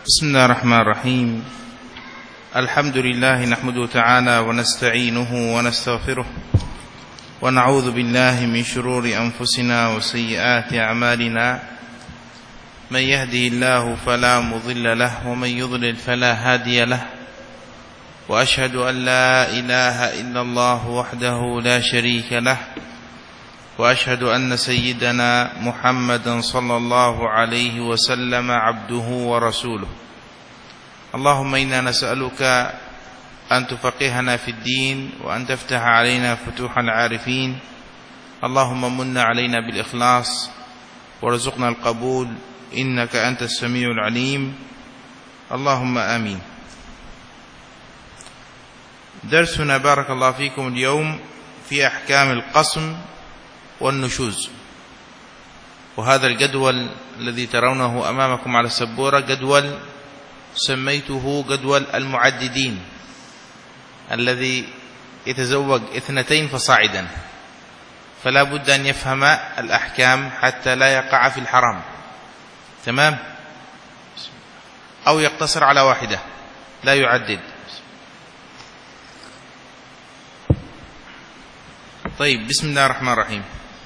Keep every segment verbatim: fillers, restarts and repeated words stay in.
بسم الله الرحمن الرحيم. الحمد لله نحمده تعالى ونستعينه ونستغفره ونعوذ بالله من شرور أنفسنا وسيئات أعمالنا. من يهده الله فلا مضل له ومن يضلل فلا هادي له، وأشهد أن لا إله إلا الله وحده لا شريك له، وأشهد أن سيدنا محمدا صلى الله عليه وسلم عبده ورسوله. اللهم إنا نسألك أن تفقهنا في الدين وأن تفتح علينا فتوح العارفين. اللهم من علينا بالإخلاص وارزقنا القبول إنك أنت السميع العليم. اللهم آمين. درسنا بارك الله فيكم اليوم في أحكام القسم والنشوز. وهذا الجدول الذي ترونه أمامكم على السبورة جدول سميته جدول المعددين، الذي يتزوج اثنتين فصاعدا، فلا بد أن يفهم الأحكام حتى لا يقع في الحرام، تمام؟ أو يقتصر على واحدة لا يعدد. طيب، بسم الله الرحمن الرحيم.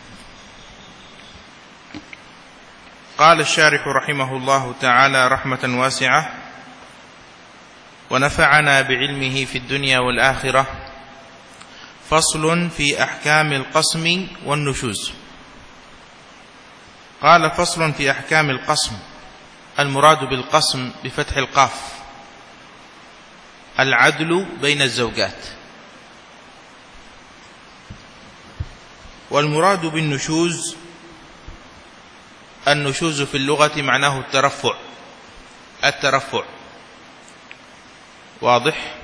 قال الشارح رحمه الله تعالى رحمة واسعة: ونفعنا بعلمه في الدنيا والآخرة. فصل في أحكام القسم والنشوز. قال: فصل في أحكام القسم. المراد بالقسم بفتح القاف العدل بين الزوجات، والمراد بالنشوز النشوز في اللغة معناه الترفع الترفع واضح؟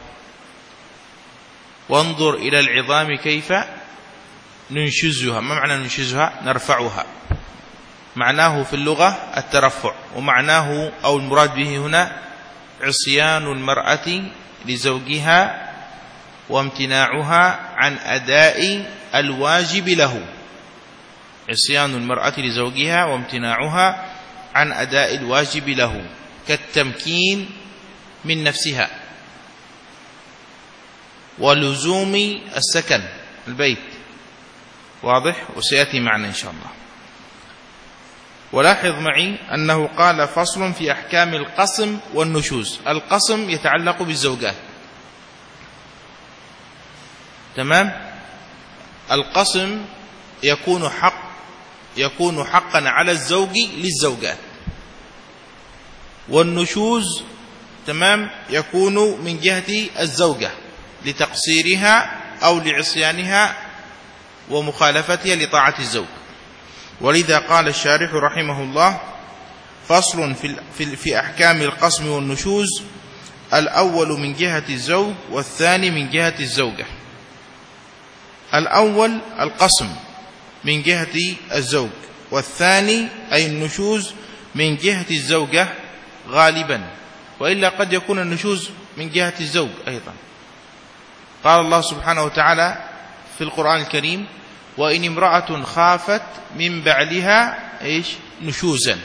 وانظر إلى العظام كيف ننشزها. ما معنى ننشزها؟ نرفعها. معناه في اللغة الترفع، ومعناه أو المراد به هنا عصيان المرأة لزوجها وامتناعها عن أداء الواجب له. عصيان المرأة لزوجها وامتناعها عن أداء الواجب له، كالتمكين من نفسها ولزوم السكن البيت، واضح؟ وسيأتي معنا إن شاء الله. ولاحظ معي أنه قال: فصل في أحكام القسم والنشوز. القسم يتعلق بالزوجات، تمام؟ القسم يكون حق يكون حقا على الزوج للزوجات، والنشوز تمام يكون من جهة الزوجة لتقصيرها أو لعصيانها ومخالفتها لطاعة الزوج. ولذا قال الشارح رحمه الله: فصل في في أحكام القسم والنشوز. الأول من جهة الزوج والثاني من جهة الزوجة. الأول القسم من جهة الزوج، والثاني أي النشوز من جهة الزوجة غالبا، وإلا قد يكون النشوز من جهة الزوج أيضا. قال الله سبحانه وتعالى في القرآن الكريم: وإن امرأة خافت من بعلها إيش نشوزا.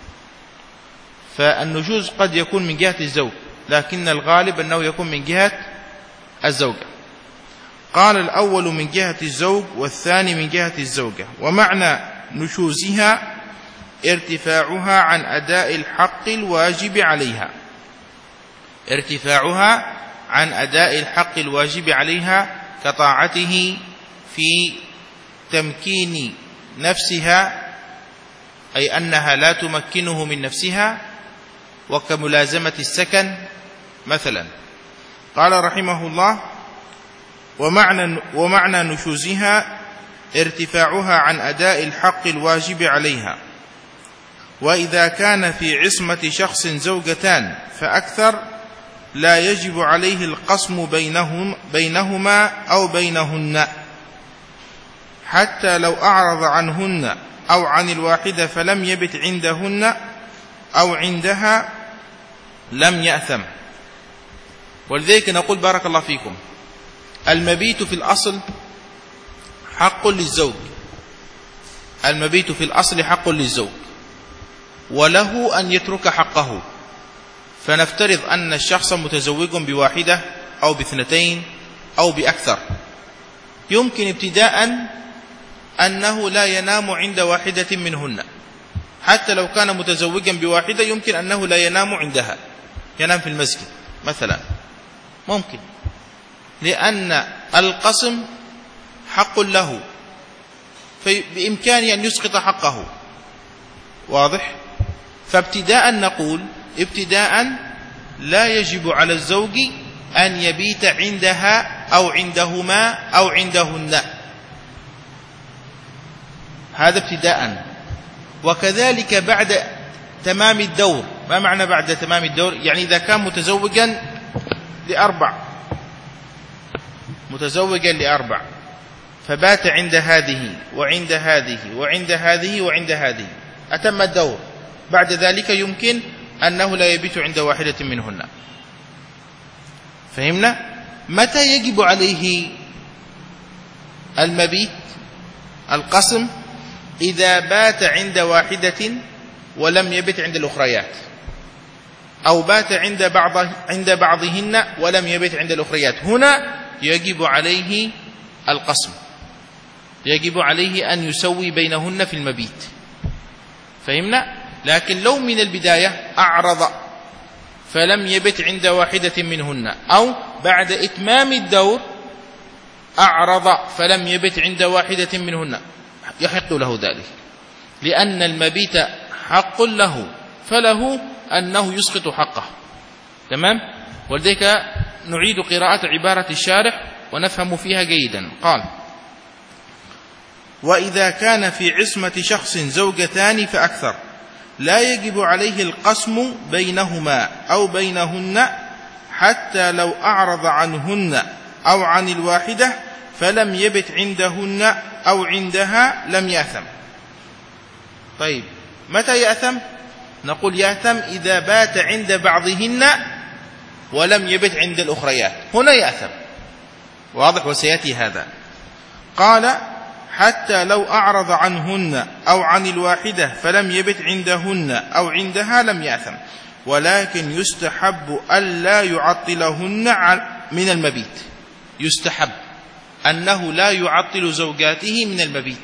فالنشوز قد يكون من جهة الزوج، لكن الغالب أنه يكون من جهة الزوجة. قال: الأول من جهة الزوج والثاني من جهة الزوجة. ومعنى نشوزها ارتفاعها عن أداء الحق الواجب عليها ارتفاعها عن أداء الحق الواجب عليها كطاعته في تمكين نفسها، أي أنها لا تمكنه من نفسها، وكملازمة السكن مثلا. قال رحمه الله: ومعنى, ومعنى نشوزها ارتفاعها عن أداء الحق الواجب عليها. وإذا كان في عصمة شخص زوجتان فأكثر لا يجب عليه القسم بينهم بينهما أو بينهن، حتى لو أعرض عنهن أو عن الواحدة فلم يبت عندهن أو عندها لم يأثم. ولذلك نقول بارك الله فيكم: المبيت في الأصل حق للزوج المبيت في الأصل حق للزوج، وله أن يترك حقه، فنفترض أن الشخص متزوج بواحدة أو باثنتين أو بأكثر، يمكن ابتداء أنه لا ينام عند واحدة منهن، حتى لو كان متزوجا بواحدة يمكن أنه لا ينام عندها، ينام في المسجد مثلا، ممكن، لأن القسم حق له فبإمكانه أن يسقط حقه. واضح؟ فابتداء نقول ابتداء لا يجب على الزوج أن يبيت عندها أو عندهما أو عندهن، هذا ابتداء. وكذلك بعد تمام الدور. ما معنى بعد تمام الدور؟ يعني إذا كان متزوجا لأربع متزوجا لأربع فبات عند هذه وعند هذه وعند هذه وعند هذه، أتم الدور، بعد ذلك يمكن أنه لا يبيت عند واحدة منهن. فهمنا؟ متى يجب عليه المبيت القسم؟ إذا بات عند واحدة ولم يبت عند الأخريات، أو بات عند بعض عند بعضهن ولم يبت عند الأخريات، هنا يجب عليه القسم، يجب عليه أن يسوي بينهن في المبيت. فهمنا؟ لكن لو من البداية أعرض فلم يبت عند واحدة منهن، أو بعد إتمام الدور أعرض فلم يبت عند واحدة منهن، يحق له ذلك، لأن المبيت حق له، فله أنه يسقط حقه. تمام؟ ولذلك نعيد قراءة عبارة الشارح ونفهم فيها جيدا. قال: وإذا كان في عصمة شخص زوجتان فأكثر لا يجب عليه القسم بينهما أو بينهن، حتى لو أعرض عنهن أو عن الواحدة فلم يبت عندهن أو عندها لم يأثم. طيب، متى يأثم؟ نقول يأثم إذا بات عند بعضهن ولم يبت عند الأخريات، هنا يأثم. واضح؟ وسيأتي هذا. قال: حتى لو أعرض عنهن أو عن الواحدة فلم يبت عندهن أو عندها لم يأثم، ولكن يستحب ألا يعطلهن من المبيت. يستحب أنه لا يعطل زوجاته من المبيت،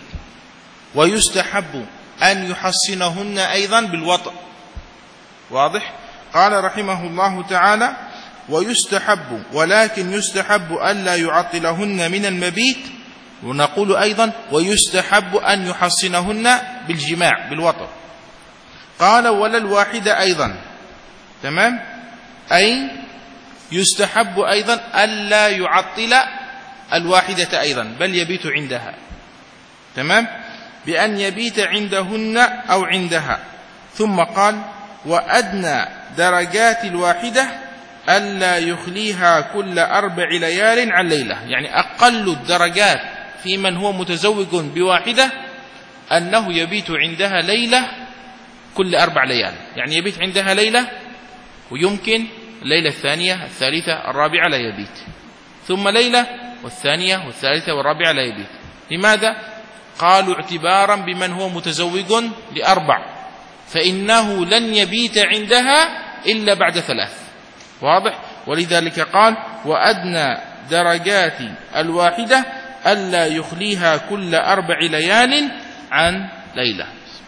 ويستحب أن يحصنهن أيضا بالوطء. واضح؟ قال رحمه الله تعالى: ويستحب، ولكن يستحب ألا يعطلهن من المبيت. ونقول أيضا: ويستحب أن يحصنهن بالجماع بالوطء. قال: ولا الواحدة أيضا. تمام؟ أي يستحب أيضا ألا يعطل الواحدة أيضا، بل يبيت عندها. تمام؟ بأن يبيت عندهن أو عندها. ثم قال: وأدنى درجات الواحدة ألا يخليها كل أربع ليال عن ليلة. يعني أقل الدرجات في من هو متزوج بواحدة أنه يبيت عندها ليلة كل أربع ليال، يعني يبيت عندها ليلة، ويمكن الليلة الثانية الثالثة الرابعة لا يبيت، ثم ليلة والثانية والثالثة والرابعة لا يبيت. لماذا؟ قالوا اعتبارا بمن هو متزوج لأربع، فإنه لن يبيت عندها إلا بعد ثلاث. واضح؟ ولذلك قال: وأدنى درجات الواحدة ألا يخليها كل أربع ليال عن ليلة.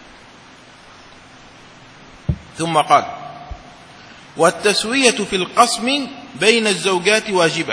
ثم قال: والتسوية في القسم بين الزوجات واجبة.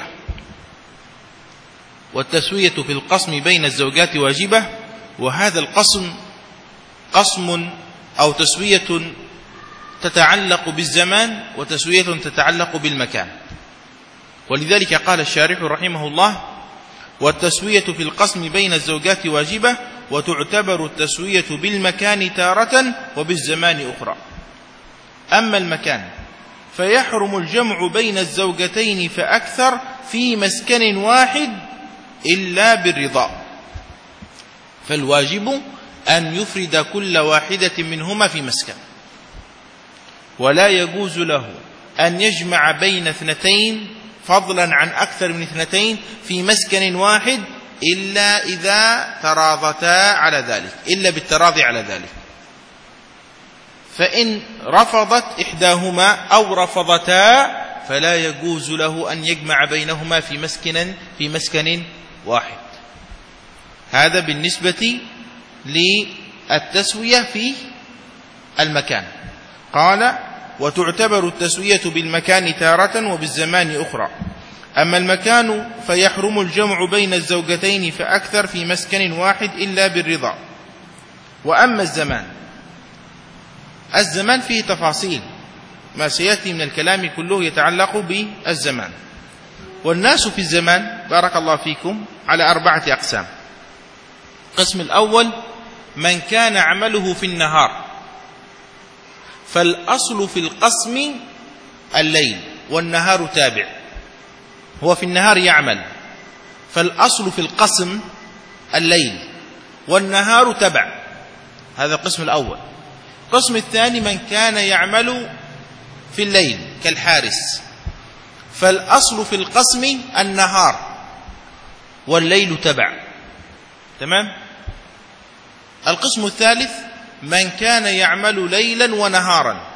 والتسوية في القسم بين الزوجات واجبة، وهذا القسم قسم أو تسوية تتعلق بالزمان وتسوية تتعلق بالمكان. ولذلك قال الشارح رحمه الله: والتسوية في القسم بين الزوجات واجبة، وتعتبر التسوية بالمكان تارة وبالزمان أخرى. أما المكان فيحرم الجمع بين الزوجتين فأكثر في مسكن واحد إلا بالرضا، فالواجب أن يفرد كل واحدة منهما في مسكن، ولا يجوز له أن يجمع بين اثنتين فضلا عن أكثر من اثنتين في مسكن واحد إلا إذا تراضتا على ذلك، إلا بالتراضي على ذلك. فإن رفضت إحداهما أو رفضتا فلا يجوز له أن يجمع بينهما في مسكن في مسكن واحد. هذا بالنسبة للتسوية في المكان. قال: وتعتبر التسوية بالمكان تارة وبالزمان أخرى. أما المكان فيحرم الجمع بين الزوجتين فأكثر في مسكن واحد إلا بالرضا. وأما الزمان، الزمان فيه تفاصيل، ما سيأتي من الكلام كله يتعلق بالزمان. والناس في الزمان بارك الله فيكم على أربعة أقسام. القسم الأول: من كان عمله في النهار، فالأصل في القسم الليل والنهار تابع. هو في النهار يعمل، فالأصل في القسم الليل والنهار تبع. هذا القسم الأول. القسم الثاني: من كان يعمل في الليل كالحارس، فالأصل في القسم النهار والليل تبع. تمام. القسم الثالث: من كان يعمل ليلا ونهارا،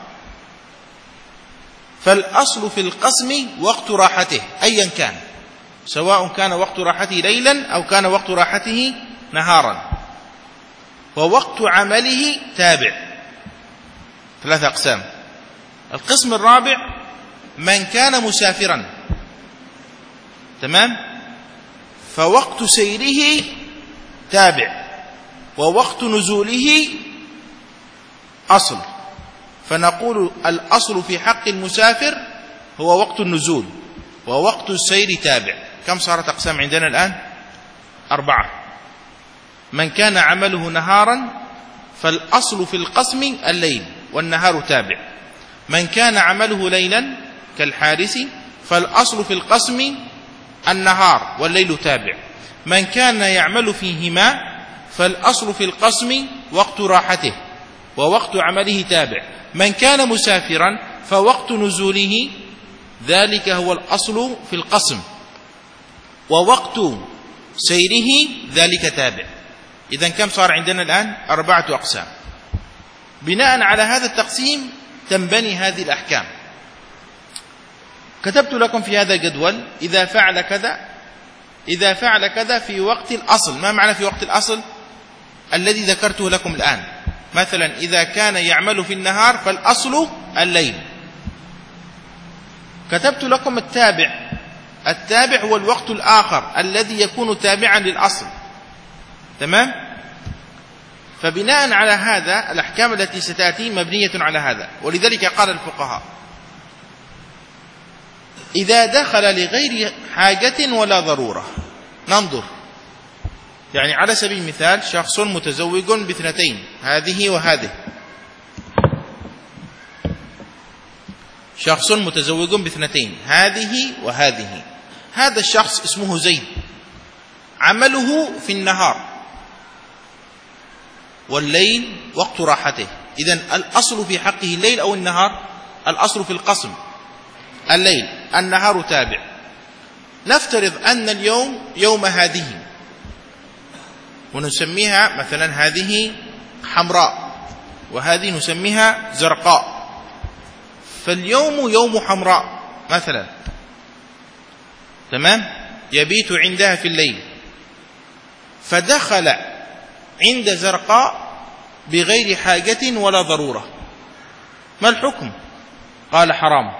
فالأصل في القسم وقت راحته أيا كان، سواء كان وقت راحته ليلا أو كان وقت راحته نهارا، ووقت عمله تابع. ثلاثة أقسام. القسم الرابع: من كان مسافرا، تمام، فوقت سيره تابع ووقت نزوله أصل، فنقول الأصل في حق المسافر هو وقت النزول ووقت السير تابع. كم صارت أقسام عندنا الآن؟ أربعة. من كان عمله نهارا فالأصل في القسم الليل والنهار تابع. من كان عمله ليلا كالحارس فالأصل في القسم النهار والليل تابع. من كان يعمل فيهما فالأصل في القسم وقت راحته ووقت عمله تابع. من كان مسافرا فوقت نزوله ذلك هو الأصل في القسم، ووقت سيره ذلك تابع. إذن كم صار عندنا الآن؟ أربعة أقسام. بناء على هذا التقسيم تنبني هذه الأحكام. كتبت لكم في هذا الجدول: إذا فعل كذا إذا فعل كذا في وقت الأصل. ما معنى في وقت الأصل؟ الذي ذكرته لكم الآن. مثلا إذا كان يعمل في النهار فالأصل الليل. كتبت لكم التابع. التابع هو الوقت الآخر الذي يكون تابعا للأصل. تمام؟ فبناء على هذا الأحكام التي ستأتي مبنية على هذا. ولذلك قال الفقهاء: إذا دخل لغير حاجة ولا ضرورة. ننظر، يعني على سبيل المثال شخص متزوج باثنتين، هذه وهذه. شخص متزوج باثنتين، هذه وهذه. هذا الشخص اسمه زيد، عمله في النهار والليل وقت راحته. إذن الأصل في حقه الليل أو النهار؟ الأصل في القسم الليل، النهار تابع. نفترض أن اليوم يوم هذه، ونسميها مثلا هذه حمراء وهذه نسميها زرقاء. فاليوم يوم حمراء مثلا، تمام، يبيت عندها في الليل، فدخل عند زرقاء بغير حاجة ولا ضرورة. ما الحكم؟ قال حرام.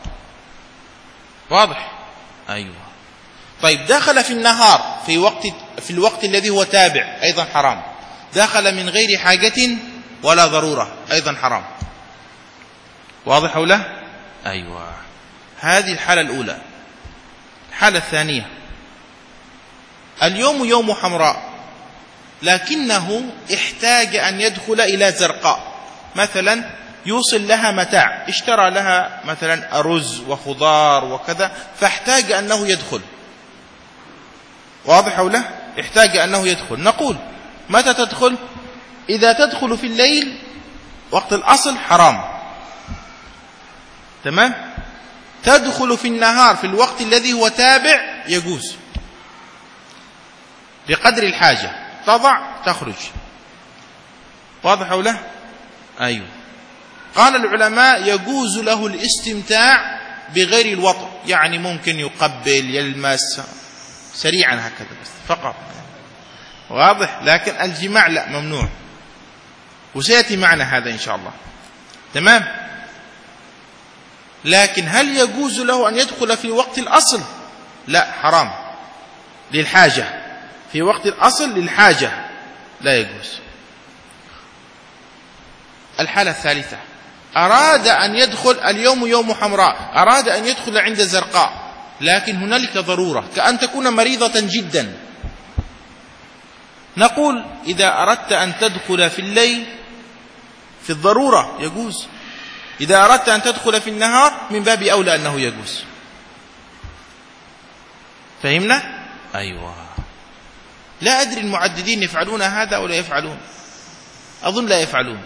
واضح؟ أيوة. طيب دخل في النهار في وقت في الوقت الذي هو تابع، أيضا حرام. دخل من غير حاجة ولا ضرورة، أيضا حرام. واضح أو لا؟ أيوة. هذه الحالة الأولى. الحالة الثانية: اليوم يوم حمراء، لكنه احتاج أن يدخل إلى زرقاء، مثلا يوصل لها متاع، اشترى لها مثلا أرز وخضار وكذا، فاحتاج أنه يدخل. واضح أو لا؟ احتاج أنه يدخل. نقول: متى تدخل؟ إذا تدخل في الليل وقت الأصل حرام، تمام. تدخل في النهار في الوقت الذي هو تابع يجوز، بقدر الحاجة تضع تخرج. واضح أو لا؟ أيوه. قال العلماء يجوز له الاستمتاع بغير الوطء، يعني ممكن يقبل يلمس سريعا هكذا بس فقط، واضح؟ لكن الجماع لا، ممنوع، وسيأتي معنا هذا إن شاء الله. تمام. لكن هل يجوز له أن يدخل في وقت الأصل؟ لا، حرام للحاجة، في وقت الأصل للحاجة لا يجوز. الحالة الثالثة، أراد أن يدخل اليوم يوم حمراء، أراد أن يدخل عند زرقاء، لكن هنالك ضرورة كأن تكون مريضة جدا. نقول إذا أردت أن تدخل في الليل في الضرورة يجوز، إذا أردت أن تدخل في النهار من باب أولى أنه يجوز. فهمنا؟ أيوة. لا أدري المعددين يفعلون هذا أو لا يفعلون، أظن لا يفعلون.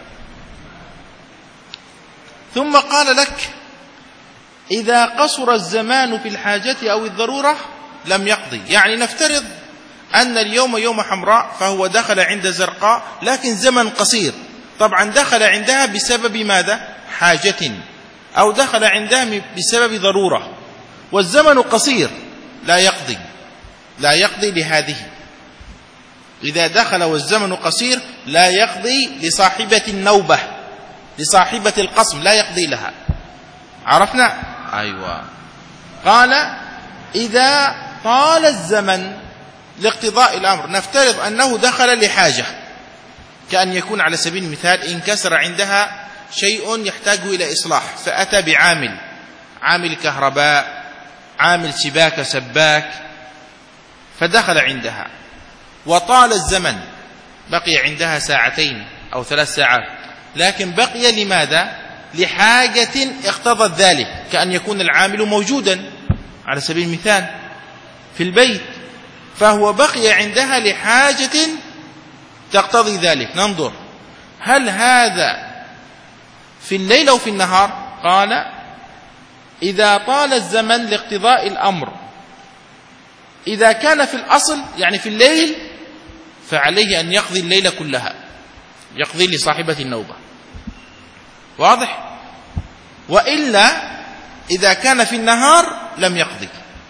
ثم قال لك إذا قصر الزمان في الحاجة أو الضرورة لم يقضي. يعني نفترض أن اليوم يوم حمراء، فهو دخل عند زرقاء لكن زمن قصير، طبعا دخل عندها بسبب ماذا؟ حاجة، أو دخل عندها بسبب ضرورة، والزمن قصير، لا يقضي، لا يقضي لهذه. إذا دخل والزمن قصير لا يقضي لصاحبة النوبة، لصاحبة القسم لا يقضي لها. عرفنا؟ أيوة. قال إذا طال الزمن لاقتضاء الأمر، نفترض أنه دخل لحاجة، كأن يكون على سبيل المثال انكسر عندها شيء يحتاج إلى إصلاح، فأتى بعامل، عامل كهرباء، عامل سباك سباك، فدخل عندها وطال الزمن، بقي عندها ساعتين أو ثلاث ساعات، لكن بقي لماذا؟ لحاجة اقتضت ذلك، كأن يكون العامل موجودا على سبيل المثال في البيت، فهو بقي عندها لحاجة تقتضي ذلك. ننظر هل هذا في الليل أو في النهار؟ قال إذا طال الزمن لاقتضاء الأمر، إذا كان في الأصل يعني في الليل فعليه أن يقضي الليلة كلها، يقضي لصاحبة النوبة، واضح؟ وإلا إذا كان في النهار لم يقضي.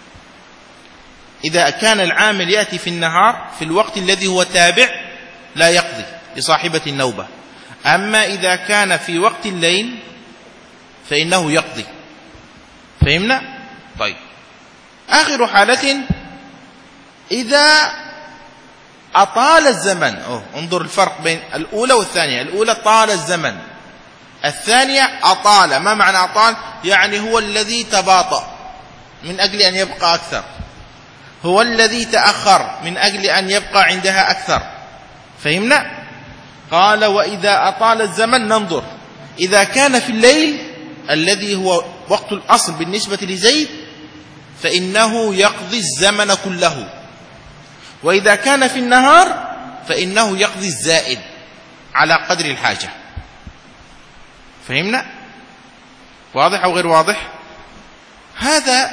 إذا كان العامل يأتي في النهار في الوقت الذي هو تابع لا يقضي لصاحبة النوبة، أما إذا كان في وقت الليل فإنه يقضي. فهمنا؟ طيب. آخر حالة إذا أطال الزمن. أوه. انظر الفرق بين الأولى والثانية، الأولى طال الزمن، الثانية أطال. ما معنى أطال؟ يعني هو الذي تباطأ من أجل أن يبقى أكثر، هو الذي تأخر من أجل أن يبقى عندها أكثر. فهمنا؟ قال وإذا أطال الزمن، ننظر إذا كان في الليل الذي هو وقت الأصل بالنسبة لزيد فإنه يقضي الزمن كله، وإذا كان في النهار فإنه يقضي الزائد على قدر الحاجة. فهمنا؟ واضح أو غير واضح؟ هذا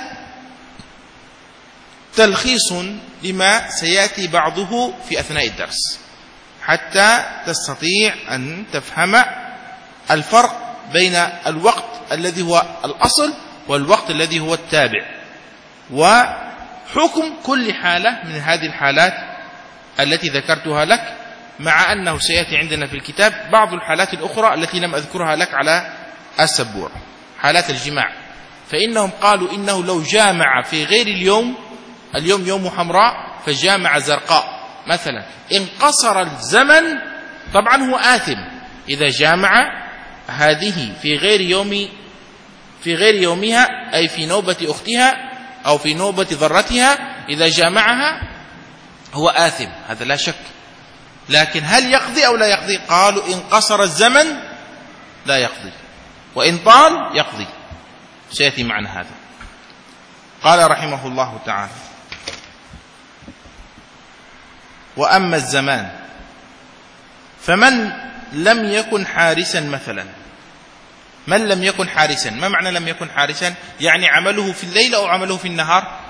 تلخيص لما سيأتي بعضه في أثناء الدرس حتى تستطيع أن تفهم الفرق بين الوقت الذي هو الأصل والوقت الذي هو التابع، وحكم كل حالة من هذه الحالات التي ذكرتها لك، مع أنه سيأتي عندنا في الكتاب بعض الحالات الأخرى التي لم أذكرها لك على السبورة، حالات الجماع. فإنهم قالوا إنه لو جامع في غير اليوم، اليوم يوم حمراء فجامع زرقاء مثلا، انقصر الزمن، طبعا هو آثم إذا جامع هذه في غير يوم في غير يومها، أي في نوبة أختها أو في نوبة ضرتها، إذا جامعها هو آثم، هذا لا شك. لكن هل يقضي أو لا يقضي؟ قالوا إن قصر الزمن لا يقضي، وإن طال يقضي. سيأتي معنا هذا. قال رحمه الله تعالى: وأما الزمان فمن لم يكن حارسا مثلا. من لم يكن حارسا، ما معنى لم يكن حارسا؟ يعني عمله في الليل أو عمله في النهار؟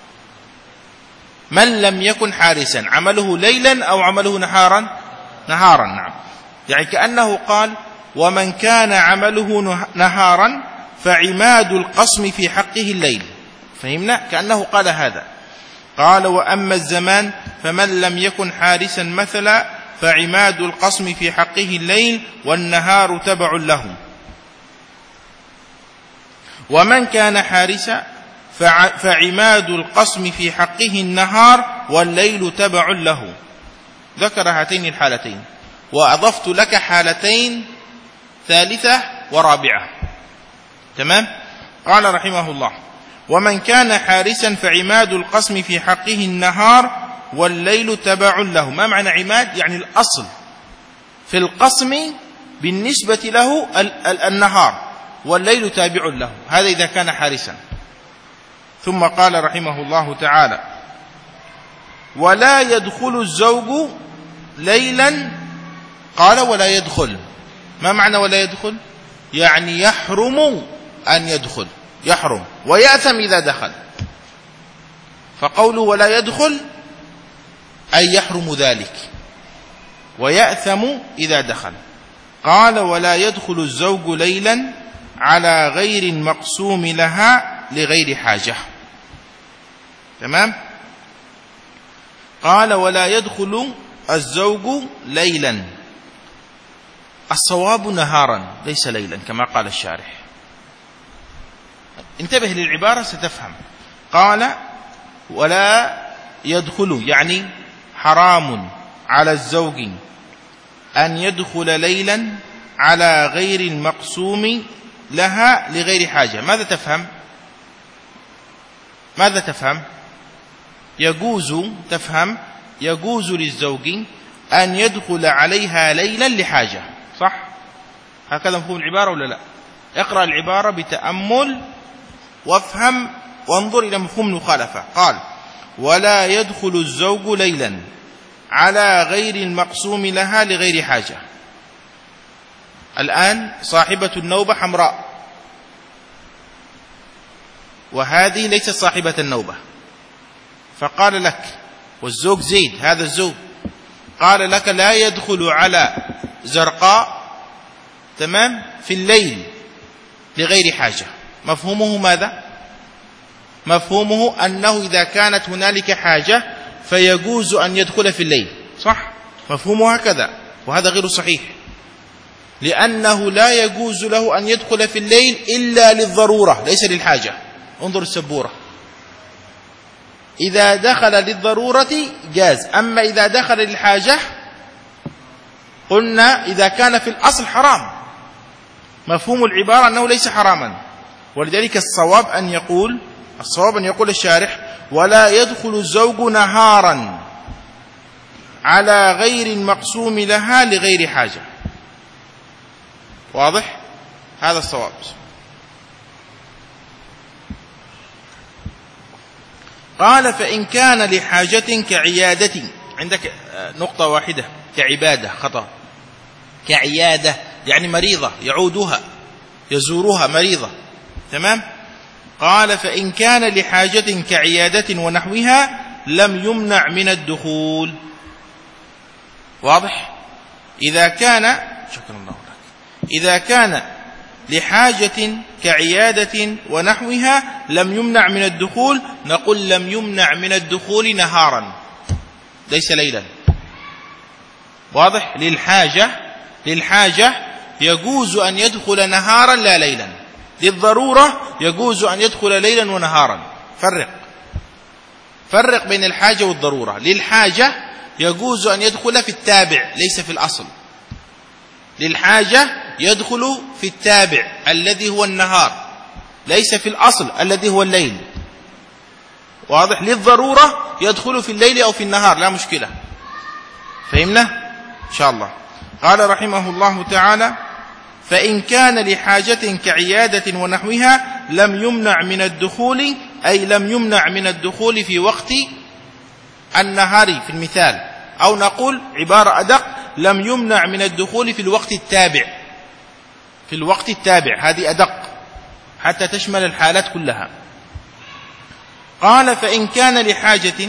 من لم يكن حارسا عمله ليلا أو عمله نهارا؟ نهارا، نعم. يعني كأنه قال ومن كان عمله نهارا فعماد القسم في حقه الليل. فهمنا؟ كأنه قال هذا. قال وأما الزمان فمن لم يكن حارسا مثلا فعماد القسم في حقه الليل والنهار تبع له. ومن كان حارسا فعماد القسم في حقه النهار والليل تبع له. ذكر هاتين الحالتين وأضفت لك حالتين ثالثة ورابعة. تمام؟ قال رحمه الله ومن كان حارسا فعماد القسم في حقه النهار والليل تبع له. ما معنى عماد؟ يعني الأصل في القسم بالنسبة له النهار والليل تابع له. هذا إذا كان حارسا. ثم قال رحمه الله تعالى ولا يدخل الزوج ليلا. قال ولا يدخل. ما معنى ولا يدخل؟ يعني يحرم أن يدخل، يحرم ويأثم إذا دخل. فقوله ولا يدخل أي يحرم ذلك ويأثم إذا دخل. قال ولا يدخل الزوج ليلا على غير المقسوم لها لغير حاجة. تمام؟ قال ولا يدخل الزوج ليلا. الصواب نهارا ليس ليلا كما قال الشارح. انتبه للعبارة ستفهم. قال ولا يدخل يعني حرام على الزوج أن يدخل ليلا على غير المقسوم لها لغير حاجة. ماذا تفهم؟ ماذا تفهم؟ يجوز تفهم يجوز للزوج أن يدخل عليها ليلا لحاجة. صح؟ هكذا مفهوم العبارة ولا لا؟ اقرأ العبارة بتأمل وافهم وانظر إلى مفهوم المخالفة. قال ولا يدخل الزوج ليلا على غير المقسوم لها لغير حاجة. الآن صاحبة النوبة حمراء وهذه ليست صاحبة النوبة، فقال لك والزوج زيد هذا الزوج قال لك لا يدخل على زرقاء تمام في الليل لغير حاجة. مفهومه ماذا؟ مفهومه أنه إذا كانت هنالك حاجة فيجوز أن يدخل في الليل. صح؟ مفهومه هكذا، وهذا غير صحيح، لأنه لا يجوز له أن يدخل في الليل إلا للضرورة ليس للحاجة. انظر السبورة، إذا دخل للضرورة جاز، أما إذا دخل للحاجة قلنا إذا كان في الأصل حرام. مفهوم العبارة أنه ليس حراما، ولذلك الصواب أن يقول الصواب أن يقول الشارح ولا يدخل الزوج نهارا على غير المقسوم لها لغير حاجة. واضح؟ هذا الصواب. قال فإن كان لحاجة كعيادة. عندك نقطة واحدة كعبادة خطأ. كعيادة يعني مريضة يعودها يزورها مريضة. تمام؟ قال فإن كان لحاجة كعيادة ونحوها لم يمنع من الدخول. واضح؟ إذا كان شكرا الله لك إذا كان لحاجة كعيادة ونحوها لم يمنع من الدخول، نقول لم يمنع من الدخول نهارا ليس ليلا. واضح؟ للحاجة للحاجة يجوز أن يدخل نهارا لا ليلا، للضرورة يجوز أن يدخل ليلا ونهارا. فرق فرق بين الحاجة والضرورة. للحاجة يجوز أن يدخل في التابع ليس في الأصل. للحاجة يدخل في التابع الذي هو النهار ليس في الأصل الذي هو الليل. واضح؟ للضرورة يدخل في الليل أو في النهار لا مشكلة. فهمنا؟ إن شاء الله. قال رحمه الله تعالى فإن كان لحاجة كعيادة ونحوها لم يمنع من الدخول، أي لم يمنع من الدخول في وقت النهار في المثال، أو نقول عبارة أدق لم يمنع من الدخول في الوقت التابع. في الوقت التابع هذه أدق حتى تشمل الحالات كلها. قال فإن كان لحاجة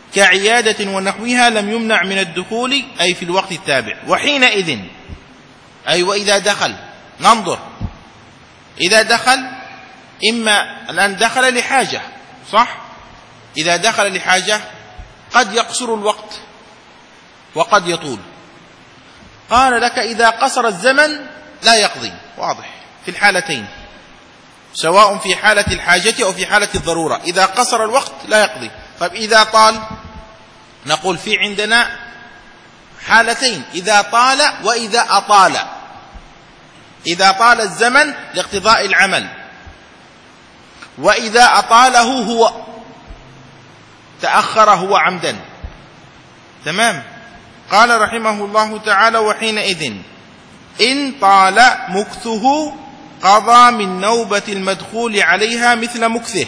كعيادة ونحوها لم يمنع من الدخول، أي في الوقت التابع. وحينئذ أي وإذا دخل ننظر إذا دخل إما الآن دخل لحاجة صح؟ إذا دخل لحاجة قد يقصر الوقت وقد يطول. قال لك إذا قصر الزمن لا يقضي، واضح في الحالتين سواء في حالة الحاجة أو في حالة الضرورة. إذا قصر الوقت لا يقضي. طيب إذا طال نقول في عندنا حالتين، إذا طال وإذا أطال. إذا طال الزمن لاقتضاء العمل، وإذا أطاله هو تأخر هو عمدا. تمام. قال رحمه الله تعالى وحينئذ إن طال مكثه قضى من نوبة المدخول عليها مثل مكثه.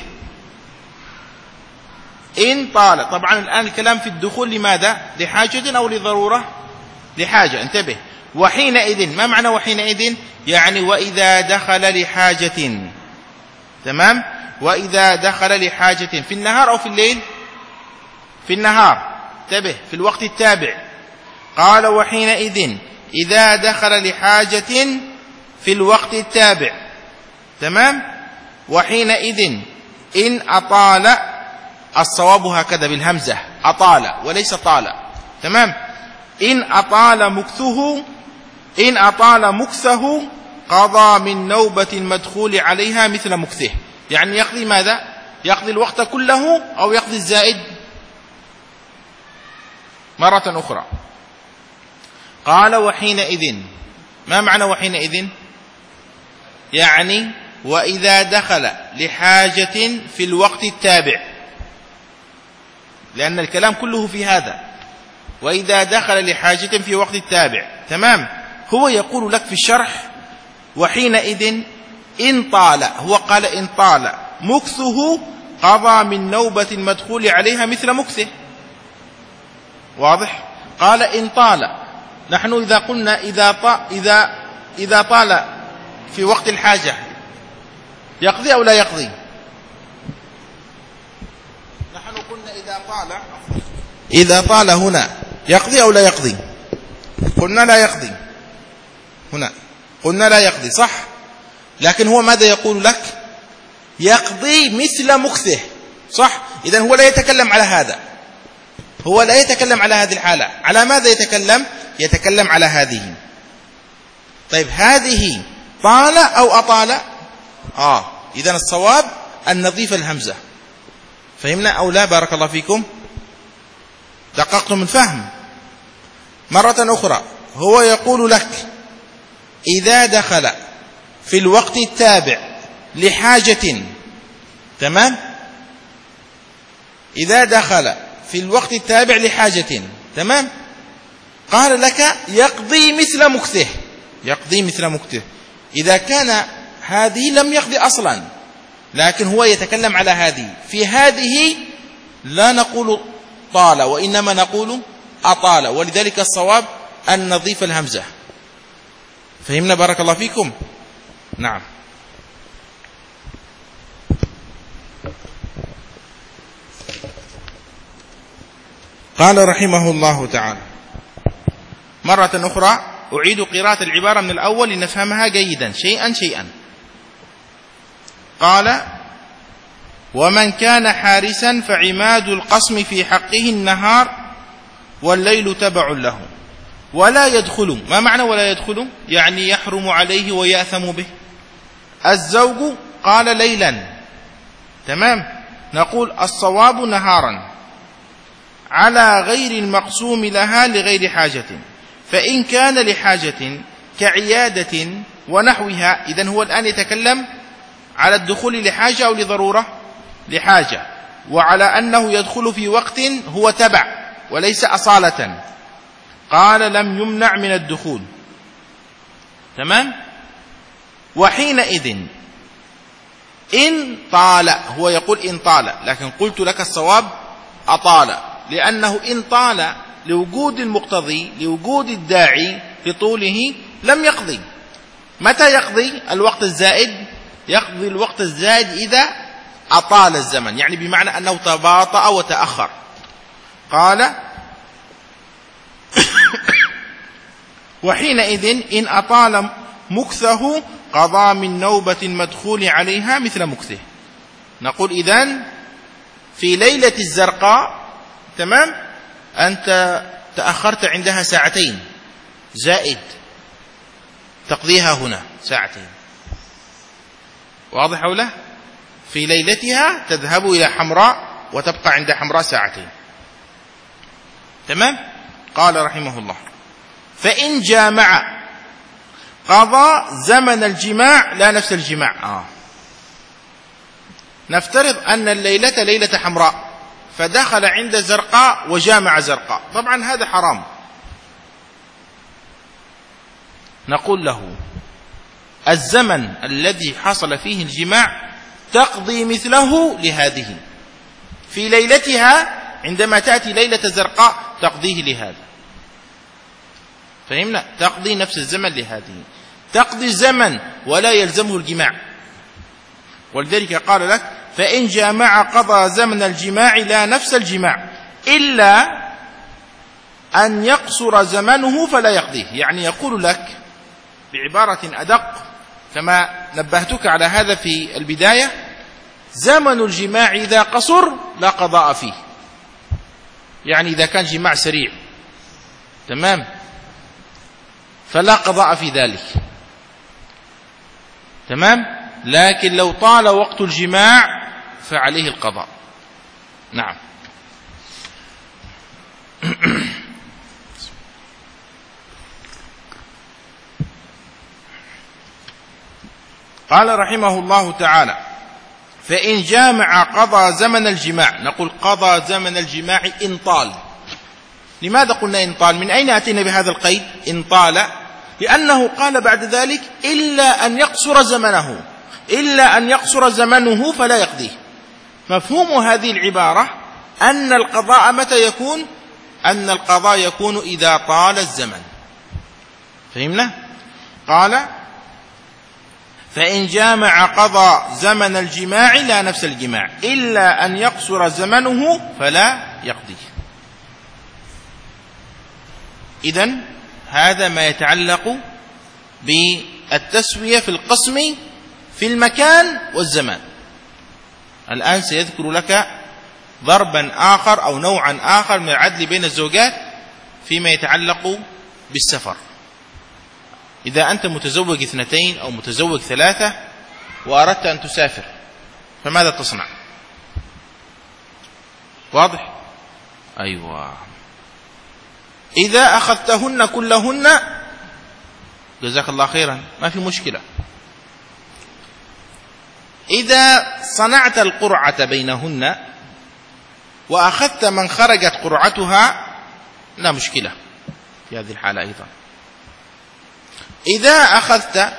إن طال، طبعا الآن الكلام في الدخول لماذا؟ لحاجة أو لضرورة؟ لحاجة، انتبه. وحينئذ، ما معنى وحينئذ؟ يعني وإذا دخل لحاجة. تمام. وإذا دخل لحاجة في النهار أو في الليل؟ في النهار، انتبه، في الوقت التابع. قال وحينئذ إذا دخل لحاجة في الوقت التابع. تمام. وحينئذ إن أطال، الصواب هكذا بالهمزة، أطال وليس طال. تمام. إن أطال مكثه إن أطال مكثه قضى من نوبة المدخول عليها مثل مكثه. يعني يقضي ماذا؟ يقضي الوقت كله أو يقضي الزائد مرة أخرى. قال وحينئذ، ما معنى وحينئذ؟ يعني وإذا دخل لحاجة في الوقت التابع، لأن الكلام كله في هذا، وإذا دخل لحاجة في وقت التابع. تمام. هو يقول لك في الشرح وحينئذ إن طال، هو قال إن طال مكثه قضى من نوبة المدخول عليها مثل مكثه، واضح؟ قال إن طال، نحن إذا قلنا إذا طال, إذا إذا طال في وقت الحاجة يقضي أو لا يقضي؟ نحن قلنا إذا طال إذا طال هنا يقضي أو لا يقضي؟ قلنا لا يقضي. هنا قلنا لا يقضي، صح؟ لكن هو ماذا يقول لك؟ يقضي مثل مكثه، صح؟ إذن هو لا يتكلم على هذا، هو لا يتكلم على هذه الحالة. على ماذا يتكلم؟ يتكلم على هذه. طيب هذه طال أو أطال؟ آه إذن الصواب أن نضيف الهمزة. فهمنا أو لا؟ بارك الله فيكم، دققتم الفهم. مرة أخرى هو يقول لك إذا دخل في الوقت التابع لحاجة. تمام. إذا دخل في الوقت التابع لحاجة. تمام. قال لك يقضي مثل مكثه، يقضي مثل مكثه. إذا كان هذه لم يقضي أصلا، لكن هو يتكلم على هذه. في هذه لا نقول طال وإنما نقول أطال، ولذلك الصواب أن نضيف الهمزة. فهمنا بارك الله فيكم؟ نعم. قال رحمه الله تعالى مرة أخرى أعيد قراءة العبارة من الأول لنفهمها جيدا شيئا شيئا. قال ومن كان حارسا فعماد القسم في حقه النهار والليل تبع له ولا يدخل. ما معنى ولا يدخل؟ يعني يحرم عليه ويأثم به. الزوج قال ليلا. تمام. نقول الصواب نهارا على غير المقسوم لها لغير حاجة. فإن كان لحاجة كعيادة ونحوها، إذن هو الآن يتكلم على الدخول لحاجة أو لضرورة؟ لحاجة، وعلى أنه يدخل في وقت هو تبع وليس أصالة. قال لم يمنع من الدخول. تمام. وحينئذ إن طال، هو يقول إن طال، لكن قلت لك الصواب أطال، لأنه إن طال لوجود المقتضي، لوجود الداعي لطوله لم يقضي. متى يقضي الوقت الزائد؟ يقضي الوقت الزائد إذا أطال الزمن، يعني بمعنى أنه تباطأ وتأخر. قال وحينئذ إن أطال مكثه قضى من نوبة المدخول عليها مثل مكثه. نقول إذن في ليلة الزرقاء تمام أنت تأخرت عندها ساعتين زائد تقضيها هنا ساعتين، واضح أو لا؟ في ليلتها تذهب إلى حمراء وتبقى عند حمراء ساعتين، تمام. قال رحمه الله: فإن جامع قضى زمن الجماع لا نفس الجماع. آه. نفترض أن الليلة ليلة حمراء فدخل عند زرقاء وجامع زرقاء، طبعا هذا حرام. نقول له الزمن الذي حصل فيه الجماع تقضي مثله لهذه في ليلتها، عندما تأتي ليلة زرقاء تقضيه لهذا، فهمنا؟ تقضي نفس الزمن لهذه، تقضي الزمن ولا يلزمه الجماع. ولذلك قال لك: فإن جامع قضى زمن الجماع لا نفس الجماع إلا أن يقصر زمنه فلا يقضيه. يعني يقول لك بعبارة أدق كما نبهتك على هذا في البداية: زمن الجماع إذا قصر لا قضاء فيه، يعني إذا كان جماع سريع تمام فلا قضاء في ذلك، تمام. لكن لو طال وقت الجماع فعليه القضاء. نعم. قال رحمه الله تعالى: فإن جامع قضى زمن الجماع. نقول قضى زمن الجماع إن طال. لماذا قلنا إن طال؟ من أين أتينا بهذا القيد إن طال؟ لأنه قال بعد ذلك: إلا أن يقصر زمنه، إلا أن يقصر زمنه فلا يقضيه. مفهوم هذه العبارة أن القضاء متى يكون؟ أن القضاء يكون إذا طال الزمن. فهمنا؟ قال: فإن جامع قضى زمن الجماع لا نفس الجماع إلا أن يقصر زمنه فلا يقضيه. إذن هذا ما يتعلق بالتسوية في القسم في المكان والزمان. الآن سيذكر لك ضربا آخر أو نوعا آخر من العدل بين الزوجات فيما يتعلق بالسفر. إذا أنت متزوج اثنتين أو متزوج ثلاثة وأردت أن تسافر فماذا تصنع؟ واضح؟ أيوة. إذا أخذتهن كلهن جزاك الله خيرا ما في مشكلة. إذا صنعت القرعة بينهن وأخذت من خرجت قرعتها لا مشكلة في هذه الحالة أيضا. إذا أخذت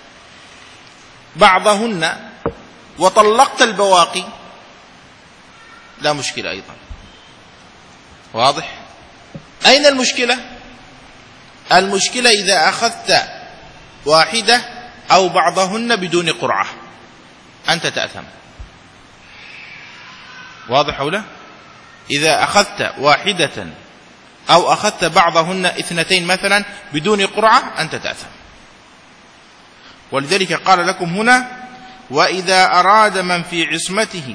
بعضهن وطلقت البواقي لا مشكلة أيضا. واضح؟ أين المشكلة؟ المشكلة إذا أخذت واحدة أو بعضهن بدون قرعة أنت تأثم. واضح أو لا؟ إذا أخذت واحدة أو أخذت بعضهن اثنتين مثلا بدون قرعة أنت تأثم. ولذلك قال لكم هنا: وإذا أراد من في عصمته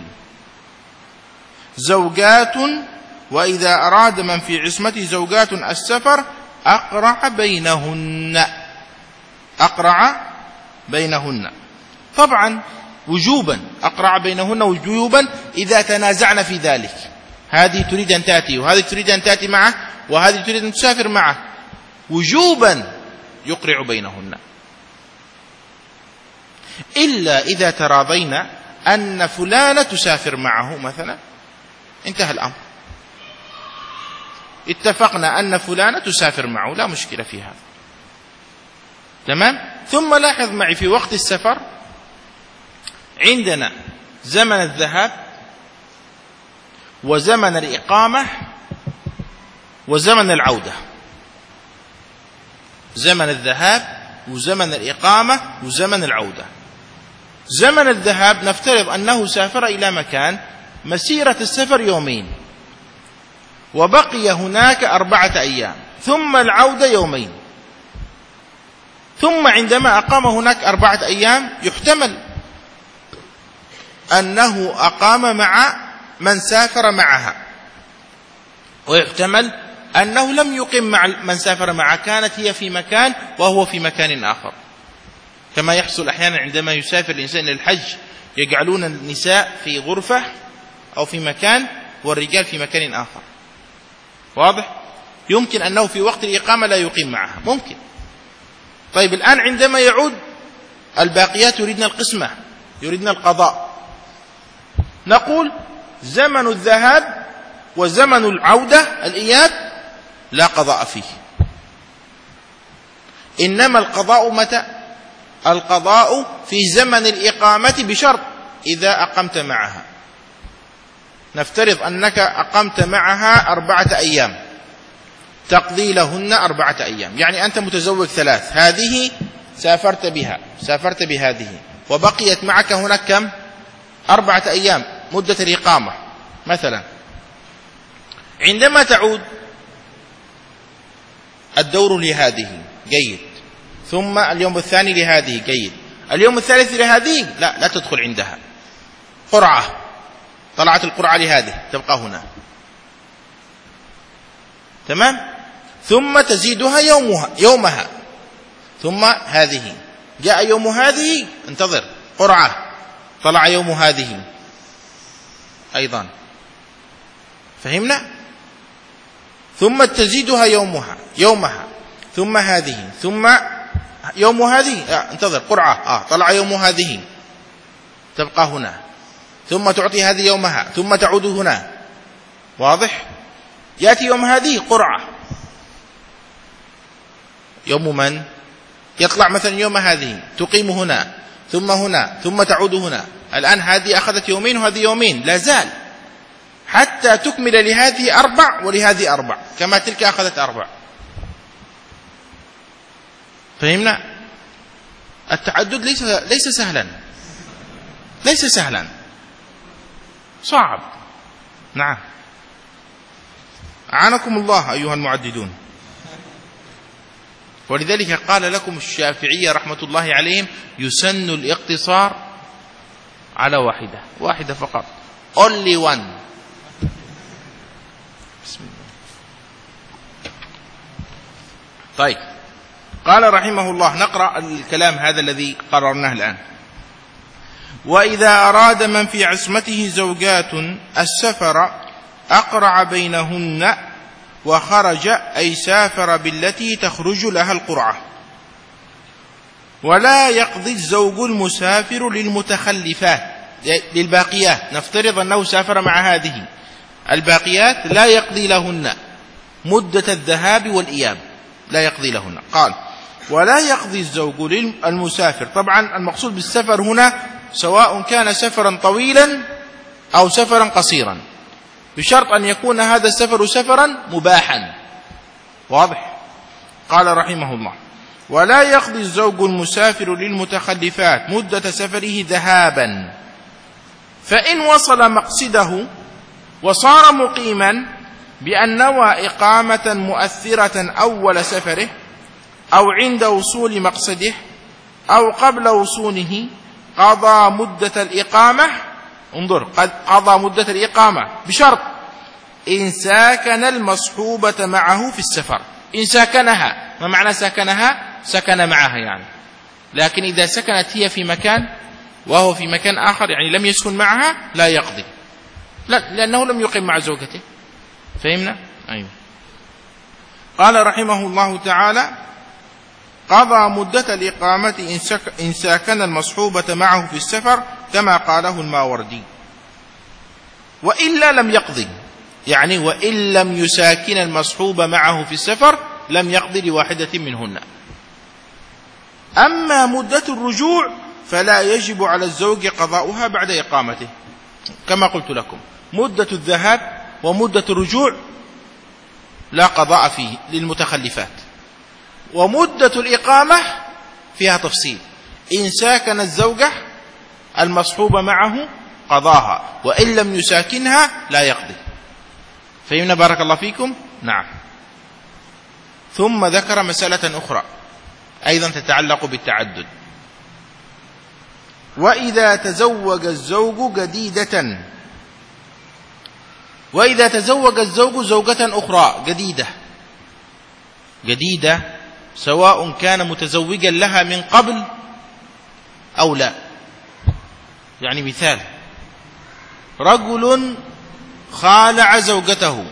زوجات وإذا أراد من في عصمته زوجات السفر أقرع بينهن. أقرع بينهن طبعا وجوبا، أقرع بينهن وجوبا إذا تنازعن في ذلك. هذه تريد أن تأتي وهذه تريد أن تأتي معه وهذه تريد أن تسافر معه، وجوبا يقرع بينهن، إلا إذا تراضين أن فلانة تسافر معه مثلا، انتهى الأمر، اتفقنا أن فلانة تسافر معه لا مشكلة في هذا، تمام. ثم لاحظ معي في وقت السفر عندنا زمن الذهاب وزمن الإقامة وزمن العودة. زمن الذهاب وزمن الإقامة وزمن العودة. زمن الذهاب نفترض أنه سافر إلى مكان مسيرة السفر يومين وبقي هناك أربعة أيام، ثم العودة يومين، ثم عندما أقام هناك أربعة أيام يحتمل أنه أقام مع من سافر معها، ويحتمل أنه لم يقم مع من سافر معها، كانت هي في مكان وهو في مكان آخر، كما يحصل أحيانا عندما يسافر الإنسان للحج، يجعلون النساء في غرفة أو في مكان والرجال في مكان آخر. واضح؟ يمكن أنه في وقت الإقامة لا يقيم معها، ممكن. طيب الآن عندما يعود الباقيات يريدن القسمة، يريدن القضاء، نقول زمن الذهاب وزمن العودة الإياب لا قضاء فيه، إنما القضاء متى؟ القضاء في زمن الإقامة بشرط إذا أقمت معها. نفترض أنك أقمت معها أربعة أيام، تقضي لهن أربعة أيام، يعني أنت متزوج ثلاث، هذه سافرت بها، سافرت بهذه، وبقيت معك هناك كم؟ أربعة أيام مدة الإقامة مثلا. عندما تعود الدور لهذه جيد، ثم اليوم الثاني لهذه جيد، اليوم الثالث لهذه لا لا تدخل عندها، قرعة، طلعت القرعة لهذه تبقى هنا، تمام؟ ثم تزيدها يومها يومها ثم هذه، جاء يوم هذه انتظر، قرعة، طلع يوم هذه أيضا، فهمنا؟ ثم تزيدها يومها يومها ثم هذه، ثم يوم هذه آه انتظر، قرعة، آه طلع يوم هذه تبقى هنا، ثم تعطي هذه يومها ثم تعود هنا. واضح؟ يأتي يوم هذه قرعة، يوم من؟ يطلع مثلا يوم هذه، تقيم هنا ثم هنا ثم تعود هنا. الآن هذه أخذت يومين وهذه يومين، لا زال حتى تكمل لهذه أربع ولهذه أربع، كما تلك أخذت أربع. فهمنا؟ التعدد ليس ليس سهلا، ليس سهلا، صعب. نعم، أعانكم الله أيها المعددون. ولذلك قال لكم الشافعية رحمة الله عليهم يسن الاقتصار على واحدة، واحدة فقط، only one. بسم الله. طيب، قال رحمه الله، نقرأ الكلام هذا الذي قررناه الآن. وإذا أراد من في عصمته زوجات السفر أقرع بينهن وخرج، أي سافر بالتي تخرج لها القرعة، ولا يقضي الزوج المسافر للمتخلفات، للباقيات. نفترض أنه سافر مع هذه، الباقيات لا يقضي لهن مدة الذهاب والإياب، لا يقضي لهن. قال ولا يقضي الزوج للمسافر. طبعا المقصود بالسفر هنا سواء كان سفرا طويلا أو سفرا قصيرا، بشرط أن يكون هذا السفر سفرا مباحا. واضح؟ قال رحمه الله ولا يقضي الزوج المسافر للمتخلفات مدة سفره ذهابا، فإن وصل مقصده وصار مقيما بأن نوى إقامة مؤثرة أول سفره أو عند وصول مقصده أو قبل وصوله، قضى مدة الإقامة. انظر، قد قضى مدة الإقامة بشرط إن ساكن المصحوبة معه في السفر. إن ساكنها، ما معنى ساكنها؟ سكن معها يعني، لكن إذا سكنت هي في مكان وهو في مكان آخر، يعني لم يسكن معها، لا يقضي، لا، لأنه لم يقم مع زوجته. فهمنا؟ أيوه. قال رحمه الله تعالى قضى مدة الإقامة إن ساكن المصحوبة معه في السفر، كما قاله الماوردي. وإلا لم يقضي، يعني وإن لم يساكن المصحوب معه في السفر لم يقضي لواحدة منهن. أما مدة الرجوع فلا يجب على الزوج قضاؤها بعد إقامته، كما قلت لكم، مدة الذهاب ومدة الرجوع لا قضاء فيه للمتخلفات، ومدة الإقامة فيها تفصيل، إن ساكن الزوجة المصحوبة معه قضاها، وإن لم يساكنها لا يقضي. فهمنا؟ بارك الله فيكم. نعم. ثم ذكر مسألة أخرى، أيضا تتعلق بالتعدد. وإذا تزوج الزوج جديدة وإذا تزوج الزوج زوجة أخرى جديدة جديدة سواء كان متزوجا لها من قبل أو لا. يعني مثال: رجل خالع زوجته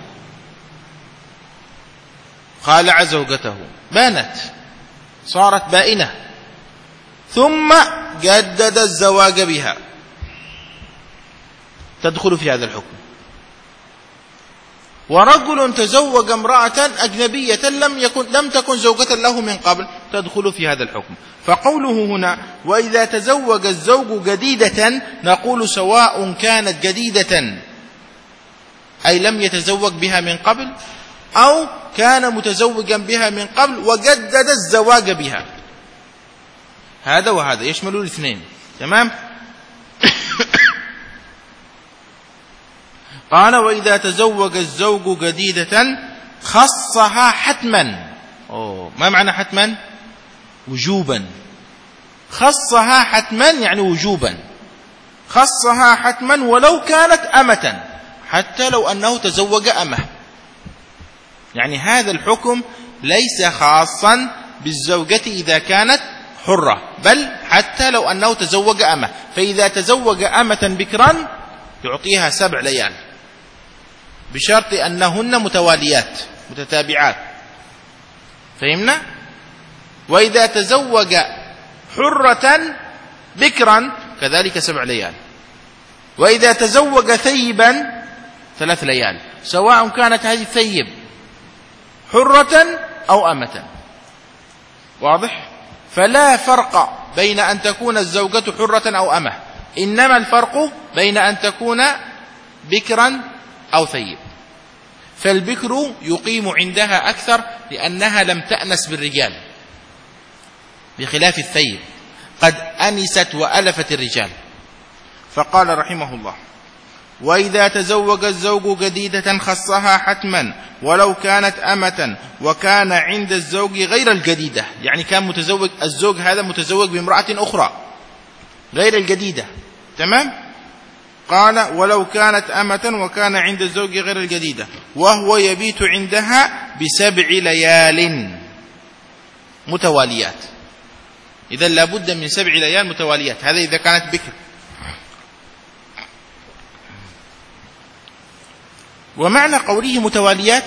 خالع زوجته بانت صارت بائنة، ثم جدد الزواج بها، تدخل في هذا الحكم. ورجل تزوج امرأة أجنبية لم يكن لم تكن زوجة له من قبل، تدخل في هذا الحكم. فقوله هنا وإذا تزوج الزوج جديدة، نقول سواء كانت جديدة أي لم يتزوج بها من قبل، أو كان متزوجا بها من قبل وجدد الزواج بها، هذا وهذا يشمل الاثنين. تمام. قال وإذا تزوج الزوج جديدة خصها حتما. أوه. ما معنى حتما؟ وجوبا. خصها حتما يعني وجوبا، خصها حتما ولو كانت أمة، حتى لو أنه تزوج أمة. يعني هذا الحكم ليس خاصا بالزوجة إذا كانت حرة، بل حتى لو أنه تزوج أمة. فإذا تزوج أمة بكرا يعطيها سبع ليال بشرط أنهن متواليات متتابعات. فهمنا؟ وإذا تزوج حرة بكرا كذلك سبع ليال. وإذا تزوج ثيبا ثلاث ليال، سواء كانت هذه الثيب حرة أو أمة. واضح؟ فلا فرق بين أن تكون الزوجة حرة أو أمة، إنما الفرق بين أن تكون بكرا أو ثيب. فالبكر يقيم عندها أكثر لأنها لم تأنس بالرجال، بخلاف الثيب قد أنست وألفت الرجال. فقال رحمه الله وإذا تزوج الزوج جديدة خصها حتما ولو كانت أمة، وكان عند الزوج غير الجديدة، يعني كان متزوج الزوج هذا متزوج بامرأة أخرى غير الجديدة. تمام. قال ولو كانت أمة وكان عند الزوج غير الجديدة، وهو يبيت عندها بسبع ليال متواليات. إذا لابد من سبع ليال متواليات، هذا إذا كانت بكر. ومعنى قوله متواليات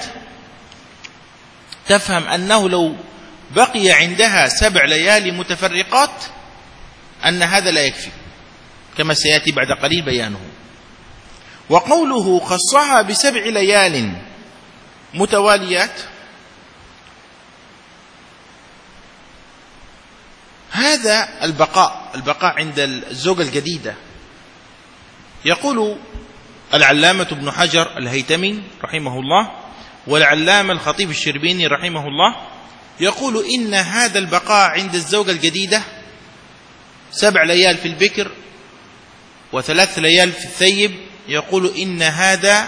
تفهم أنه لو بقي عندها سبع ليالي متفرقات أن هذا لا يكفي، كما سيأتي بعد قليل بيانه. وقوله خصها بسبع ليال متواليات، هذا البقاء البقاء عند الزوجة الجديدة. يقول العلامة ابن حجر الهيتمي رحمه الله والعلامة الخطيب الشربيني رحمه الله، يقول إن هذا البقاء عند الزوجة الجديدة سبع ليال في البكر وثلاث ليال في الثيب، يقول إن هذا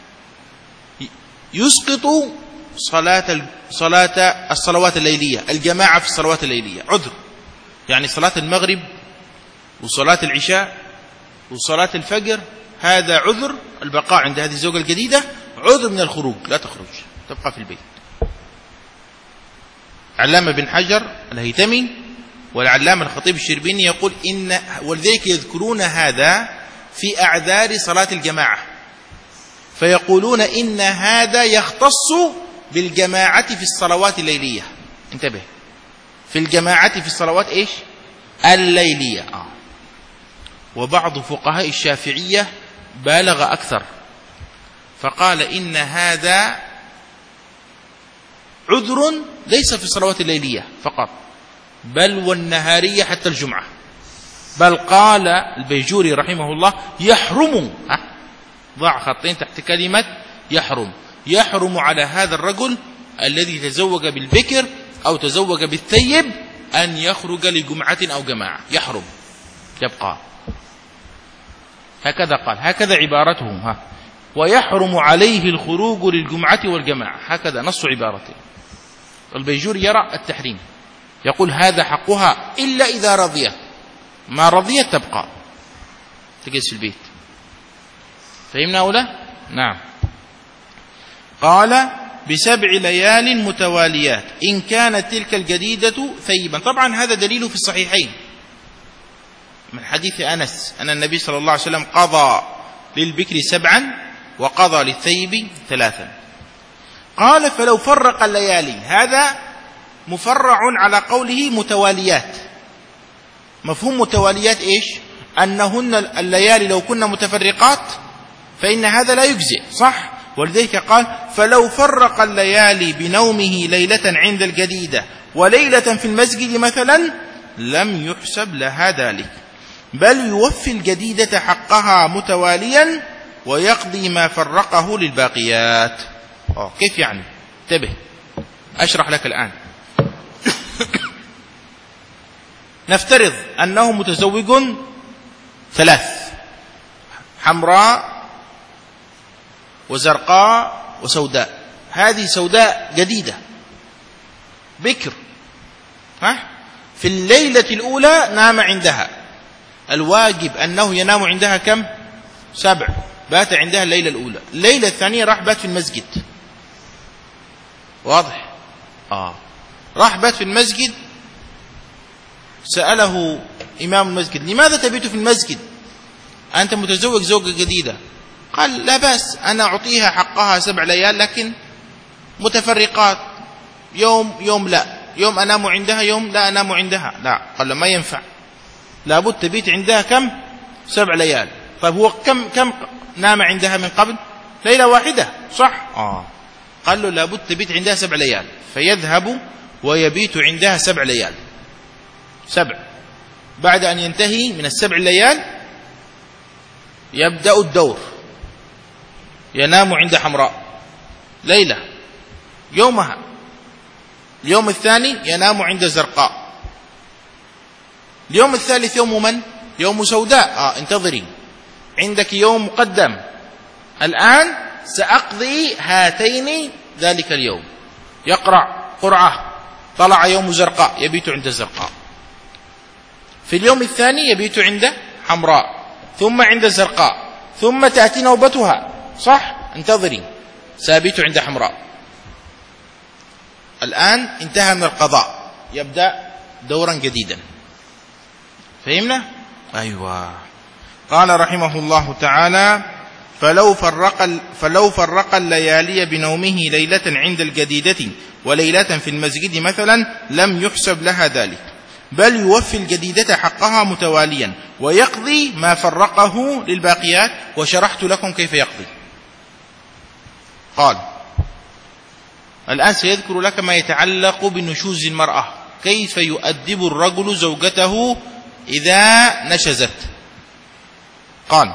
يسقط صلاة صلاة الصلوات الليلية، الجماعة في الصلوات الليلية عذر. يعني صلاة المغرب وصلاة العشاء وصلاة الفجر هذا عذر، البقاء عند هذه الزوجة الجديدة عذر من الخروج، لا تخرج تبقى في البيت. علامة بن حجر الهيتمي والعلامة الخطيب الشربيني يقول إن ولذلك يذكرون هذا في أعذار صلاة الجماعة، فيقولون إن هذا يختص بالجماعة في الصلوات الليلية. انتبه، في الجماعة في الصلوات إيش؟ الليلية. آه. وبعض فقهاء الشافعية بالغ أكثر فقال إن هذا عذر ليس في الصلوات الليلية فقط، بل والنهارية حتى الجمعة. بل قال البيجوري رحمه الله يحرم، ضع خطين تحت كلمة يحرم، يحرم على هذا الرجل الذي تزوج بالبكر أو تزوج بالثيب أن يخرج لجمعة أو جماعة، يحرم يبقى. هكذا قال، هكذا عبارتهم. ها ويحرم عليه الخروج للجمعة والجماعة، هكذا نص عبارته. البيجوري يرى التحريم يقول هذا حقها إلا إذا رضيت، ما رضيت تبقى تجلس في البيت. فهمنا أو لا؟ نعم. قال بسبع ليال متواليات إن كانت تلك الجديدة ثيبا. طبعا هذا دليله في الصحيحين من حديث أنس أن النبي صلى الله عليه وسلم قضى للبكر سبعا وقضى للثيب ثلاثا. قال فلو فرق الليالي، هذا مفرع على قوله متواليات. مفهوم متواليات إيش؟ أنهن الليالي لو كنا متفرقات فإن هذا لا يجزئ، صح؟ ولذلك قال فلو فرق الليالي بنومه ليلة عند الجديدة وليلة في المسجد مثلا لم يحسب لها ذلك، بل يوفي الجديدة حقها متواليا ويقضي ما فرقه للباقيات. أوه. كيف يعني؟ انتبه أشرح لك الآن. نفترض أنه متزوج ثلاث، حمراء وزرقاء وسوداء. هذه سوداء جديدة بكر، ها؟ في الليلة الأولى نام عندها، الواجب أنه ينام عندها كم؟ سبع، بات عندها الليلة الأولى. الليلة الثانية راح بات في المسجد، واضح؟ آه راح بات في المسجد. سأله إمام المسجد لماذا تبيت في المسجد؟ أنت متزوج زوجة جديدة. قال لا بأس، أنا أعطيها حقها سبع ليال لكن متفرقات، يوم يوم لا، يوم أنام عندها يوم لا أنام عندها. لا، قال ما ينفع، لابد تبيت عندها كم؟ سبع ليال. طيب هو كم كم نام عندها من قبل؟ ليلة واحدة، صح؟ آه. قال له لابد تبيت عندها سبع ليال، فيذهب ويبيت عندها سبع ليال، سبع. بعد أن ينتهي من السبع ليال يبدأ الدور، ينام عند حمراء ليلة يومها، اليوم الثاني ينام عند زرقاء، اليوم الثالث يوم من؟ يوم سوداء. آه انتظري، عندك يوم مقدم، الآن سأقضي هاتين ذلك اليوم. يقرأ قرعة، طلع يوم زرقاء يبيت عند زرقاء، في اليوم الثاني يبيت عند حمراء، ثم عند زرقاء، ثم تأتي نوبتها، صح؟ انتظري، سأبيت عند حمراء. الآن انتهى من القضاء، يبدأ دورا جديدا. فهمنا؟ أيوة. قال رحمه الله تعالى فلو فرق, فلو فرق الليالي بنومه ليلة عند الجديدة وليلة في المسجد مثلا لم يحسب لها ذلك، بل يوفي الجديدة حقها متواليا ويقضي ما فرقه للباقيات. وشرحت لكم كيف يقضي. قال الآن سيذكر لك ما يتعلق بنشوز المرأة، كيف يؤدب الرجل زوجته إذا نشزت. قال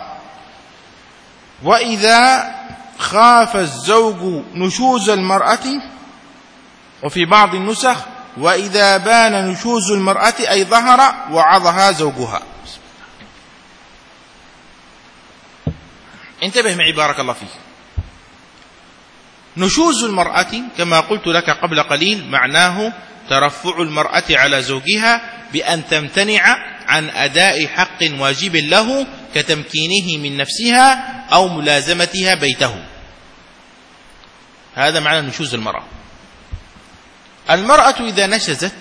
وإذا خاف الزوج نشوز المرأة، وفي بعض النسخ وإذا بان نشوز المرأة أي ظهر وعظها زوجها. انتبه معي بارك الله فيك. نشوز المرأة كما قلت لك قبل قليل معناه ترفع المرأة على زوجها بأن تمتنع عن أداء حق واجب له كتمكينه من نفسها أو ملازمتها بيته. هذا معنى نشوز المرأة. المرأة إذا نشزت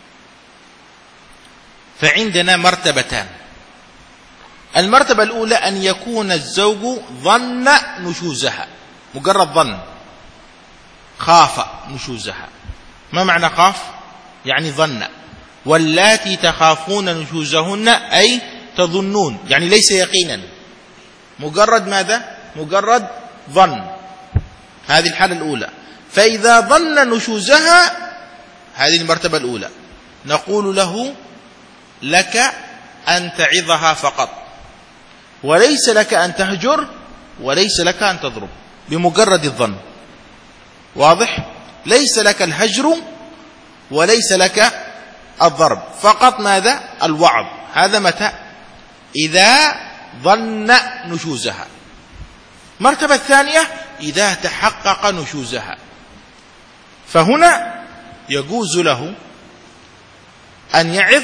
فعندنا مرتبتان. المرتبة الأولى أن يكون الزوج ظن نشوزها، مجرد ظن، خاف نشوزها. ما معنى خاف؟ يعني ظن. واللاتي تخافون نشوزهن أي تظنون، يعني ليس يقينا، مجرد ماذا؟ مجرد ظن. هذه الحالة الأولى. فإذا ظن نشوزها، هذه المرتبة الأولى، نقول له لك أن تعظها فقط، وليس لك أن تهجر، وليس لك أن تضرب، بمجرد الظن. واضح؟ ليس لك الهجر وليس لك الضرب، فقط ماذا؟ الوعظ. هذا متى؟ إذا ظن نشوزها. مرتبة الثانية إذا تحقق نشوزها، فهنا يجوز له أن يعظ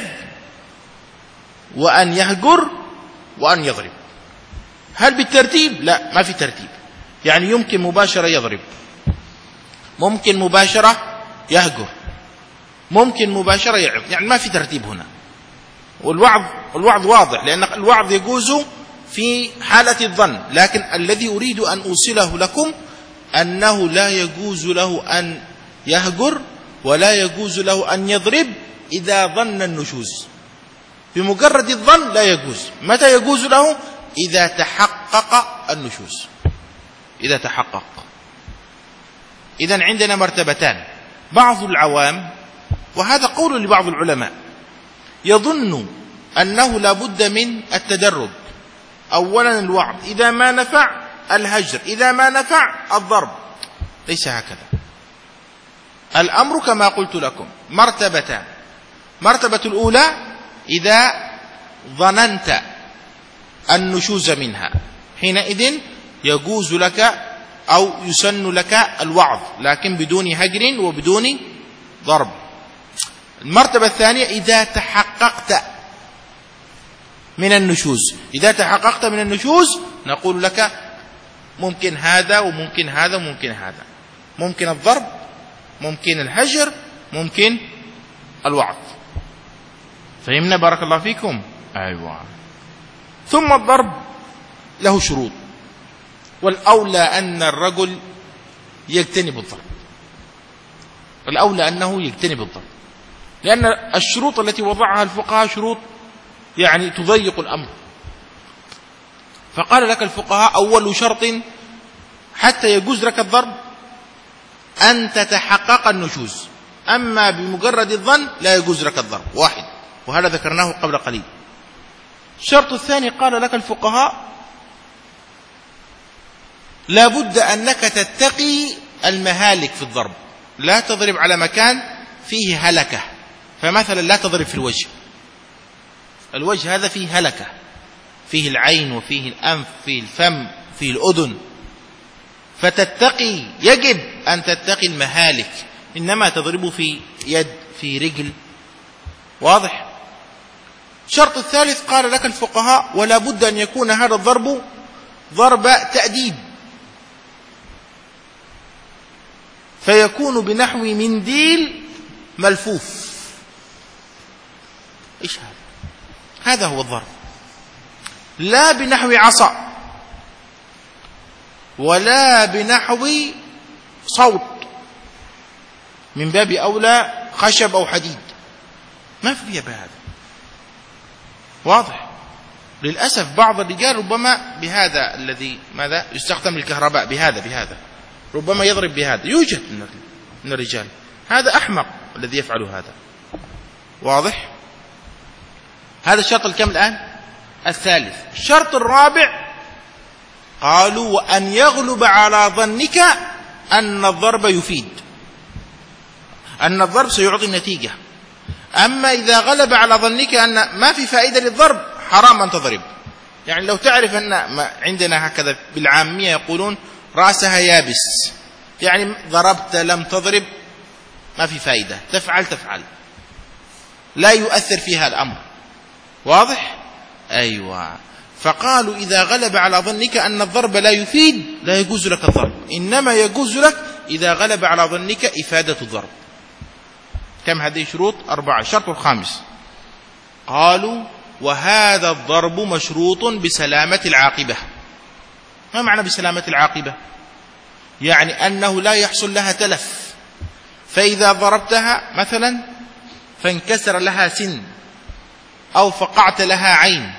وأن يهجر وأن يضرب. هل بالترتيب؟ لا، ما في ترتيب. يعني يمكن مباشرة يضرب، ممكن مباشرة يهجر، ممكن مباشرة يعظ، يعني ما في ترتيب هنا. والوعظ الوعظ واضح، لأن الوعظ يجوز في حالة الظن، لكن الذي أريد أن أوصله لكم أنه لا يجوز له أن يهجر ولا يجوز له أن يضرب إذا ظن النشوز. بمجرد الظن لا يجوز. متى يجوز له؟ إذا تحقق النشوز، إذا تحقق. إذن عندنا مرتبتان. بعض العوام، وهذا قول لبعض العلماء، يظن أنه لا بد من التدرج. أولا الوعظ، إذا ما نفع الهجر، إذا ما نفع الضرب. ليس هكذا. الأمر كما قلت لكم مرتبتان. مرتبة الأولى إذا ظننت النشوز منها، حينئذ يجوز لك أو يسن لك الوعظ، لكن بدون هجر وبدون ضرب. المرتبة الثانية إذا تحققت من النشوز. إذا تحققت من النشوز نقول لك ممكن هذا وممكن هذا وممكن هذا، ممكن الضرب، ممكن الهجر، ممكن الوعظ. فهمنا؟ بارك الله فيكم. أيوة. ثم الضرب له شروط، والأولى أن الرجل يجتنب الضرب، الأولى أنه يجتنب الضرب، لأن الشروط التي وضعها الفقهاء شروط يعني تضيق الأمر. فقال لك الفقهاء أول شرط حتى يجوز لك الضرب أن تتحقق النشوز، أما بمجرد الظن لا يجوز لك الضرب. واحد، وهذا ذكرناه قبل قليل. الشرط الثاني قال لك الفقهاء لا بد أنك تتقي المهالك في الضرب، لا تضرب على مكان فيه هلكة. فمثلا لا تضرب في الوجه، الوجه هذا فيه هلكة، فيه العين وفيه الأنف، فيه الفم، فيه الأذن، فتتقي، يجب أن تتقي المهالك. إنما تضرب في يد، في رجل. واضح؟ الشرط الثالث قال لك الفقهاء ولا بد أن يكون هذا الضرب ضرب تأديب، فيكون بنحو منديل ملفوف. إيش هذا؟ هذا هو الضرب، لا بنحو عصا ولا بنحو صوت، من باب أولى خشب أو حديد، ما في بهذا. واضح؟ للأسف بعض الرجال ربما بهذا الذي ماذا يستخدم الكهرباء، بهذا بهذا ربما يضرب بهذا، يوجد من الرجال. هذا أحمق الذي يفعل هذا. واضح؟ هذا الشرط الكم الآن؟ الثالث. الشرط الرابع قالوا وأن يغلب على ظنك أن الضرب يفيد، أن الضرب سيعطي النتيجة. أما إذا غلب على ظنك أن ما في فائدة للضرب، حرام أن تضرب. يعني لو تعرف أن ما عندنا هكذا بالعامية يقولون رأسها يابس، يعني ضربت لم تضرب ما في فائدة، تفعل تفعل، لا يؤثر فيها الأمر. واضح؟ أيوة. فقالوا إذا غلب على ظنك أن الضرب لا يفيد لا يجوز لك الضرب، إنما يجوز لك إذا غلب على ظنك إفادة الضرب. كم هذه شروط؟ أربعة. الشرط الخامس قالوا وهذا الضرب مشروط بسلامة العاقبة. ما معنى بسلامة العاقبة؟ يعني أنه لا يحصل لها تلف. فإذا ضربتها مثلا فانكسر لها سن أو فقعت لها عين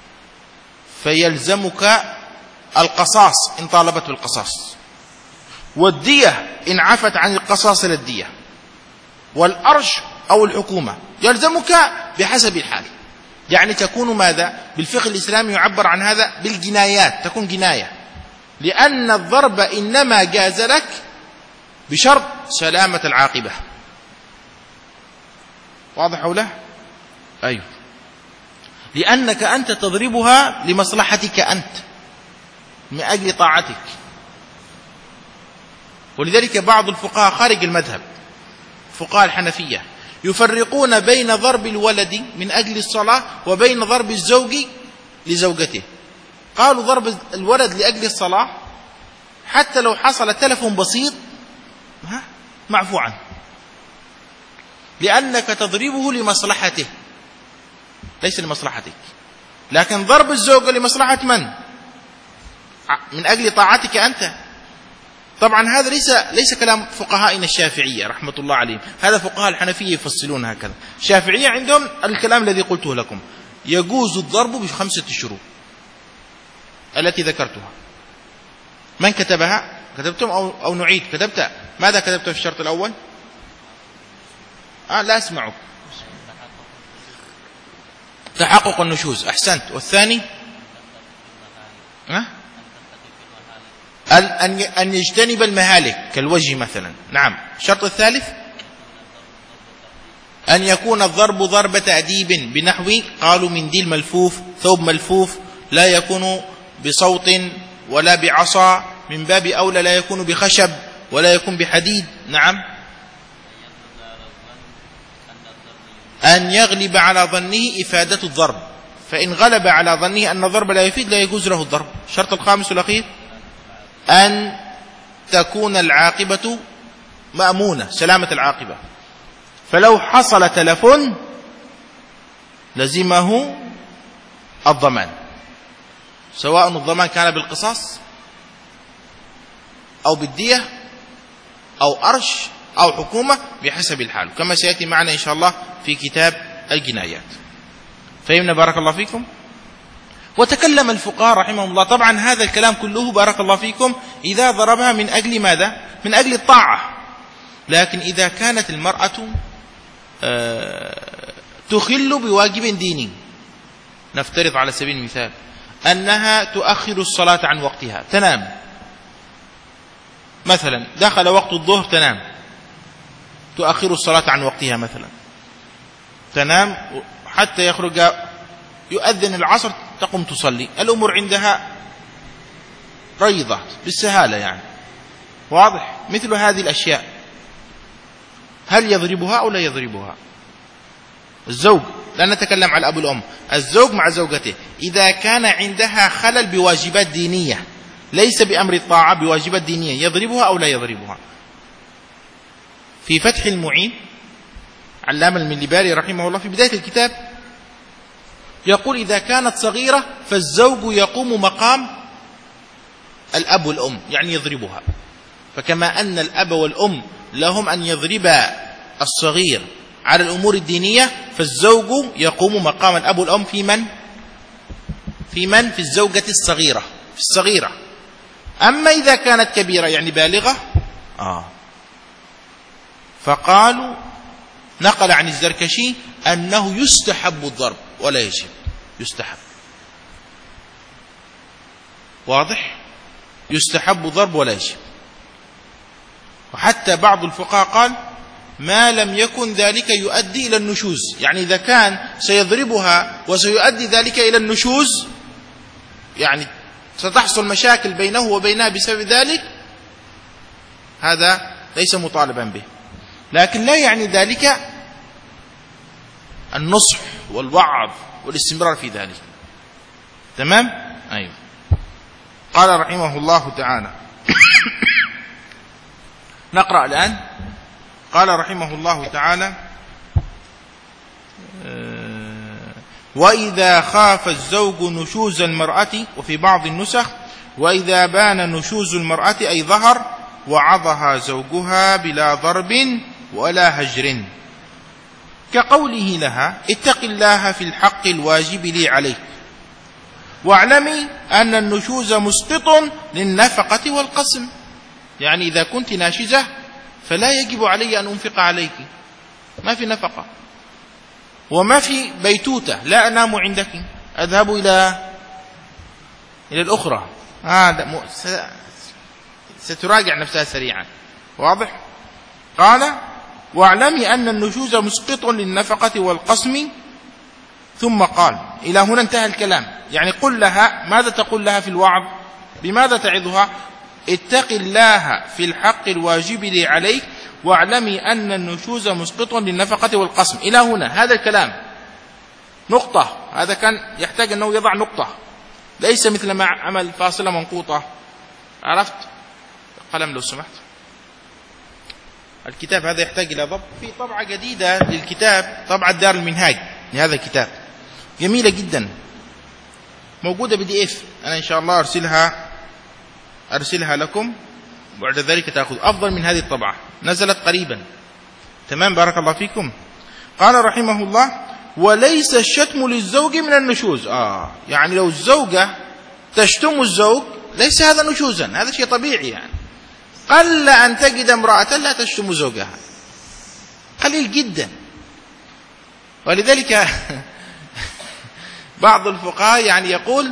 فيلزمك القصاص إن طالبت بالقصاص، والدية إن عفت عن القصاص للدية، والأرش أو الحكومة يلزمك بحسب الحال. يعني تكون ماذا؟ بالفقه الإسلامي يعبر عن هذا بالجنايات، تكون جناية، لأن الضرب إنما جاز لك بشرط سلامة العاقبة. واضح أو لا؟ أيوه. لأنك أنت تضربها لمصلحتك أنت من أجل طاعتك. ولذلك بعض الفقهاء خارج المذهب، فقهاء الحنفية، يفرقون بين ضرب الولد من أجل الصلاة وبين ضرب الزوج لزوجته. قالوا ضرب الولد لأجل الصلاة حتى لو حصل تلف بسيط معفو عنه، لأنك تضربه لمصلحته ليس لمصلحتك. لكن ضرب الزوجة لمصلحة من؟ من أجل طاعتك أنت. طبعا هذا ليس ليس كلام فقهائنا الشافعية رحمة الله عليهم، هذا فقهاء الحنفية يفصلون هكذا. الشافعية عندهم الكلام الذي قلته لكم، يجوز الضرب بخمسة شروط التي ذكرتها. من كتبها؟ كتبتم أو, أو نعيد؟ كتبت. ماذا كتبت في الشرط الأول؟ آه لا أسمعك. تحقق النشوز، أحسنت. والثاني أه؟ أن أن يجتنب المهالك كالوجه مثلا. نعم. الشرط الثالث أن يكون الضرب ضرب تأديب بنحو قالوا منديل ملفوف، ثوب ملفوف، لا يكون بصوت ولا بعصا، من باب أولى لا يكون بخشب ولا يكون بحديد. نعم. أن يغلب على ظنه إفادة الضرب، فإن غلب على ظنه أن الضرب لا يفيد لا يجوز له الضرب. الشرط الخامس والأخير أن تكون العاقبة مأمونة، سلامة العاقبة، فلو حصل تلف لزمه الضمان، سواء الضمان كان بالقصاص أو بالدية أو أرش أو حكومة بحسب الحال، كما سيأتي معنا إن شاء الله في كتاب الجنايات. فهمنا بارك الله فيكم؟ وتكلم الفقهاء رحمهم الله. طبعا هذا الكلام كله بارك الله فيكم إذا ضربها من أجل ماذا؟ من أجل الطاعة. لكن إذا كانت المرأة تخل بواجب ديني، نفترض على سبيل المثال أنها تؤخر الصلاة عن وقتها، تنام مثلا، دخل وقت الظهر تنام، تؤخر الصلاة عن وقتها مثلا، تنام حتى يخرج يؤذن العصر تقوم تصلي، الأمور عندها ريضة بالسهالة يعني، واضح؟ مثل هذه الأشياء هل يضربها أو لا يضربها؟ الزوج، لا نتكلم على الأب والأم، الزوج مع زوجته إذا كان عندها خلل بواجبات دينية ليس بأمر الطاعة، بواجبات دينية، يضربها أو لا يضربها؟ في فتح المعين علامة المليباري رحمه الله في بداية الكتاب يقول إذا كانت صغيرة فالزوج يقوم مقام الأب والأم، يعني يضربها. فكما أن الأب والأم لهم أن يضربا الصغير على الأمور الدينية، فالزوج يقوم مقام الأب والأم في من؟ في من؟ في الزوجة الصغيرة، في الصغيرة. أما إذا كانت كبيرة يعني بالغة آه فقالوا، نقل عن الزركشي أنه يستحب الضرب ولا يجب، يستحب، واضح؟ يستحب ضرب ولا يجب. وحتى بعض الفقهاء قال ما لم يكن ذلك يؤدي إلى النشوز، يعني إذا كان سيضربها وسيؤدي ذلك إلى النشوز، يعني ستحصل مشاكل بينه وبينها بسبب ذلك، هذا ليس مطالبا به. لكن لا يعني ذلك النصح والوعظ والاستمرار في ذلك. تمام؟ أيوه. قال رحمه الله تعالى نقرأ الآن. قال رحمه الله تعالى وإذا خاف الزوج نشوز المرأة، وفي بعض النسخ وإذا بان نشوز المرأة أي ظهر وعظها زوجها بلا ضرب ولا هجر، كقوله لها اتق الله في الحق الواجب لي عليك، واعلمي أن النشوز مسقط للنفقة والقسم، يعني إذا كنت ناشزة فلا يجب علي أن أنفق عليك، ما في نفقة وما في بيتوتة، لا أنام عندك، أذهب إلى إلى الأخرى، آه ستراجع نفسها سريعا، واضح؟ قال واعلمي أن النشوز مسقط للنفقة والقسم، ثم قال إلى هنا انتهى الكلام. يعني قل لها، ماذا تقول لها في الوعظ؟ بماذا تعظها؟ اتق الله في الحق الواجب لي عليك، واعلمي أن النشوز مسقط للنفقة والقسم. إلى هنا هذا الكلام نقطة، هذا كان يحتاج أنه يضع نقطة، ليس مثل ما عمل فاصلة منقوطة. عرفت؟ قلم لو سمحت. الكتاب هذا يحتاج إلى ضبط. في طبعة جديدة للكتاب، طبعة دار المنهاج لهذا الكتاب، جميلة جدا، موجودة بي دي اف. أنا إن شاء الله أرسلها أرسلها لكم، وبعد ذلك تأخذ أفضل من هذه الطبعة، نزلت قريبا. تمام، بارك الله فيكم. قال رحمه الله: وليس الشتم للزوج من النشوز. آه يعني لو الزوجة تشتم الزوج ليس هذا نشوزا، هذا شيء طبيعي. يعني قل أن تجد امرأة لا تشتم زوجها، قليل جدا. ولذلك بعض الفقهاء يعني يقول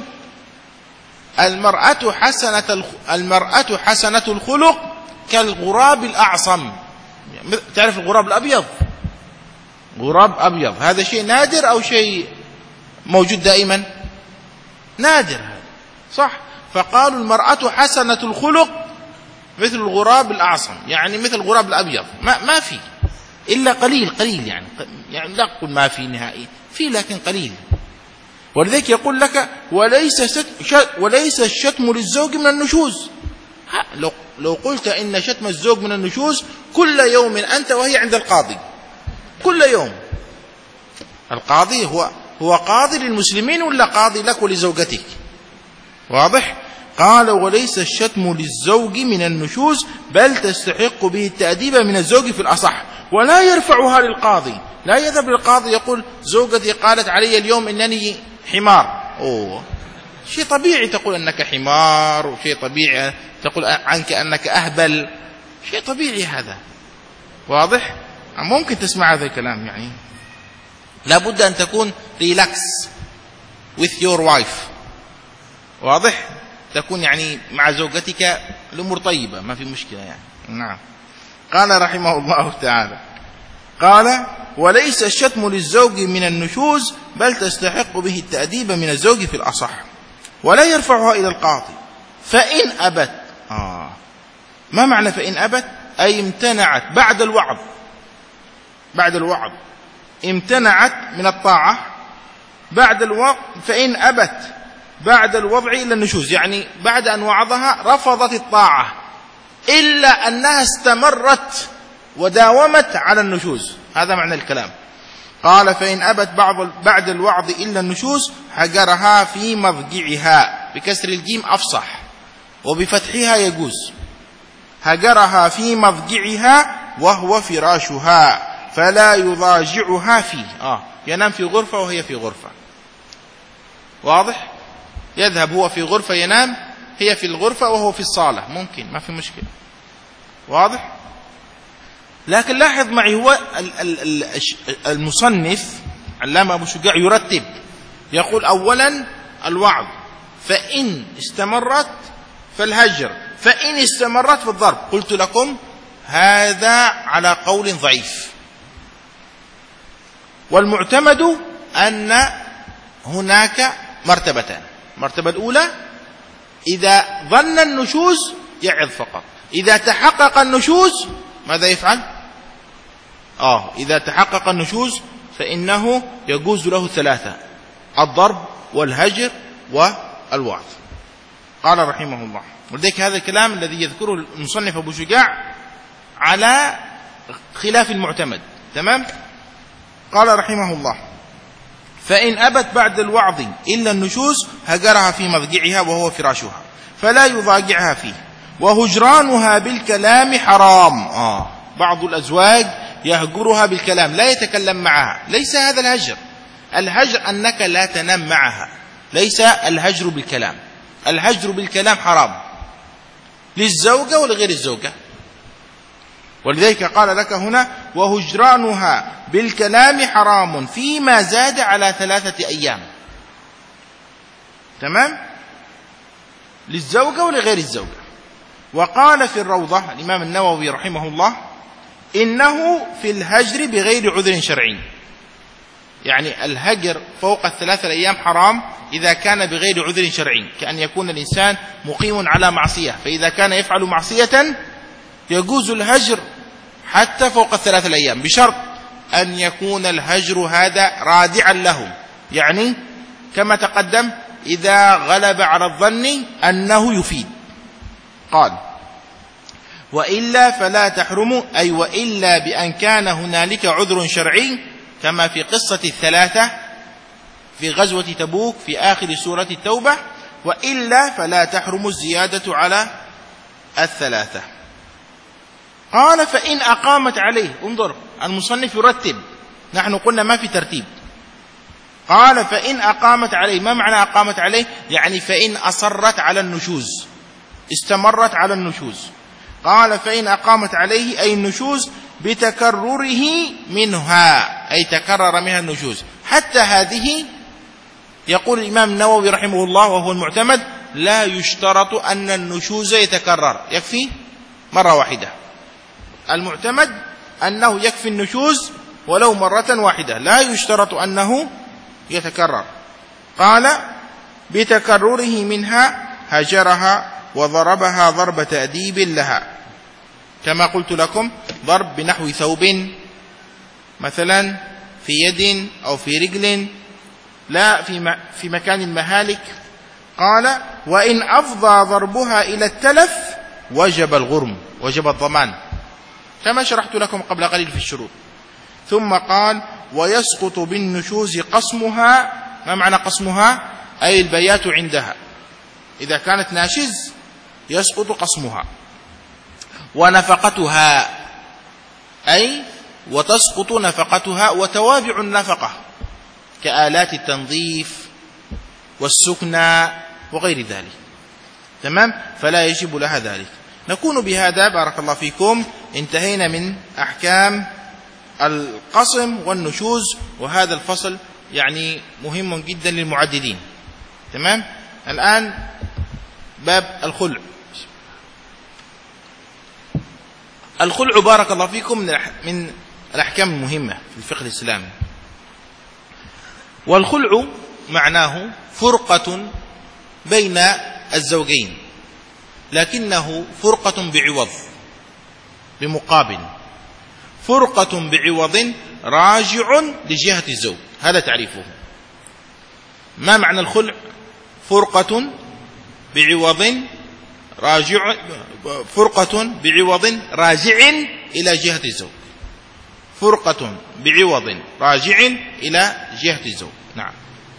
المرأة حسنة المرأة حسنة الخلق كالغراب الأعصم. تعرف الغراب الأبيض؟ غراب أبيض، هذا شيء نادر أو شيء موجود دائما؟ نادر هذا، صح؟ فقالوا المرأة حسنة الخلق مثل الغراب الأعصم، يعني مثل الغراب الأبيض، ما ما في إلا قليل قليل، يعني يعني لا أقول ما في نهائي، في لكن قليل. ولذلك يقول لك وليس وليس الشتم للزوج من النشوز. لو لو قلت إن شتم الزوج من النشوز كل يوم أنت وهي عند القاضي، كل يوم. القاضي هو هو قاضي للمسلمين ولا قاضي لك ولزوجتك؟ واضح؟ قال وليس الشتم للزوج من النشوز بل تستحق به التأديب من الزوج في الأصح، ولا يرفعها للقاضي. لا يذهب للقاضي يقول زوجتي قالت علي اليوم إنني حمار. أوه شيء طبيعي تقول أنك حمار، وشيء طبيعي تقول عنك أنك أهبل، شيء طبيعي هذا. واضح؟ ممكن تسمع هذا الكلام. يعني لابد أن تكون ريلاكس with your wife. واضح؟ تكون يعني مع زوجتك الأمور طيبة، ما في مشكلة يعني. نعم. قال رحمه الله تعالى، قال وليس الشتم للزوج من النشوز بل تستحق به التأديب من الزوج في الأصح، ولا يرفعها إلى القاضي فإن أبت. آه. ما معنى فإن أبت؟ أي امتنعت بعد الوعظ، بعد الوعظ امتنعت من الطاعة بعد الوعظ. فإن أبت بعد الوضع إلى النشوز، يعني بعد أن وعظها رفضت الطاعة إلا أنها استمرت وداومت على النشوز، هذا معنى الكلام. قال فإن أبت بعد الوعظ إلا النشوز هجرها في مضجعها، بكسر الجيم أفصح وبفتحها يجوز. هجرها في مضجعها وهو فراشها فلا يضاجعها فيه. آه ينام في غرفة وهي في غرفة. واضح؟ يذهب هو في غرفة ينام، هي في الغرفة وهو في الصالة، ممكن، ما في مشكلة. واضح؟ لكن لاحظ معي، هو المصنف علامة أبو شجاع يرتب، يقول أولا الوعظ، فإن استمرت فالهجر، فإن استمرت في الضرب. قلت لكم هذا على قول ضعيف، والمعتمد أن هناك مرتبتان. المرتبة الأولى إذا ظن النشوز يعظ فقط، إذا تحقق النشوز ماذا يفعل؟ آه إذا تحقق النشوز فإنه يجوز له ثلاثة: الضرب والهجر والوعظ. قال رحمه الله. ولذلك هذا الكلام الذي يذكره المصنف أبو شجاع على خلاف المعتمد. تمام؟ قال رحمه الله فإن أبت بعد الوعظ إلا النشوز هجرها في مضجعها وهو فراشها فلا يضاجعها فيه، وهجرانها بالكلام حرام. آه بعض الأزواج يهجرها بالكلام، لا يتكلم معها، ليس هذا الهجر. الهجر أنك لا تنام معها، ليس الهجر بالكلام. الهجر بالكلام حرام للزوجة ولغير الزوجة. ولذلك قال لك هنا وهجرانها بالكلام حرام فيما زاد على ثلاثة أيام. تمام؟ للزوجة ولغير الزوجة. وقال في الروضة الإمام النووي رحمه الله إنه في الهجر بغير عذر شرعي، يعني الهجر فوق الثلاثة الأيام حرام إذا كان بغير عذر شرعي، كأن يكون الإنسان مقيم على معصية، فإذا كان يفعل معصية يجوز الهجر حتى فوق الثلاثة الأيام، بشرط أن يكون الهجر هذا رادعا له، يعني كما تقدم إذا غلب على الظن أنه يفيد. قال وإلا فلا تحرم، أي وإلا بأن كان هنالك عذر شرعي كما في قصة الثلاثة في غزوة تبوك في آخر سورة التوبة، وإلا فلا تحرم الزيادة على الثلاثة. قال فإن أقامت عليه، انظر المصنف يرتب، نحن قلنا ما في ترتيب. قال فإن أقامت عليه، ما معنى أقامت عليه؟ يعني فإن أصرت على النشوز، استمرت على النشوز. قال فإن أقامت عليه أي النشوز بتكرره منها، أي تكرر منها النشوز. حتى هذه يقول الإمام النووي رحمه الله وهو المعتمد لا يشترط أن النشوز يتكرر، يكفي مرة واحدة. المعتمد أنه يكفي النشوز ولو مرة واحدة، لا يشترط أنه يتكرر. قال بتكرره منها هجرها وضربها ضرب تأديب لها، كما قلت لكم ضرب بنحو ثوب مثلا في يد أو في رجل، لا في في مكان المهالك. قال وإن أفضى ضربها إلى التلف وجب الغرم، وجب الضمان، كما شرحت لكم قبل قليل في الشروط. ثم قال ويسقط بالنشوز قسمها. ما معنى قسمها؟ أي البيات عندها، إذا كانت ناشز يسقط قسمها. ونفقتها، أي وتسقط نفقتها وتوابع النفقة كآلات التنظيف والسكنى وغير ذلك. تمام؟ فلا يجب لها ذلك. نكون بهذا بارك الله فيكم انتهينا من أحكام القسم والنشوز، وهذا الفصل يعني مهم جدا للمعددين. تمام؟ الآن باب الخلع. الخلع بارك الله فيكم من الأحكام المهمة في الفقه الإسلامي. والخلع معناه فرقة بين الزوجين، لكنه فرقة بعوض، بمقابل، فرقة بعوض راجع لجهة الزوج، هذا تعريفه. ما معنى الخلع؟ فرقة بعوض راجع، فرقة بعوض راجع إلى جهة الزوج، فرقة بعوض راجع إلى جهة الزوج. نعم.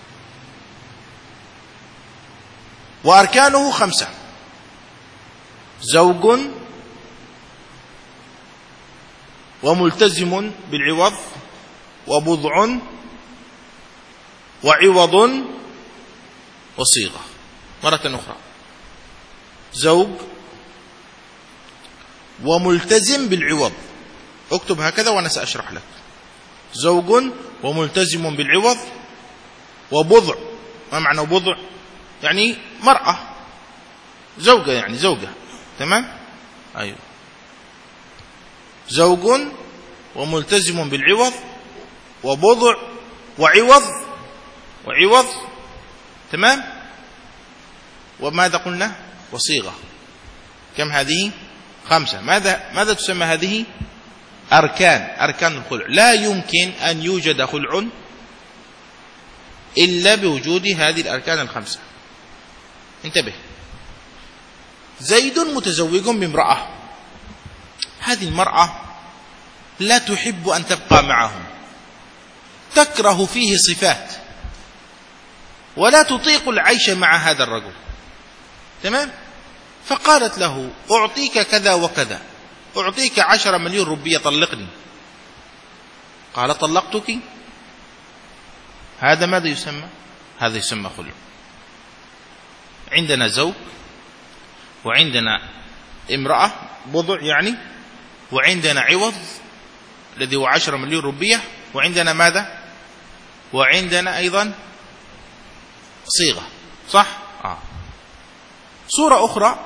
وأركانه خمسة: زوج وملتزم بالعوض وبضع وعوض وصيغة. مرة أخرى: زوج وملتزم بالعوض، اكتب هكذا وأنا سأشرح لك. زوج وملتزم بالعوض وبضع. ما معنى بضع؟ يعني مرأة، زوجة، يعني زوجة. تمام؟ أيوه. زوج وملتزم بالعوض وبضع وعوض وعوض. تمام؟ وماذا قلنا؟ وصيغة. كم هذه؟ خمسة. ماذا ماذا تسمى هذه؟ أركان، أركان الخلع. لا يمكن أن يوجد خلع إلا بوجود هذه الأركان الخمسة. انتبه. زيد متزوج بامرأة، هذه المرأة لا تحب أن تبقى معه، تكره فيه صفات ولا تطيق العيش مع هذا الرجل. تمام؟ فقالت له: أعطيك كذا وكذا، أعطيك عشر مليون روبية، طلقني. قال: طلقتك. هذا ماذا يسمى؟ هذا يسمى خلع. عندنا زوج، وعندنا امرأة بضع يعني، وعندنا عوض الذي هو عشر مليون روبية، وعندنا ماذا؟ وعندنا أيضا صيغة. صح؟ آه. صورة أخرى: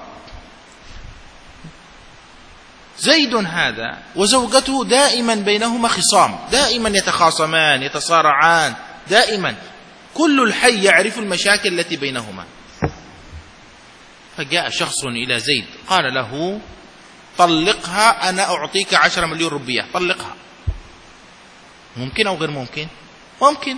زيد هذا وزوجته دائما بينهما خصام، دائما يتخاصمان، يتصارعان، دائما كل الحي يعرف المشاكل التي بينهما. فجاء شخص إلى زيد قال له: طلقها أنا أعطيك عشرة مليون روبية، طلقها. ممكن أو غير ممكن؟ ممكن.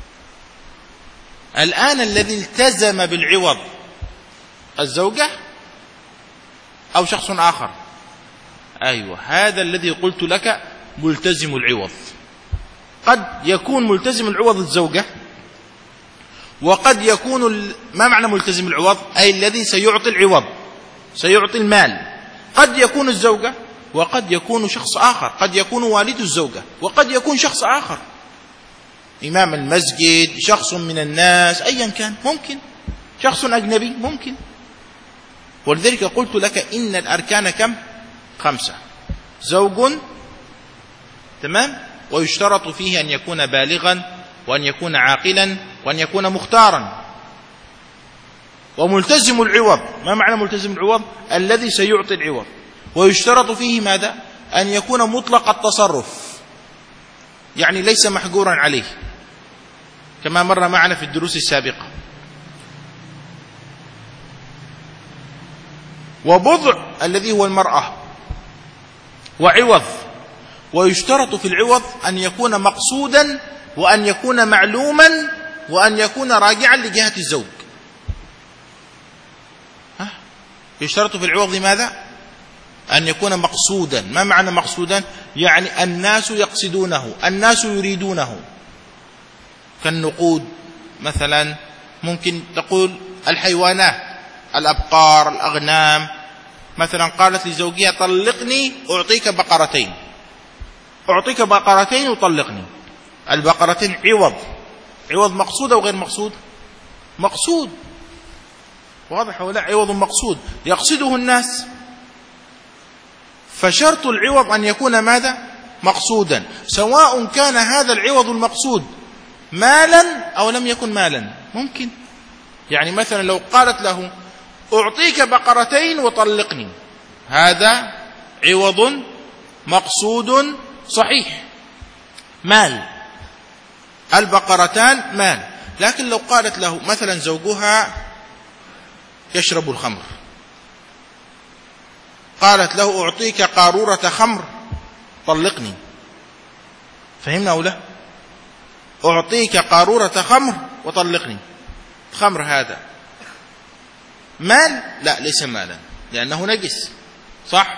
الآن الذي التزم بالعوض الزوجة أو شخص آخر؟ أيوة، هذا الذي قلت لك ملتزم العوض. قد يكون ملتزم العوض الزوجة، وقد يكون ما معنى ملتزم العوض؟ أي الذي سيعطي العوض، سيعطي المال. قد يكون الزوجة، وقد يكون شخص آخر، قد يكون والد الزوجة، وقد يكون شخص آخر، إمام المسجد، شخص من الناس، أيا كان، ممكن شخص أجنبي، ممكن. ولذلك قلت لك إن الأركان كم؟ خمسة. زوج، تمام، ويشترط فيه أن يكون بالغا، وأن يكون عاقلا، وأن يكون مختارا. وملتزم العوض، ما معنى ملتزم العوض؟ الذي سيعطي العوض. ويشترط فيه ماذا؟ أن يكون مطلق التصرف، يعني ليس محجورا عليه، كما مر معنا في الدروس السابقة. وبضع الذي هو المرأة، وعوض. ويشترط في العوض أن يكون مقصودا، وأن يكون معلوما، وأن يكون راجعا لجهة الزوج. ها؟ يشترط في العوض ماذا؟ أن يكون مقصودا. ما معنى مقصودا؟ يعني الناس يقصدونه، الناس يريدونه، كالنقود مثلا. ممكن تقول الحيوانات، الأبقار، الأغنام. مثلا قالت لزوجها طلقني أعطيك بقرتين، أعطيك بقرتين وطلقني. البقرتين عوض، عوض مقصود أو غير مقصود؟ مقصود، واضح ولا؟ عوض مقصود يقصده الناس. فشرط العوض أن يكون ماذا؟ مقصودا، سواء كان هذا العوض المقصود مالا أو لم يكن مالا. ممكن يعني مثلا لو قالت له أعطيك بقرتين وطلقني، هذا عوض مقصود صحيح، مال، البقرتان مال. لكن لو قالت له مثلا زوجها يشرب الخمر، قالت له أعطيك قارورة خمر طلقني، فهمنا أو لا؟ أعطيك قارورة خمر وطلقني. خمر هذا مال؟ لا، ليس مالا، لأنه نجس، صح؟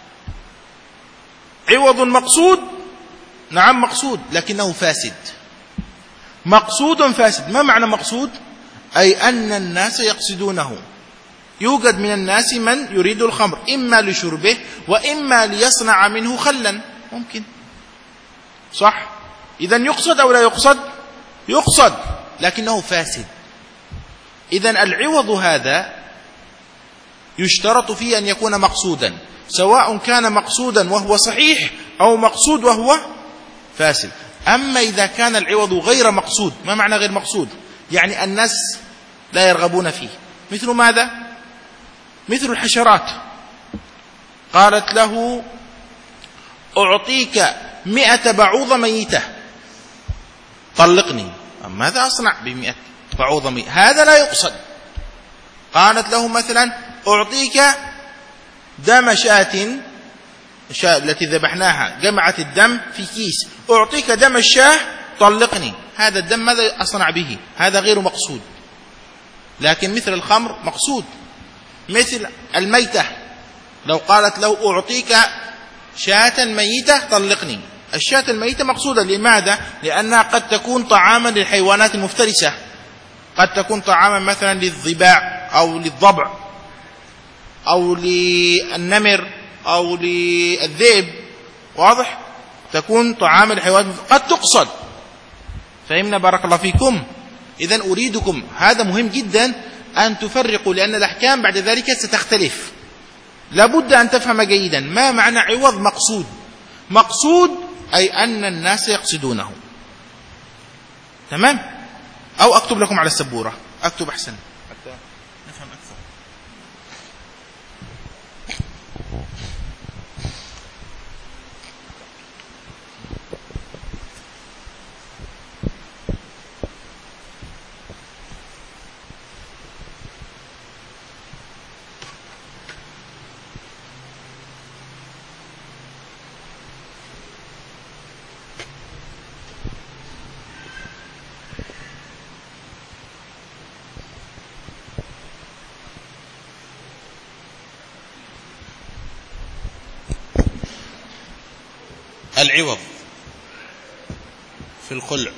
عوض مقصود، نعم مقصود، لكنه فاسد، مقصود فاسد. ما معنى مقصود؟ أي أن الناس يقصدونه. يوجد من الناس من يريد الخمر إما لشربه وإما ليصنع منه خلا، ممكن، صح؟ إذن يقصد أو لا يقصد؟ يقصد، لكنه فاسد. إذن العوض هذا يشترط فيه أن يكون مقصودا، سواء كان مقصودا وهو صحيح أو مقصود وهو فاسد. أما إذا كان العوض غير مقصود، ما معنى غير مقصود؟ يعني الناس لا يرغبون فيه. مثل ماذا؟ مثل الحشرات. قالت له أعطيك مئة بعوضة ميتة طلقني. ماذا أصنع بمئة بعوضة ميتة؟ هذا لا يقصد. قالت له مثلا أعطيك دم شاة، الشاة التي ذبحناها جمعت الدم في كيس، أعطيك دم الشاة طلقني. هذا الدم ماذا أصنع به؟ هذا غير مقصود. لكن مثل الخمر مقصود. مثل الميتة، لو قالت له أعطيك شاة ميتة طلقني، الشاة الميتة مقصودة. لماذا؟ لأنها قد تكون طعاما للحيوانات المفترسة، قد تكون طعاما مثلا للضباع أو للضبع أو للنمر أو للذئب، واضح؟ تكون طعاما للحيوانات، قد تقصد. فهمنا؟ بارك الله فيكم. إذن أريدكم، هذا مهم جدا أن تفرقوا، لأن الأحكام بعد ذلك ستختلف. لابد أن تفهم جيدا ما معنى عوض مقصود. مقصود أي أن الناس يقصدونه، تمام؟ أو أكتب لكم على السبورة، أكتب أحسن حتى نفهم أكثر. العوض في الخلع.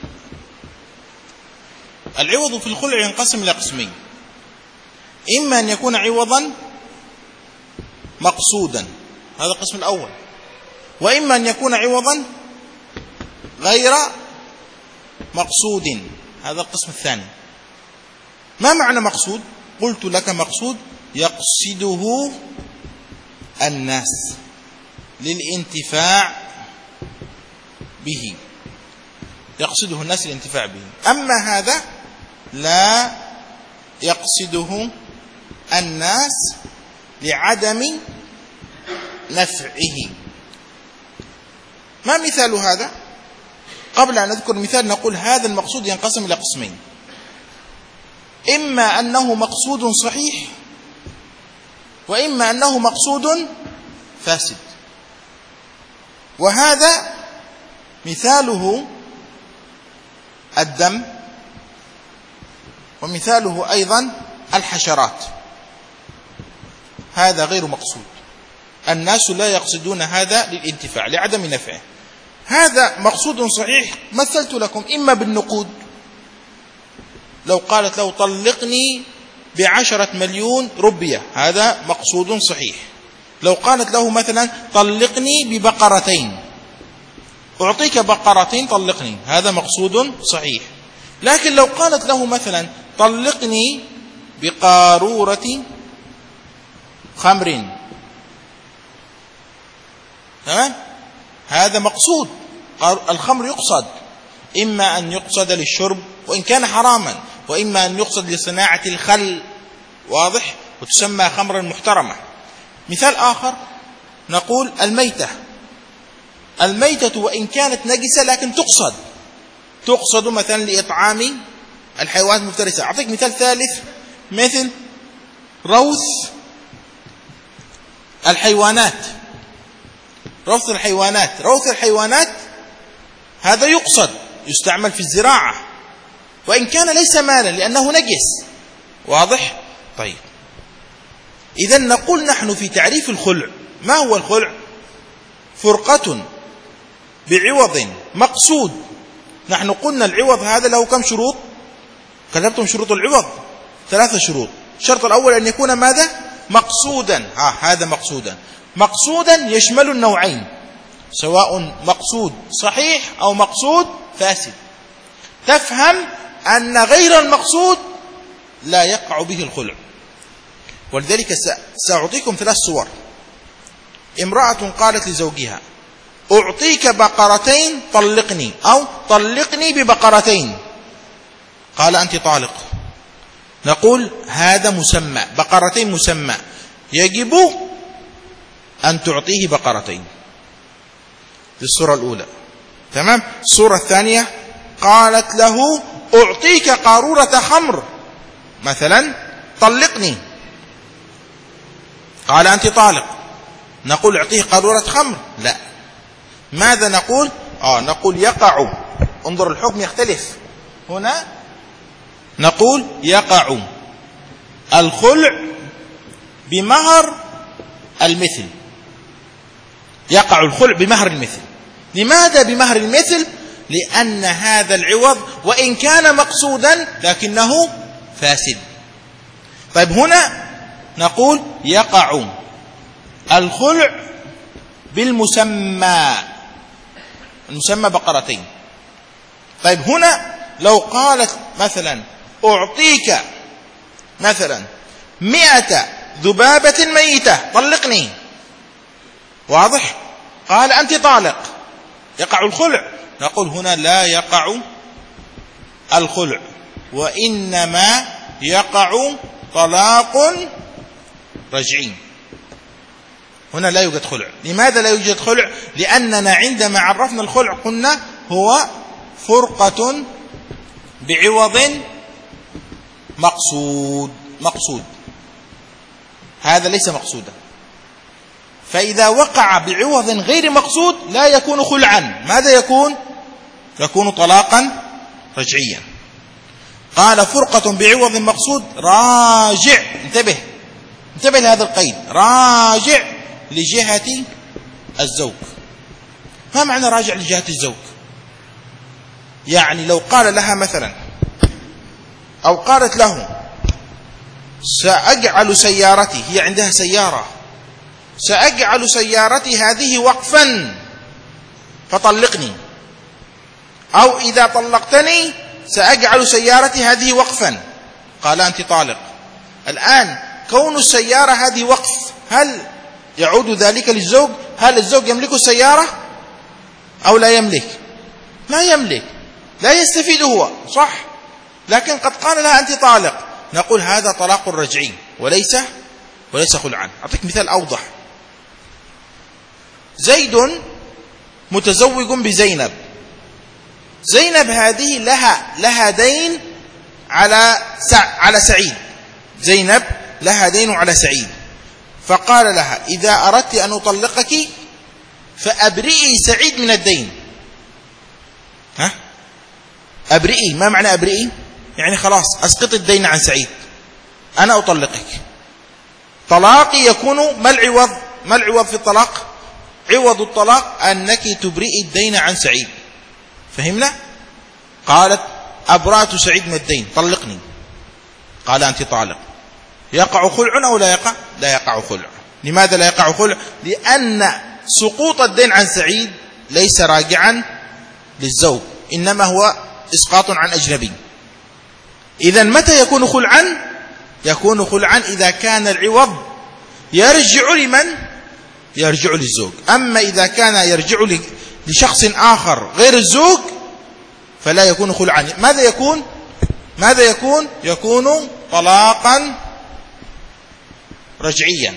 العوض في الخلع ينقسم إلى قسمين: إما أن يكون عوضا مقصودا، هذا القسم الأول، وإما أن يكون عوضا غير مقصود، هذا القسم الثاني. ما معنى مقصود؟ قلت لك مقصود يقصده الناس للانتفاع به، يقصده الناس للانتفاع به. أما هذا لا يقصده الناس لعدم نفعه. ما مثال هذا؟ قبل أن نذكر مثال نقول هذا المقصود ينقسم إلى قسمين: إما أنه مقصود صحيح، وإما أنه مقصود فاسد. وهذا مثاله الدم، ومثاله أيضا الحشرات. هذا غير مقصود، الناس لا يقصدون هذا للانتفاع لعدم نفعه. هذا مقصود صحيح، مثلت لكم إما بالنقود، لو قالت له طلقني بعشرة مليون روبية، هذا مقصود صحيح. لو قالت له مثلا طلقني ببقرتين، أعطيك بقرتين طلقني، هذا مقصود صحيح. لكن لو قالت له مثلا طلقني بقارورة خمر، تمام، هذا مقصود. الخمر يقصد، إما أن يقصد للشرب وإن كان حراما، وإما أن يقصد لصناعة الخل، واضح، وتسمى خمرا محترمة. مثال آخر نقول الميتة. الميتة وإن كانت نجسة لكن تقصد، تقصد مثلا لإطعام الحيوانات المفترسة. أعطيك مثال ثالث، مثل روث الحيوانات. روث الحيوانات روث الحيوانات هذا يقصد، يستعمل في الزراعة، وإن كان ليس مالا لأنه نجس، واضح. طيب، إذا نقول نحن في تعريف الخلع، ما هو الخلع؟ فرقة بعوض مقصود. نحن قلنا العوض هذا له كم شروط؟ كتبتم شروط العوض ثلاثة شروط. الشرط الأول أن يكون ماذا؟ مقصودا. ها هذا مقصودا. مقصودا يشمل النوعين، سواء مقصود صحيح أو مقصود فاسد. تفهم أن غير المقصود لا يقع به الخلع. ولذلك سأعطيكم ثلاث صور. امرأة قالت لزوجها أعطيك بقرتين طلقني، أو طلقني ببقرتين. قال أنت طالق. نقول هذا مسمى، بقرتين مسمى، يجب أن تعطيه بقرتين. دي الصورة الأولى، تمام. الصورة الثانية قالت له أعطيك قارورة خمر مثلا، طلقني. قال أنت طالق. نقول أعطيه قارورة خمر؟ لا. ماذا نقول؟ آه نقول يقع، انظر الحكم يختلف هنا. نقول يقع الخلع بمهر المثل، يقع الخلع بمهر المثل. لماذا بمهر المثل؟ لأن هذا العوض وإن كان مقصودا لكنه فاسد. طيب هنا نقول يقع الخلع بالمسمى، المسمى بقرتين. طيب هنا لو قالت مثلا أعطيك مثلا مئة ذبابة ميتة طلقني، واضح. قال أنت طالق، يقع الخلع. نقول هنا لا يقع الخلع، وإنما يقع طلاق رجعي. هنا لا يوجد خلع. لماذا لا يوجد خلع؟ لأننا عندما عرفنا الخلع قلنا هو فرقة بعوض مقصود. مقصود هذا ليس مقصودا. فإذا وقع بعوض غير مقصود لا يكون خلعا. ماذا يكون؟ يكون طلاقا رجعيا. قال فرقة بعوض مقصود راجع، انتبه انتبه لهذا القيد، راجع لجهة الزوج. ما معنى راجع لجهة الزوج؟ يعني لو قال لها مثلا أو قالت له سأجعل سيارتي، هي عندها سيارة، سأجعل سيارتي هذه وقفا فطلقني، أو إذا طلقتني سأجعل سيارتي هذه وقفا، قال أنت طالق. الآن كون السيارة هذه وقف، هل يعود ذلك للزوج؟ هل الزوج يملك السيارة أو لا يملك؟ لا يملك، لا يستفيد هو، صح؟ لكن قد قال لها أنت طالق، نقول هذا طلاق رجعي وليس وليس خلعا. أعطيك مثال أوضح. زيد متزوج بزينب، زينب هذه لها لها دين على على سعيد، زينب لها دين على سعيد، فقال لها إذا أردت أن أطلقك فأبرئي سعيد من الدين. ها؟ أبرئي، ما معنى أبرئي؟ يعني خلاص أسقط الدين عن سعيد، أنا أطلقك. طلاقي يكون ما العوض؟ ما العوض في الطلاق؟ عوض الطلاق أنك تبرئي الدين عن سعيد. فهمنا؟ قالت أبرأت سعيد من الدين، طلقني، قال أنت طالق. يقع خلع أو لا يقع؟ لا يقع خلع. لماذا لا يقع خلع؟ لأن سقوط الدين عن سعيد ليس راجعا للزوج، إنما هو إسقاط عن أجنبي. إذن متى يكون خلعا؟ يكون خلعا إذا كان العوض يرجع لمن؟ يرجع للزوج. أما إذا كان يرجع لشخص آخر غير الزوج فلا يكون خلعا. ماذا يكون؟ ماذا يكون؟ يكون طلاقا رجعيا.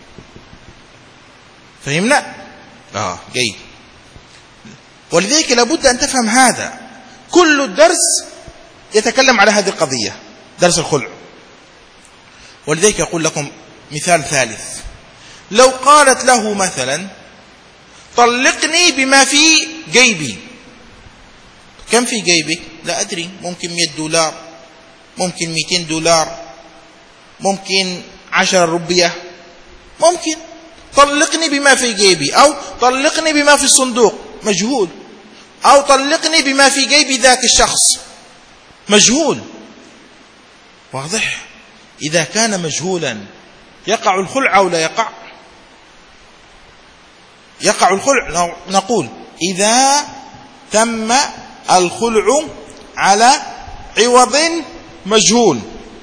فهمنا؟ آه جيد. ولذلك لابد أن تفهم هذا. كل الدرس يتكلم على هذه القضية، درس الخلع. ولذلك أقول لكم مثال ثالث. لو قالت له مثلا طلقني بما في جيبي. كم في جيبك؟ لا أدري، ممكن مئة دولار، ممكن مئتين دولار، ممكن عشرة ربية، ممكن. طلقني بما في جيبي، أو طلقني بما في الصندوق، مجهول. أو طلقني بما في جيب ذاك الشخص، مجهول. واضح؟ إذا كان مجهولا يقع الخلع أو لا يقع؟ يقع الخلع. نقول إذا تم الخلع على عوض مجهول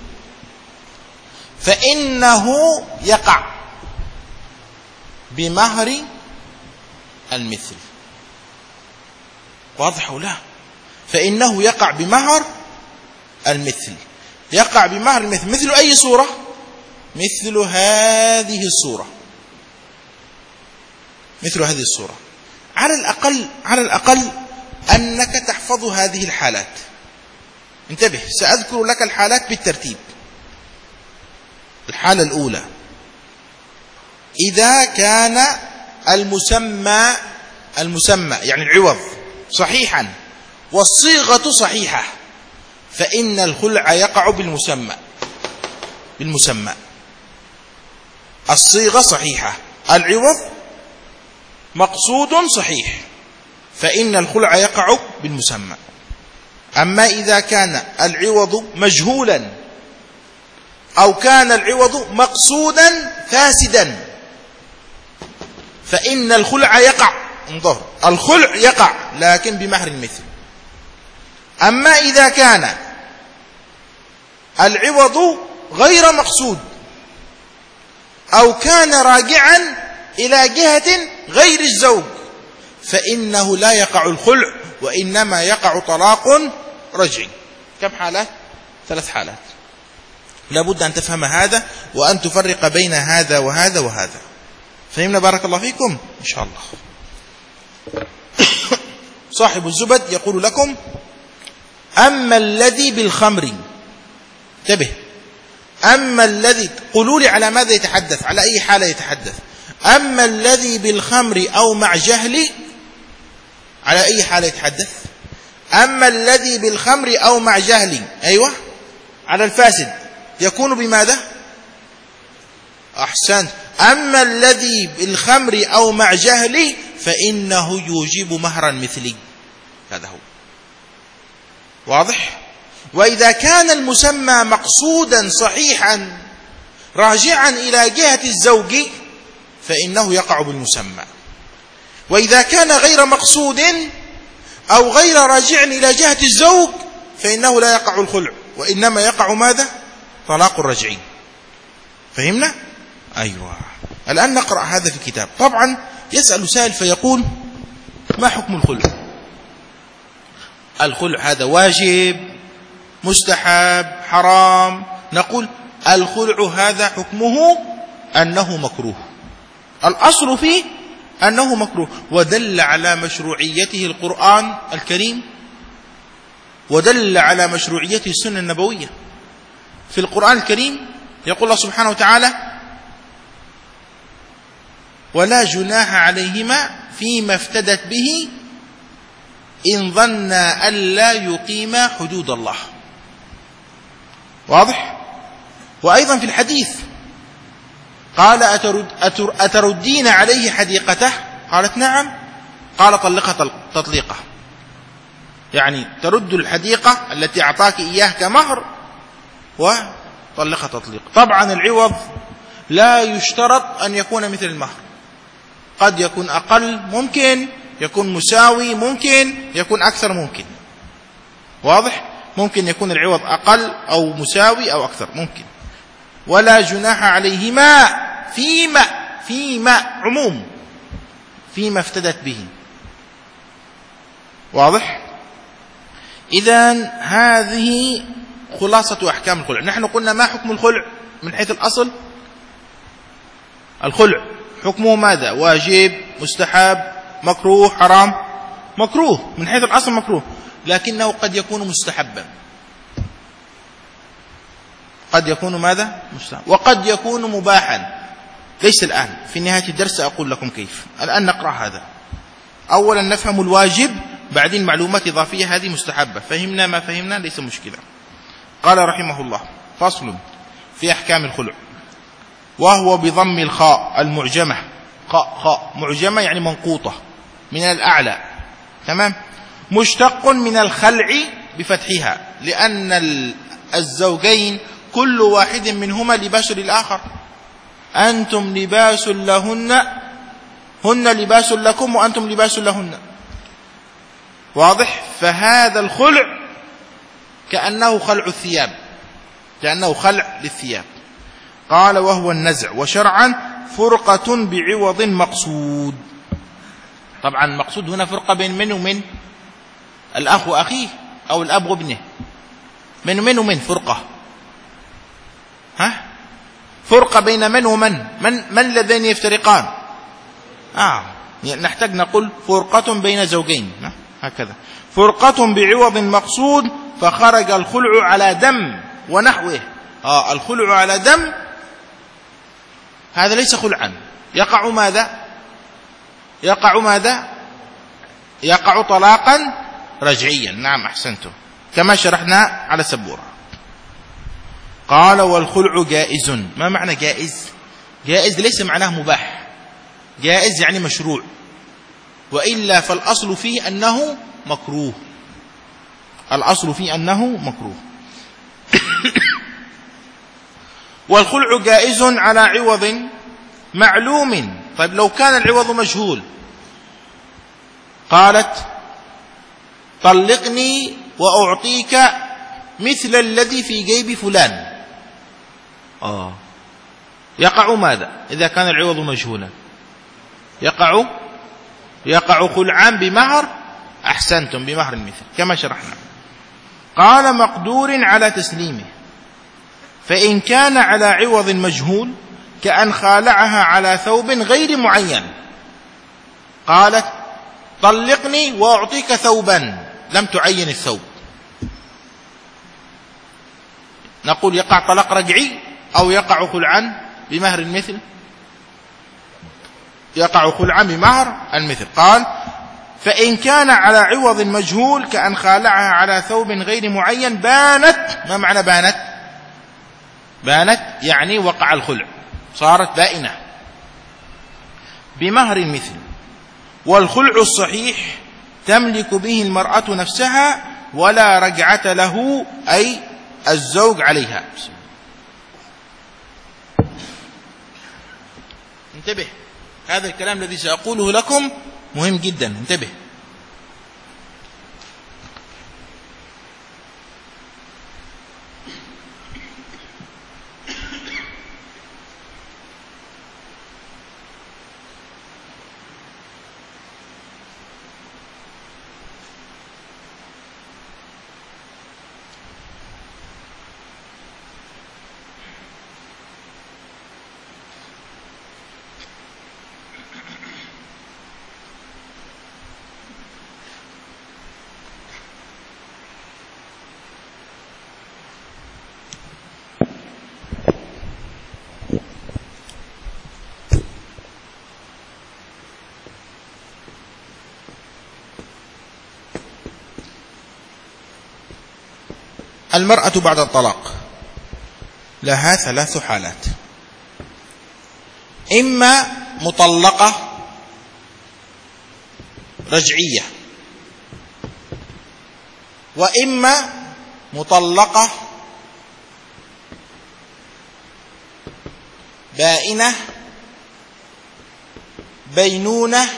فإنه يقع بمهر المثل. واضح أو لا؟ فإنه يقع بمهر المثل. يقع بمهر المثل. مثل أي صورة؟ مثل هذه الصورة، مثل هذه الصورة. على الأقل على الأقل أنك تحفظ هذه الحالات. انتبه، سأذكر لك الحالات بالترتيب. الحالة الأولى: إذا كان المسمى المسمى يعني العوض صحيحا والصيغة صحيحة فإن الخلع يقع بالمسمى. بالمسمى الصيغة صحيحة، العوض مقصود صحيح، فإن الخلع يقع بالمسمى. أما إذا كان العوض مجهولا أو كان العوض مقصودا فاسدا فإن الخلع يقع. انظر، الخلع يقع لكن بمهر المثل. أما إذا كان العوض غير مقصود أو كان راجعا إلى جهة غير الزوج فإنه لا يقع الخلع، وإنما يقع طلاق رجعي. كم حالات؟ ثلاث حالات. لابد أن تفهم هذا وأن تفرق بين هذا وهذا وهذا. فهمنا؟ بارك الله فيكم إن شاء الله. صاحب الزبد يقول لكم: أما الذي بالخمر، انتبه، أما الذي، قولوا لي على ماذا يتحدث، على أي حالة يتحدث. أما الذي بالخمر أو مع جهل، على أي حالة يتحدث؟ أما الذي بالخمر أو مع جهل، أيوة، على الفاسد. يكون بماذا؟ أحسنت. أما الذي بالخمر أو مع جهل فإنه يوجب مهرا مثلي. هذا هو واضح. وإذا كان المسمى مقصودا صحيحا راجعا إلى جهة الزوج فإنه يقع بالمسمى. وإذا كان غير مقصود أو غير راجع إلى جهة الزوج فإنه لا يقع الخلع، وإنما يقع ماذا؟ طلاق الرجعي. فهمنا؟ أيوة. الآن نقرأ هذا في الكتاب. طبعا يسأل سائل فيقول: ما حكم الخلع؟ الخلع هذا واجب، مستحب، حرام؟ نقول الخلع هذا حكمه أنه مكروه، الأصل فيه أنه مكروه. ودل على مشروعيته القرآن الكريم، ودل على مشروعيته السنة النبوية. في القرآن الكريم يقول الله سبحانه وتعالى: ولا جناح عليهما فيما افتدت به إن ظنا ألا يقيما حدود الله. واضح؟ وأيضا في الحديث قال: أترد أتر أتردين عليه حديقته؟ قالت: نعم. قال: طلقها تطليقه، يعني ترد الحديقة التي أعطاك إياه كمهر وطلقها تطليق. طبعا العوض لا يشترط أن يكون مثل المهر، قد يكون أقل، ممكن يكون مساوي، ممكن يكون أكثر، ممكن. واضح؟ ممكن يكون العوض أقل أو مساوي أو أكثر، ممكن. ولا جناح عليهما فيما فيما عموم فيما افتدت به. واضح؟ إذن هذه خلاصة أحكام الخلع. نحن قلنا ما حكم الخلع من حيث الأصل؟ الخلع حكمه ماذا؟ واجب، مستحب، مكروه، حرام؟ مكروه من حيث الأصل، مكروه، لكنه قد يكون مستحبا، قد يكون ماذا؟ مستحب، وقد يكون مباحا. ليس الآن، في نهاية الدرس أقول لكم كيف. الآن نقرأ هذا. أولا نفهم الواجب، بعدين معلومات إضافية هذه مستحبة. فهمنا ما فهمنا ليس مشكلة. قال رحمه الله: فصل في أحكام الخلع، وهو بضم الخاء المعجمة. خاء خاء معجمة يعني منقوطة من الأعلى، تمام. مشتق من الخلع بفتحها، لأن الزوجين كل واحد منهما لباس للآخر. أنتم لباس لهن، هن لباس لكم، وأنتم لباس لهن. واضح؟ فهذا الخلع كأنه خلع الثياب، كأنه خلع للثياب. قال: وهو النزع، وشرعا فرقة بعوض مقصود. طبعا مقصود هنا فرقة بين من ومن؟ الأخ وأخيه، أو الأب وابنه. من ومن ومن فرقة؟ ها؟ فرقة بين من ومن؟ من من اللذين يفترقان؟ آه نحتاج نقول فرقة بين زوجين، هكذا. فرقة بعوض مقصود، فخرج الخلع على دم ونحوه. آه الخلع على دم هذا ليس خلعا، يقع ماذا؟ يقع ماذا؟ يقع طلاقا رجعيا. نعم أحسنتم، كما شرحنا على سبورة. قال: والخلع جائز. ما معنى جائز؟ جائز ليس معناه مباح، جائز يعني مشروع، وإلا فالأصل فيه أنه مكروه، الأصل فيه أنه مكروه. والخلع جائز على عوض معلوم. طيب لو كان العوض مجهول، قالت: طلقني وأعطيك مثل الذي في جيب فلان. آه يقع ماذا إذا كان العوض مجهولا؟ يقع يقع خلعا بمهر. أحسنتم، بمهر المثل كما شرحنا. قال: مقدور على تسليمه. فإن كان على عوض مجهول كأن خالعها على ثوب غير معين. قالت: طلقني وأعطيك ثوبا، لم تعين الثوب. نقول يقع طلاق رجعي أو يقع خلعا بمهر المثل؟ يقع خلعا بمهر المثل. قال: فإن كان على عوض مجهول كأن خالعها على ثوب غير معين بانت. ما معنى بانت؟ بانت يعني وقع الخلع، صارت بائنة بمهر المثل. والخلع الصحيح تملك به المرأة نفسها ولا رجعة له، أي الزوج عليها. انتبه، هذا الكلام الذي سأقوله لكم مهم جدا، انتبه. المرأة بعد الطلاق لها ثلاث حالات: إما مطلقة رجعية، وإما مطلقة بائنة بينونة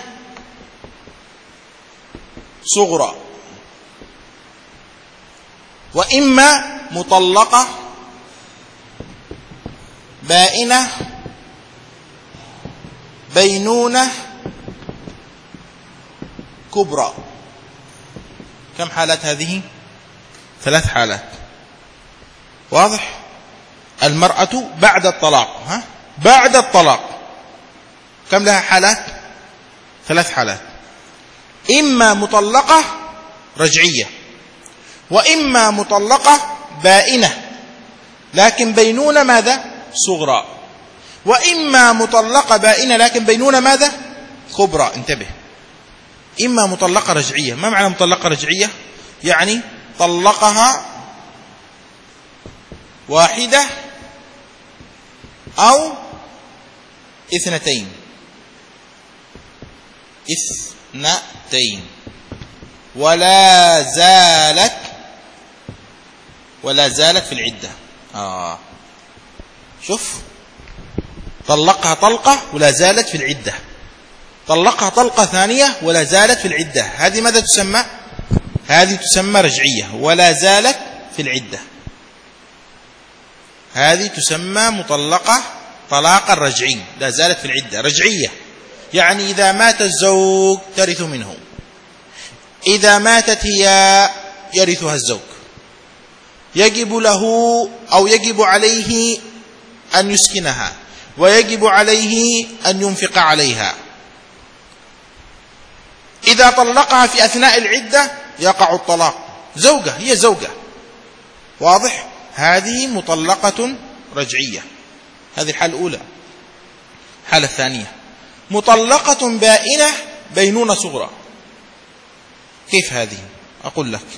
صغرى، وإما مطلقة بائنة بينونة كبرى. كم حالات هذه؟ ثلاث حالات. واضح؟ المرأة بعد الطلاق، ها؟ بعد الطلاق كم لها حالات؟ ثلاث حالات: إما مطلقة رجعية، وإما مطلقة بائنة لكن بينونة ماذا؟ صغرى، وإما مطلقة بائنة لكن بينونة ماذا؟ كبرى. انتبه، إما مطلقة رجعية. ما معنى مطلقة رجعية؟ يعني طلقها واحدة أو اثنتين اثنتين ولا زالت ولا زالت في العدة. آه شوف، طلقها طلقة ولا زالت في العدة، طلقها طلقة ثانية ولا زالت في العدة. هذه ماذا تسمى؟ هذه تسمى رجعية ولا زالت في العدة. هذه تسمى مطلقة طلاقا رجعي لا زالت في العدة. رجعية يعني إذا مات الزوج ترث منه، إذا ماتت هي يرثها الزوج، يجب له أو يجب عليه أن يسكنها، ويجب عليه أن ينفق عليها. إذا طلقها في أثناء العدة يقع الطلاق، زوجة، هي زوجة. واضح؟ هذه مطلقة رجعية. هذه الحالة الأولى. الحالة الثانية مطلقة بائنة بينونة صغرى. كيف هذه؟ أقول لك،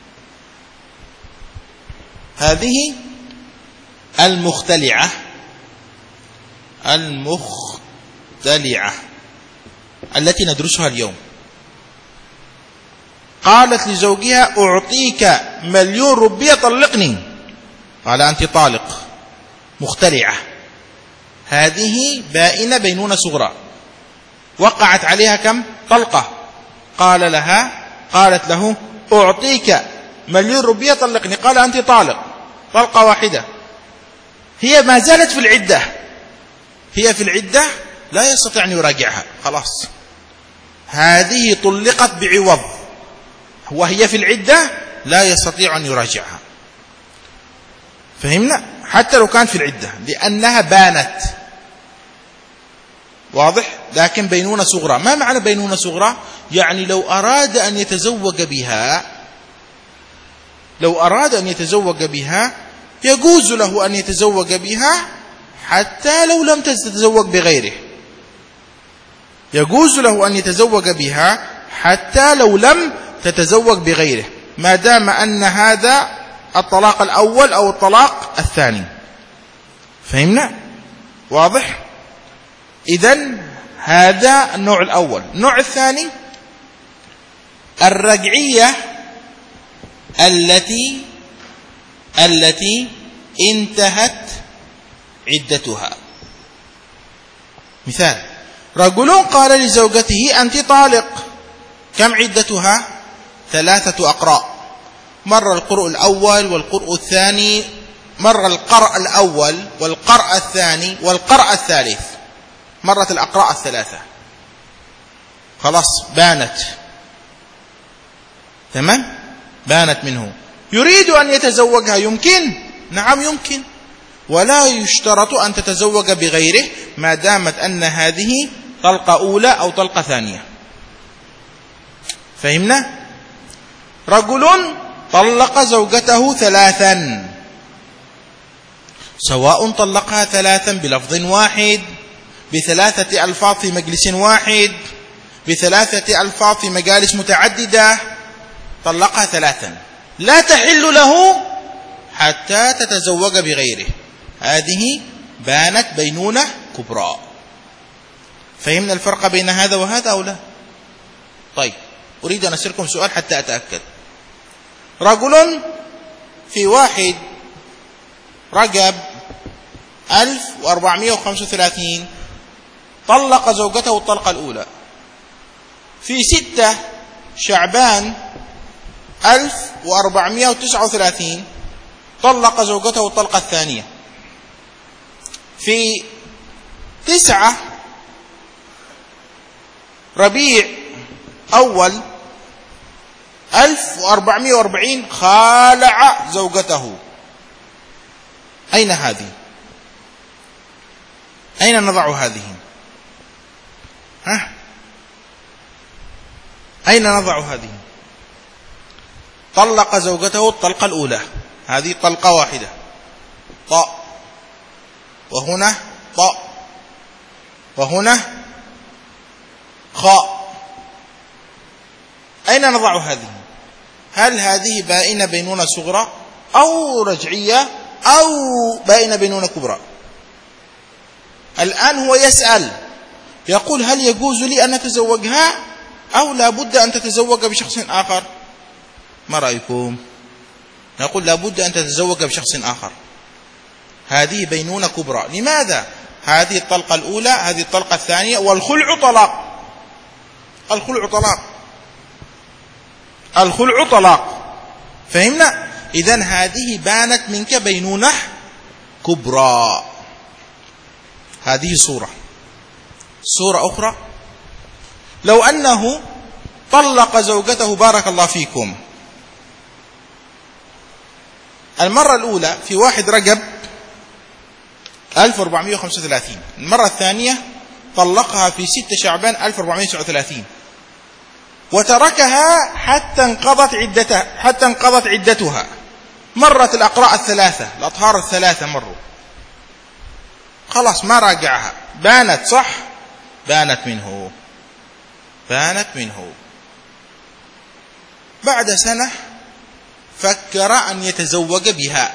هذه المختلعة المختلعة التي ندرسها اليوم. قالت لزوجها: أعطيك مليون روبية طلقني. قال: أنت طالق. مختلعة. هذه بائنة بينونة صغرى، وقعت عليها كم طلقة. قال لها قالت له: أعطيك مليون روبية طلقني. قال: أنت طالق. طلقة واحدة. هي ما زالت في العدة، هي في العدة لا يستطيع أن يراجعها، خلاص. هذه طلقت بعوض، وهي في العدة لا يستطيع أن يراجعها. فهمنا؟ حتى لو كانت في العدة، لأنها بانت. واضح؟ لكن بينونة صغرى. ما معنى بينونة صغرى؟ يعني لو أراد أن يتزوج بها لو أراد أن يتزوج بها يجوز له أن يتزوج بها حتى لو لم تتزوج بغيره. يجوز له أن يتزوج بها حتى لو لم تتزوج بغيره، ما دام أن هذا الطلاق الأول أو الطلاق الثاني. فهمنا؟ واضح؟ إذن هذا النوع الأول. النوع الثاني الرجعية التي التي انتهت عدتها. مثال: رجل قال لزوجته أنت طالق، كم عدتها؟ ثلاثة أقراء، مر القرء الأول والقرء الثاني، مر القرء الأول والقرء الثاني والقرء الثالث، مرت الأقراء الثلاثة، خلاص بانت. تمام؟ بانت منه. يريد أن يتزوجها، يمكن؟ نعم يمكن، ولا يشترط أن تتزوج بغيره ما دامت أن هذه طلقة أولى أو طلقة ثانية. فهمنا؟ رجل طلق زوجته ثلاثا، سواء طلقها ثلاثا بلفظ واحد، بثلاثة ألفاظ في مجلس واحد، بثلاثة ألفاظ في مجالس متعددة، طلقها ثلاثا، لا تحل له حتى تتزوج بغيره. هذه بانت بينونة كبرى. فهمنا الفرق بين هذا وهذا أو لا؟ طيب، أريد أن أسألكم سؤال حتى أتأكد. رجل في واحد رجب ألف وأربعمائة وخمسة وثلاثين طلق زوجته الطلقة الأولى، في ستة شعبان ألف وأربعمائة وتسعة وثلاثين طلق زوجته الطلقة الثانية، في تسعة ربيع أول ألف وأربعمائة وأربعين خالع زوجته. أين هذه؟ أين نضع هذه؟ ها؟ أين نضع هذه؟ طلق زوجته الطلقة الأولى، هذه طلقة واحدة، طاء، وهنا طاء، وهنا خاء. أين نضع هذه؟ هل هذه بائنة بينونة صغرى أو رجعية أو بائنة بينونة كبرى؟ الآن هو يسأل، يقول هل يجوز لي أن أتزوجها أو لا بد أن تتزوج بشخص آخر؟ ما رأيكم؟ نقول لا بد أن تتزوج بشخص آخر. هذه بينونة كبرى. لماذا؟ هذه الطلقة الأولى، هذه الطلقة الثانية، والخلع طلاق. الخلع طلاق، الخلع طلاق. فهمنا؟ إذن هذه بانت منك بينونة كبرى. هذه صورة. صورة أخرى، لو أنه طلق زوجته، بارك الله فيكم، المرة الأولى في واحد رجب ألف وأربعمائة وخمسة وثلاثين، المرة الثانية طلقها في ستة شعبان ألف وأربعمائة وتسعة وثلاثين، وتركها حتى انقضت عدتها حتى انقضت عدتها. مرت الأقراء الثلاثة، الأطهار الثلاثة مروا، خلاص ما راجعها، بانت، صح؟ بانت منه، بانت منه. بعد سنة فكر أن يتزوج بها،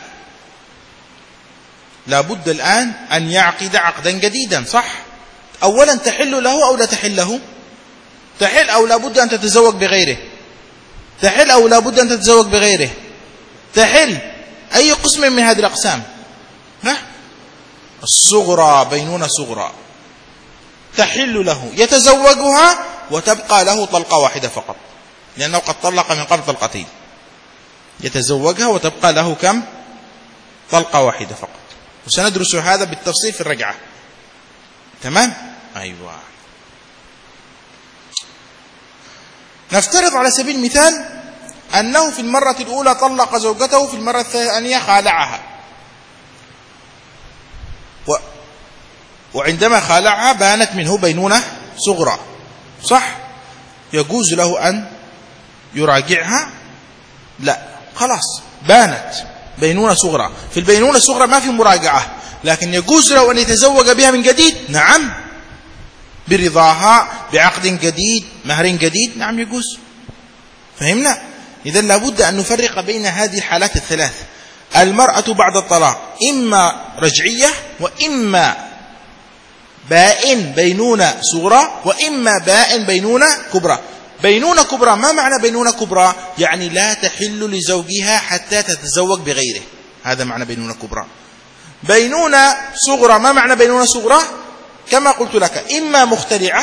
لابد الآن أن يعقد عقدا جديدا، صح؟ أولا تحل له أو لا تحل له؟ تحل أو لابد أن تتزوج بغيره؟ تحل أو لابد أن تتزوج بغيره؟ تحل. أي قسم من هذه الأقسام؟ ها؟ الصغرى، بينونة صغرى، تحل له، يتزوجها وتبقى له طلقة واحدة فقط، لأنه قد طلق من قبل طلقتين. يتزوجها وتبقى له كم؟ طلقة واحدة فقط. وسندرس هذا بالتفصيل في الرجعة. تمام؟ أيوة. نفترض على سبيل المثال أنه في المرة الأولى طلق زوجته، في المرة الثانية خالعها، و... وعندما خالعها بانت منه بينونة صغرى، صح؟ يجوز له أن يراجعها؟ لا، خلاص بانت بينونة صغرى. في البينونة الصغرى ما في مراجعة، لكن يجوز له أن يتزوج بها من جديد، نعم، برضاها، بعقد جديد، مهر جديد، نعم يجوز. فهمنا؟ إذن لابد أن نفرق بين هذه الحالات الثلاث. المرأة بعد الطلاق إما رجعية وإما بائن بينونة صغرى، وإما بائن بينونة كبرى. بينونة كبرى، ما معنى بينونة كبرى؟ يعني لا تحل لزوجها حتى تتزوج بغيره، هذا معنى بينونة كبرى. بينونة صغرى، ما معنى بينونة صغرى؟ كما قلت لك، إما مختلعة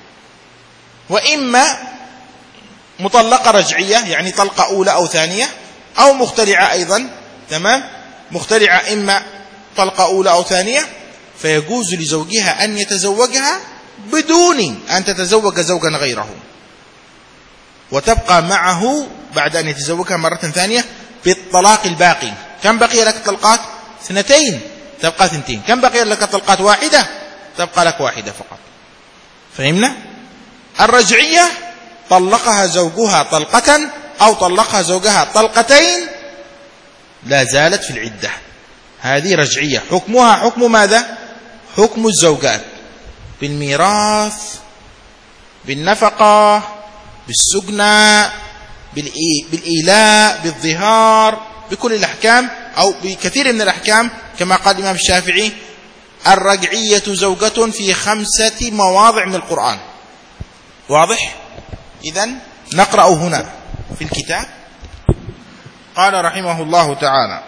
وإما مطلقة رجعية، يعني طلقة أولى أو ثانية، أو مختلعة أيضا. تمام، مختلعة إما طلقة أولى أو ثانية، فيجوز لزوجها أن يتزوجها بدون أن تتزوج زوجا غيره، وتبقى معه بعد أن يتزوجها مرة ثانية بالطلاق الباقي. كم بقي لك طلقات؟ اثنتين، تبقى ثنتين. كم بقي لك طلقات؟ واحدة، تبقى لك واحدة فقط. فهمنا؟ الرجعية طلقها زوجها طلقة أو طلقها زوجها طلقتين، لا زالت في العدة، هذه رجعية. حكمها حكم ماذا؟ حكم الزوجات، بالميراث، بالنفقة، بالسجنى، بالإيلاء، بالظهار، بكل الأحكام أو بكثير من الأحكام. كما قال الإمام الشافعي: الرجعية زوجة في خمسة مواضع من القرآن. واضح؟ إذن نقرأ هنا في الكتاب. قال رحمه الله تعالى: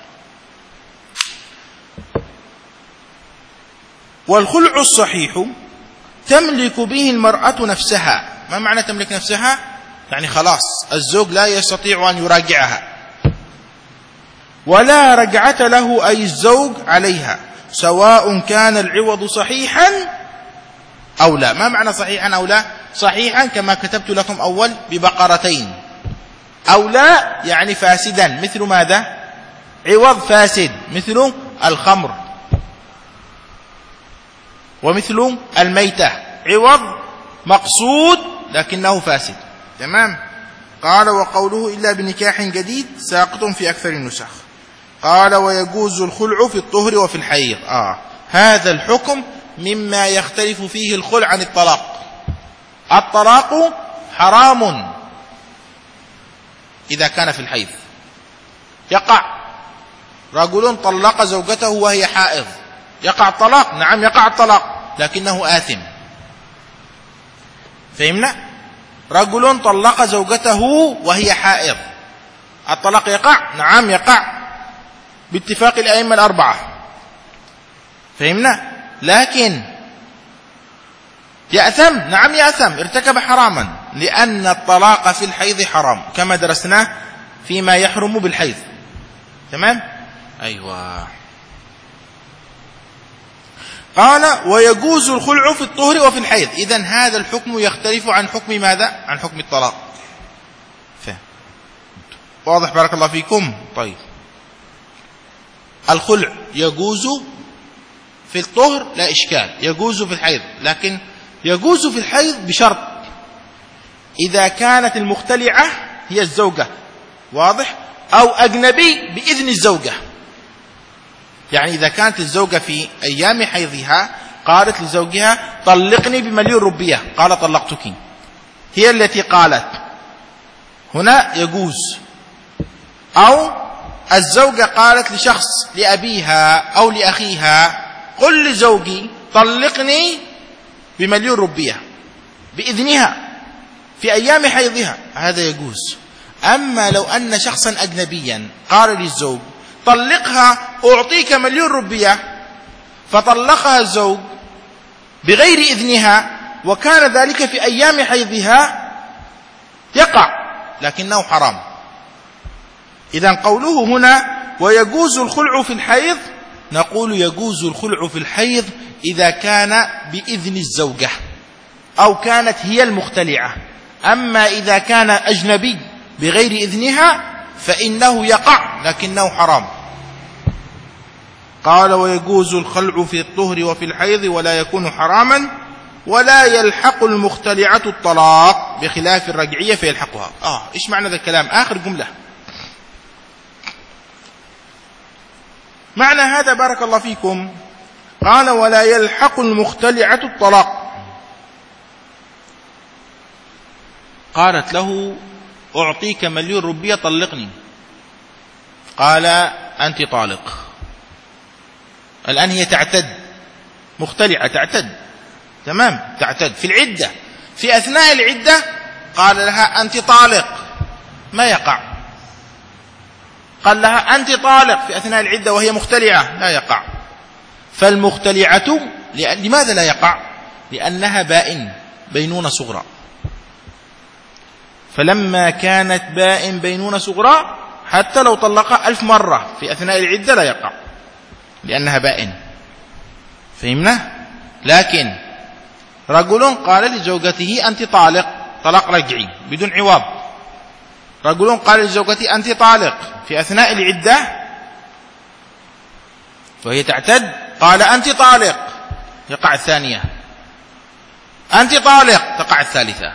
والخلع الصحيح تملك به المرأة نفسها. ما معنى تملك نفسها؟ يعني خلاص الزوج لا يستطيع أن يراجعها، ولا رجعة له أي الزوج عليها، سواء كان العوض صحيحا أو لا. ما معنى صحيحا أو لا؟ صحيحا كما كتبت لكم أول ببقرتين، أو لا يعني فاسدا، مثل ماذا؟ عوض فاسد، مثل الخمر، ومثل الميتة، عوض مقصود لكنه فاسد. تمام. قال: وقوله إلا بنكاح جديد ساقط في أكثر النسخ. قال: ويجوز الخلع في الطهر وفي الحيض. آه هذا الحكم مما يختلف فيه الخلع عن الطلاق. الطلاق حرام إذا كان في الحيض، يقع. رجل طلق زوجته وهي حائض، يقع الطلاق؟ نعم يقع الطلاق، لكنه آثم. فهمنا؟ رجل طلق زوجته وهي حائض، الطلاق يقع؟ نعم يقع باتفاق الأئمة الأربعة. فهمنا؟ لكن يأثم؟ نعم يأثم، ارتكب حراما، لأن الطلاق في الحيض حرام كما درسناه فيما يحرم بالحيض. تمام؟ أيوة. قال: ويجوز الخلع في الطهر وفي الحيض. إذن هذا الحكم يختلف عن حكم ماذا؟ عن حكم الطلاق. فهم. واضح؟ بارك الله فيكم. طيب، الخلع يجوز في الطهر لا إشكال، يجوز في الحيض، لكن يجوز في الحيض بشرط: إذا كانت المختلعة هي الزوجة، واضح، أو أجنبي بإذن الزوجة. يعني إذا كانت الزوجة في أيام حيضها قالت لزوجها: طلقني بمليون روبية، قال: طلقتك، هي التي قالت، هنا يجوز. أو الزوجة قالت لشخص، لأبيها أو لأخيها: قل لزوجي طلقني بمليون روبية، بإذنها في أيام حيضها، هذا يجوز. أما لو أن شخصا أجنبيا قال للزوج: طلقها أعطيك مليون روبية، فطلقها الزوج بغير إذنها، وكان ذلك في أيام حيضها، يقع لكنه حرام. إذن قوله هنا: ويجوز الخلع في الحيض، نقول يجوز الخلع في الحيض إذا كان بإذن الزوجة أو كانت هي المختلعة. أما إذا كان أجنبي بغير إذنها فإنه يقع لكنه حرام. قال: ويجوز الخلع في الطهر وفي الحيض ولا يكون حراما، ولا يلحق المختلعة الطلاق، بخلاف الرجعية فيلحقها. آه إيش معنى ذا الكلام؟ آخر جملة معنى هذا بارك الله فيكم. قال: ولا يلحق المختلعة الطلاق. قالت له: أعطيك مليون روبية طلقني، قال: أنت طالق. الآن هي تعتد، مختلعة تعتد، تمام، تعتد في العدة، في أثناء العدة قال لها أنت طالق، ما يقع. قال لها أنت طالق في أثناء العدة وهي مختلعة، لا يقع. فالمختلعة لماذا لا يقع؟ لأنها بائن، بينونة صغرى. فلما كانت بائن بينونة صغرى حتى لو طلقها ألف مرة في أثناء العدة لا يقع، لأنها بائن. فهمنا؟ لكن رجل قال لزوجته أنت طالق، طلاق رجعي بدون عوض. رجل قال لزوجته أنت طالق في أثناء العدة فهي تعتد، قال أنت طالق، يقع الثانية. أنت طالق، تقع الثالثة.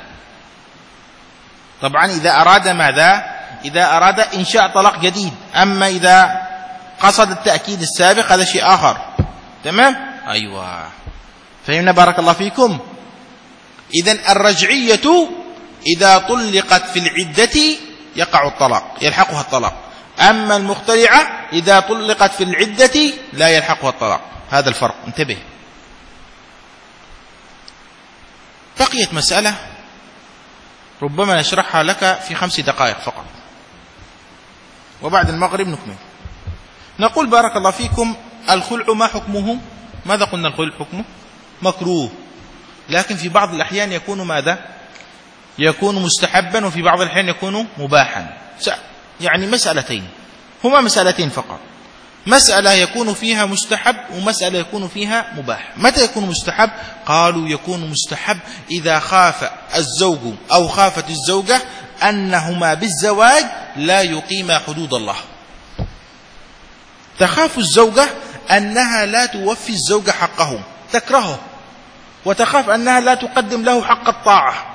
طبعا إذا أراد ماذا؟ إذا أراد إنشاء طلاق جديد. أما إذا قصد التأكيد السابق هذا شيء آخر. تمام؟ أيوة، فهمنا بارك الله فيكم. إذن الرجعية إذا طلقت في العدة يقع الطلاق، يلحقها الطلاق. أما المختلعة إذا طلقت في العدة لا يلحقها الطلاق. هذا الفرق، انتبه. بقيت مسألة ربما نشرحها لك في خمس دقائق فقط، وبعد المغرب نكمل. نقول بارك الله فيكم الخلع ما حكمه؟ ماذا قلنا؟ الخلع حكمه مكروه، لكن في بعض الأحيان يكون ماذا؟ يكون مستحبا، وفي بعض الأحيان يكون مباحا. يعني مسألتين، هما مسألتين فقط. مسألة يكون فيها مستحب، ومسألة يكون فيها مباح. متى يكون مستحب؟ قالوا يكون مستحب إذا خاف الزوج أو خافت الزوجة أنهما بالزواج لا يقيما حدود الله. تخاف الزوجة أنها لا توفي الزوج حقه، تكرهه، وتخاف أنها لا تقدم له حق الطاعة،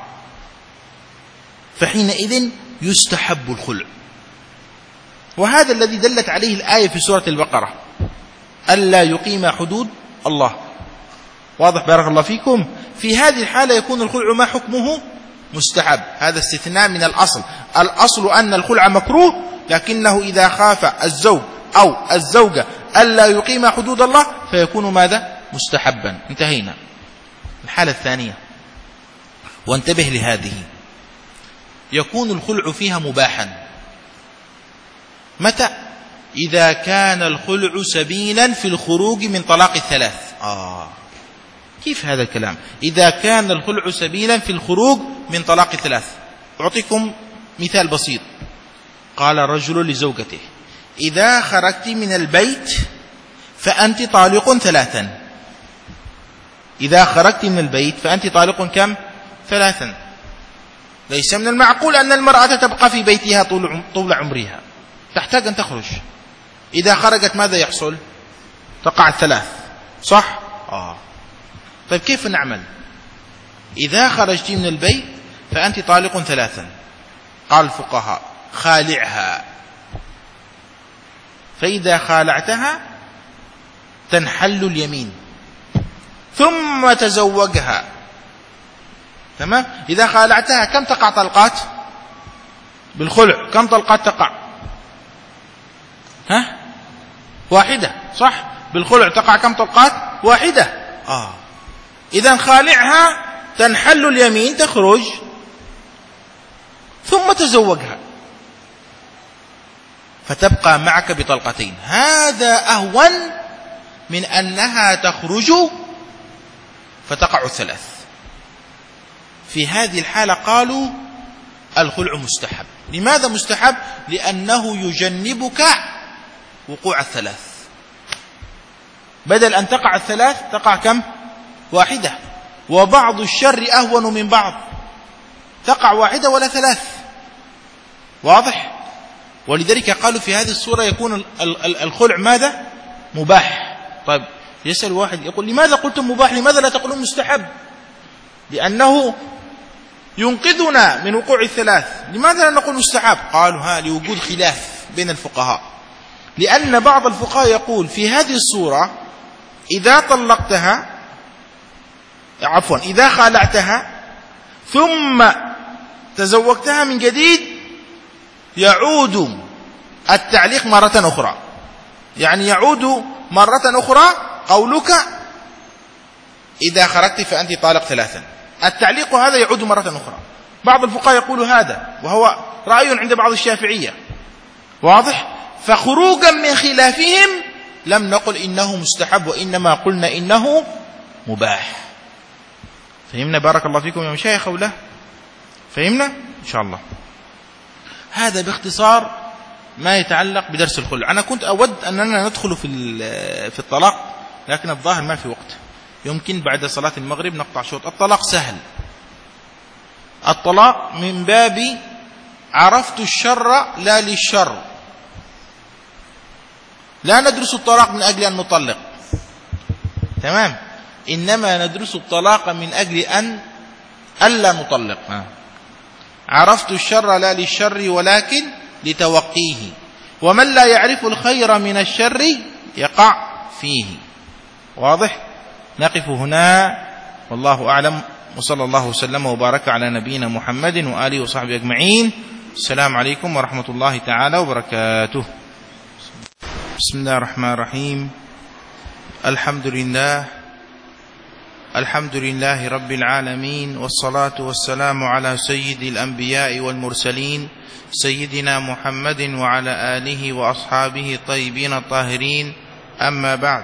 فحينئذ يستحب الخلع. وهذا الذي دلت عليه الآية في سورة البقرة، ألا يقيم حدود الله. واضح بارك الله فيكم؟ في هذه الحالة يكون الخلع ما حكمه؟ مستحب. هذا استثناء من الأصل. الأصل أن الخلع مكروه، لكنه إذا خاف الزوج أو الزوجة ألا يقيم حدود الله فيكون ماذا؟ مستحبا. انتهينا. الحالة الثانية، وانتبه لهذه، يكون الخلع فيها مباحا. متى؟ إذا كان الخلع سبيلا في الخروج من طلاق الثلاث. آه كيف هذا الكلام؟ إذا كان الخلع سبيلا في الخروج من طلاق الثلاث. أعطيكم مثال بسيط. قال رجل لزوجته إذا خرجت من البيت فأنت طالق ثلاثا. إذا خرجت من البيت فأنت طالق كم؟ ثلاثا. ليس من المعقول أن المرأة تبقى في بيتها طول عمرها، تحتاج أن تخرج. إذا خرجت ماذا يحصل؟ تقع الثلاث، صح؟ آه. طيب كيف نعمل؟ إذا خرجت من البيت فأنت طالق ثلاثا. قال الفقهاء خالعها، فإذا خالعتها تنحل اليمين ثم تزوجها. تمام؟ إذا خالعتها كم تقع طلقات؟ بالخلع كم طلقات تقع؟ ها؟ واحدة، صح؟ بالخلع تقع كم طلقات؟ واحدة. آه. إذا خالعها تنحل اليمين، تخرج ثم تزوجها فتبقى معك بطلقتين. هذا أهون من أنها تخرج فتقع الثلاث. في هذه الحالة قالوا الخلع مستحب. لماذا مستحب؟ لأنه يجنبك وقوع الثلاث. بدل أن تقع الثلاث تقع كم؟ واحدة. وبعض الشر أهون من بعض، تقع واحدة ولا ثلاث. واضح؟ ولذلك قالوا في هذه الصورة يكون الخلع ماذا؟ مباح. طيب يسأل واحد يقول لماذا قلتم مباح؟ لماذا لا تقولون مستحب؟ لأنه ينقذنا من وقوع الثلاث. لماذا لا نقول مستحب؟ قالوا ها لوجود خلاف بين الفقهاء. لأن بعض الفقهاء يقول في هذه الصورة إذا طلقتها، عفوا إذا خالعتها ثم تزوجتها من جديد يعود التعليق مرة أخرى. يعني يعود مرة أخرى قولك إذا خرجت فأنت طالق ثلاثا. التعليق هذا يعود مرة أخرى. بعض الفقهاء يقول هذا، وهو رأي عند بعض الشافعية، واضح؟ فخروجا من خلافهم لم نقل إنه مستحب، وإنما قلنا إنه مباح. فهمنا؟ بارك الله فيكم يا مشايخ أو لا؟ فهمنا إن شاء الله. هذا باختصار ما يتعلق بدرس الخلع. أنا كنت أود أننا ندخل في في الطلاق، لكن الظاهر ما في وقت. يمكن بعد صلاة المغرب نقطع شوط. الطلاق سهل. الطلاق من باب عرفت الشر لا للشر. لا ندرس الطلاق من أجل أن نطلق، تمام، إنما ندرس الطلاق من أجل أن ألا نطلق. عرفت الشر لا للشر ولكن لتوقيه، ومن لا يعرف الخير من الشر يقع فيه. واضح؟ نقف هنا والله أعلم، وصلى الله وسلم وبارك على نبينا محمد وآله وصحبه أجمعين. السلام عليكم ورحمة الله تعالى وبركاته. بسم الله الرحمن الرحيم. الحمد لله الحمد لله رب العالمين، والصلاة والسلام على سيد الأنبياء والمرسلين سيدنا محمد وعلى آله وأصحابه الطيبين الطاهرين. أما بعد،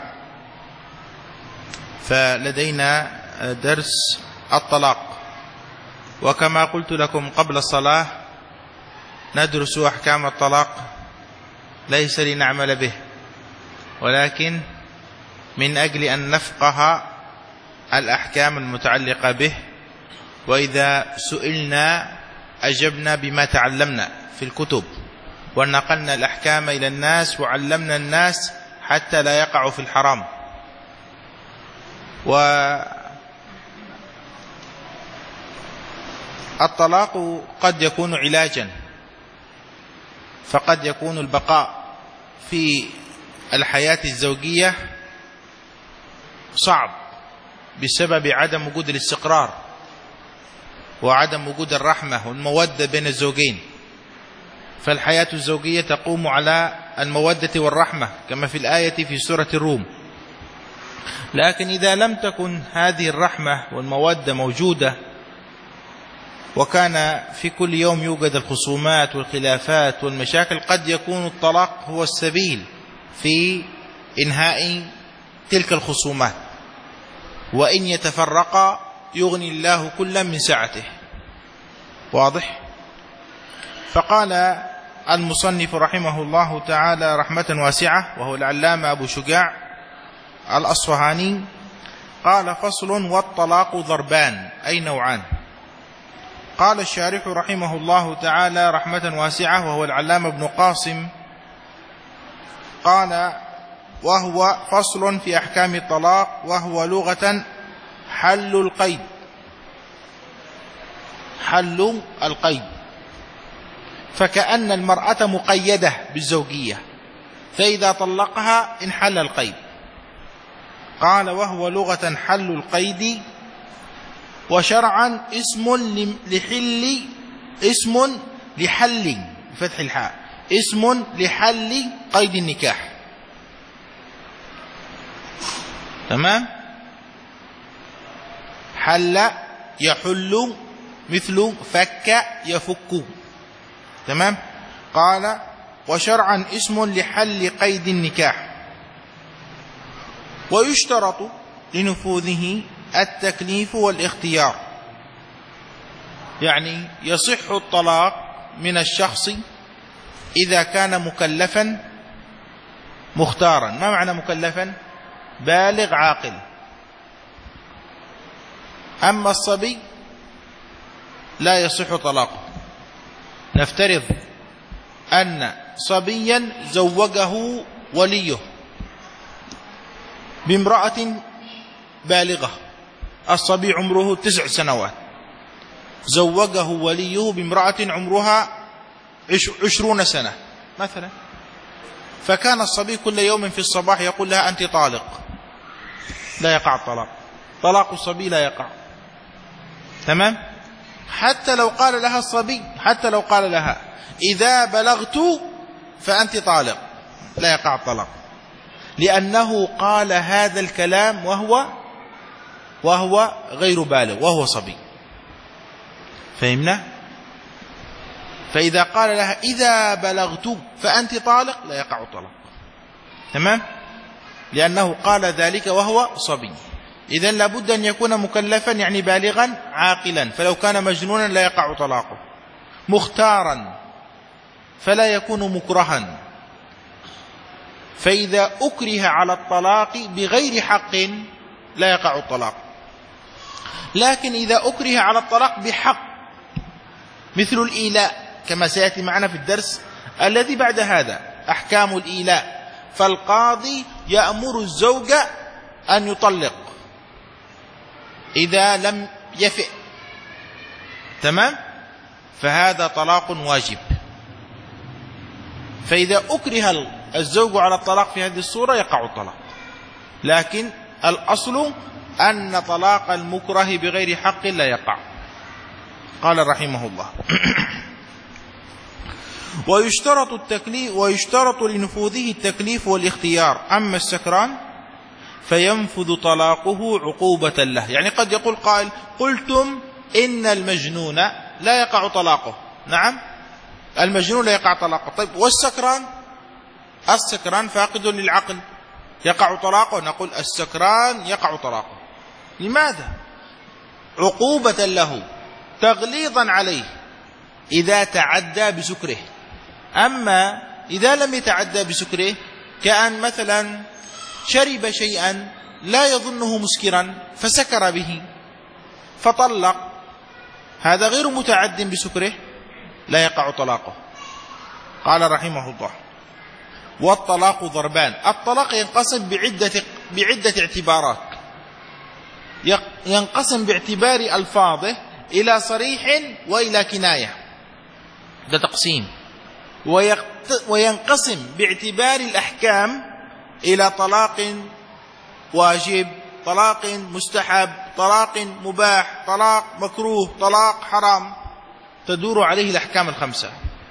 فلدينا درس الطلاق، وكما قلت لكم قبل الصلاة ندرس أحكام الطلاق ليس لنعمل به، ولكن من أجل أن نفقه الأحكام المتعلقة به، وإذا سئلنا أجبنا بما تعلمنا في الكتب، ونقلنا الأحكام إلى الناس وعلمنا الناس حتى لا يقعوا في الحرام. والطلاق قد يكون علاجا، فقد يكون البقاء في الحياة الزوجية صعب بسبب عدم وجود الاستقرار وعدم وجود الرحمة والمودة بين الزوجين. فالحياة الزوجية تقوم على المودة والرحمة كما في الآية في سورة الروم. لكن إذا لم تكن هذه الرحمة والمودة موجودة، وكان في كل يوم يوجد الخصومات والخلافات والمشاكل، قد يكون الطلاق هو السبيل في إنهاء تلك الخصومات. وإن يتفرقا يغني الله كلا من سعته. واضح؟ فقال المصنف رحمه الله تعالى رحمة واسعة، وهو العلامة أبو شجاع الأصفهاني، قال: فصل: والطلاق ضربان، أي نوعان. قال الشارح رحمه الله تعالى رحمة واسعة، وهو العلامة ابن قاسم، قال: وهو فصل في أحكام الطلاق، وهو لغة حل القيد. حل القيد، فكأن المرأة مقيدة بالزوجية، فإذا طلقها انحل القيد. قال: وهو لغة حل القيد، وشرعا اسم لحل اسم لحل بفتح الحاء اسم لحل قيد النكاح. تمام؟ حل يحل مثل فك يفك. تمام؟ قال: وشرعا اسم لحل قيد النكاح، ويشترط لنفوذه التكليف والاختيار. يعني يصح الطلاق من الشخص إذا كان مكلفا مختارا. ما معنى مكلفا؟ بالغ عاقل. أما الصبي لا يصح طلاقه. نفترض أن صبيا زوجه وليه بامرأة بالغة، الصبي عمره تسع سنوات، زوجه وليه بامرأة عمرها عشرون سنة مثلا، فكان الصبي كل يوم في الصباح يقول لها أنت طالق، لا يقع الطلاق. طلاق الصبي لا يقع. تمام؟ حتى لو قال لها الصبي، حتى لو قال لها إذا بلغت فأنت طالق، لا يقع الطلاق، لأنه قال هذا الكلام وهو وهو غير بالغ وهو صبي. فهمنا؟ فإذا قال لها إذا بلغت فأنت طالق لا يقع طلاق. تمام؟ لأنه قال ذلك وهو صبي. إذن لابد أن يكون مكلفا يعني بالغا عاقلا، فلو كان مجنونا لا يقع طلاقه. مختارا فلا يكون مكرها، فإذا أكره على الطلاق بغير حق لا يقع الطلاق. لكن إذا أكره على الطلاق بحق مثل الإيلاء كما سيأتي معنا في الدرس الذي بعد هذا أحكام الإيلاء، فالقاضي يأمر الزوج أن يطلق إذا لم يفئ، تمام؟ فهذا طلاق واجب. فإذا أكره الزوج على الطلاق في هذه الصورة يقع الطلاق، لكن الأصل أن طلاق المكره بغير حق لا يقع. قال رحمه الله ويشترط التكليف ويشترط لنفوذه التكليف والاختيار. أما السكران فينفذ طلاقه عقوبة له. يعني قد يقول قائل قلتم إن المجنون لا يقع طلاقه. نعم، المجنون لا يقع طلاقه. طيب والسكران؟ السكران فاقد للعقل يقع طلاقه. نقول السكران يقع طلاقه. لماذا؟ عقوبة له، تغليظا عليه إذا تعدى بسكره. أما إذا لم يتعدى بسكره، كأن مثلا شرب شيئا لا يظنه مسكرا فسكر به فطلق، هذا غير متعد بسكره لا يقع طلاقه. قال رحمه الله والطلاق ضربان. الطلاق ينقسم بعدة, بعدة اعتبارات. ينقسم باعتبار ألفاظه إلى صريح وإلى كناية، ده تقسيم. وينقسم باعتبار الأحكام إلى طلاق واجب، طلاق مستحب، طلاق مباح، طلاق مكروه، طلاق حرام، تدور عليه الأحكام الخمسة.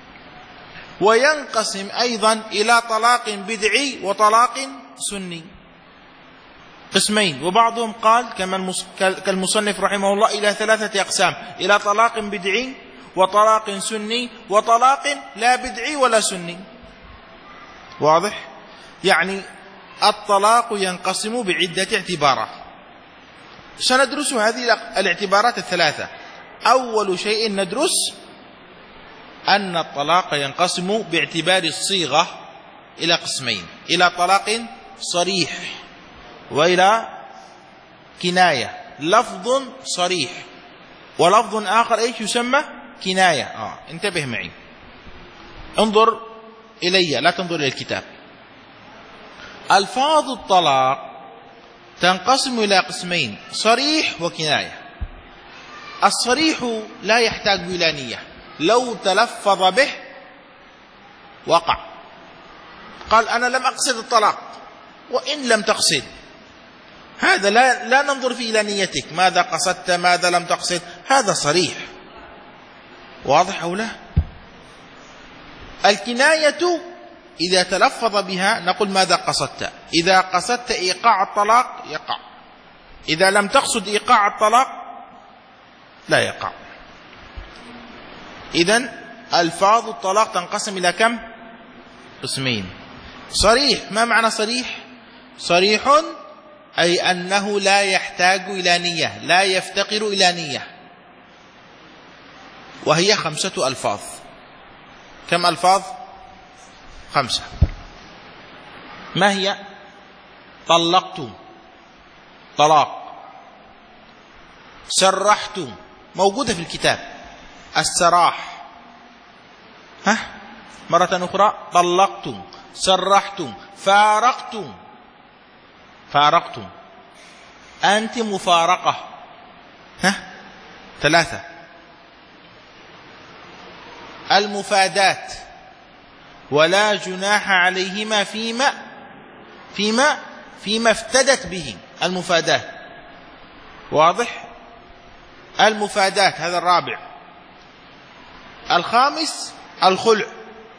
وينقسم أيضا إلى طلاق بدعي وطلاق سني، قسمين. وبعضهم قال كالمصنف رحمه الله إلى ثلاثة أقسام: إلى طلاق بدعي وطلاق سني وطلاق لا بدعي ولا سني. واضح؟ يعني الطلاق ينقسم بعدة اعتبارات. سندرس هذه الاعتبارات الثلاثة. أول شيء ندرس أن الطلاق ينقسم باعتبار الصيغة إلى قسمين: إلى طلاق صريح وإلى كناية. لفظ صريح ولفظ آخر إيش يسمى كناية. آه. انتبه معي، انظر إلي لا تنظر إلى الكتاب. ألفاظ الطلاق تنقسم إلى قسمين: صريح وكناية. الصريح لا يحتاج إلى نية، لو تلفظ به وقع. قال أنا لم أقصد الطلاق، وإن لم تقصد هذا لا, لا ننظر في إلى نيتك، ماذا قصدت ماذا لم تقصد، هذا صريح. واضح أو لا؟ الكناية إذا تلفظ بها نقول ماذا قصدت. إذا قصدت إيقاع الطلاق يقع، إذا لم تقصد إيقاع الطلاق لا يقع. إذن ألفاظ الطلاق تنقسم إلى كم؟ قسمين: صريح. ما معنى صريح؟ صريح أي أنه لا يحتاج إلى نية، لا يفتقر إلى نية، وهي خمسة ألفاظ. كم ألفاظ؟ خمسة. ما هي؟ طلقت، طلاق. سرحت، موجودة في الكتاب السراح. ها مرة أخرى: طلقت، سرحت، فارقت، فارقت، أنت مفارقة. ها ثلاثة. المفادات: ولا جناح عليهما فيما فيما فيما افتدت به. المفادات. واضح؟ المفادات هذا الرابع. الخامس الخلع،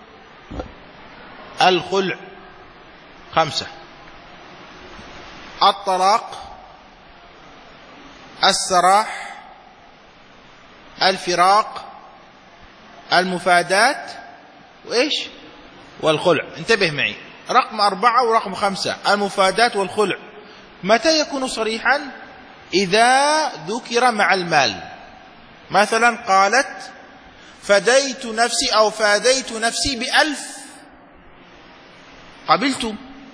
الخلع. خمسة. الطلاق السراح، الفراق، المفادات، وإيش؟ والخلع. انتبه معي، رقم أربعة ورقم خمسة، المفادات والخلع متى يكون صريحا؟ إذا ذكر مع المال. مثلا قالت فديت نفسي أو فاديت نفسي بألف، قبلت،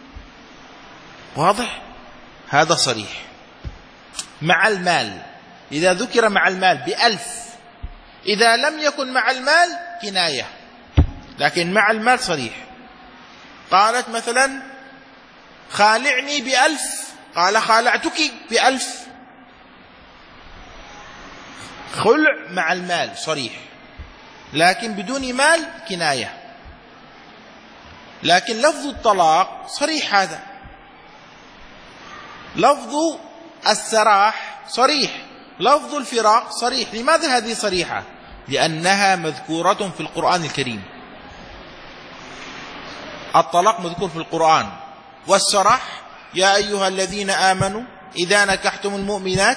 واضح؟ هذا صريح مع المال، إذا ذكر مع المال بألف. إذا لم يكن مع المال كناية، لكن مع المال صريح. قالت مثلا خالعني بألف، قال خالعتك بألف، خلع مع المال صريح، لكن بدون مال كناية. لكن لفظ الطلاق صريح، هذا لفظ السراح صريح، لفظ الفراق صريح. لماذا هذه صريحة؟ لأنها مذكورة في القرآن الكريم. الطلاق مذكور في القرآن، والسراح يا أيها الذين آمنوا إذا نكحتم المؤمنات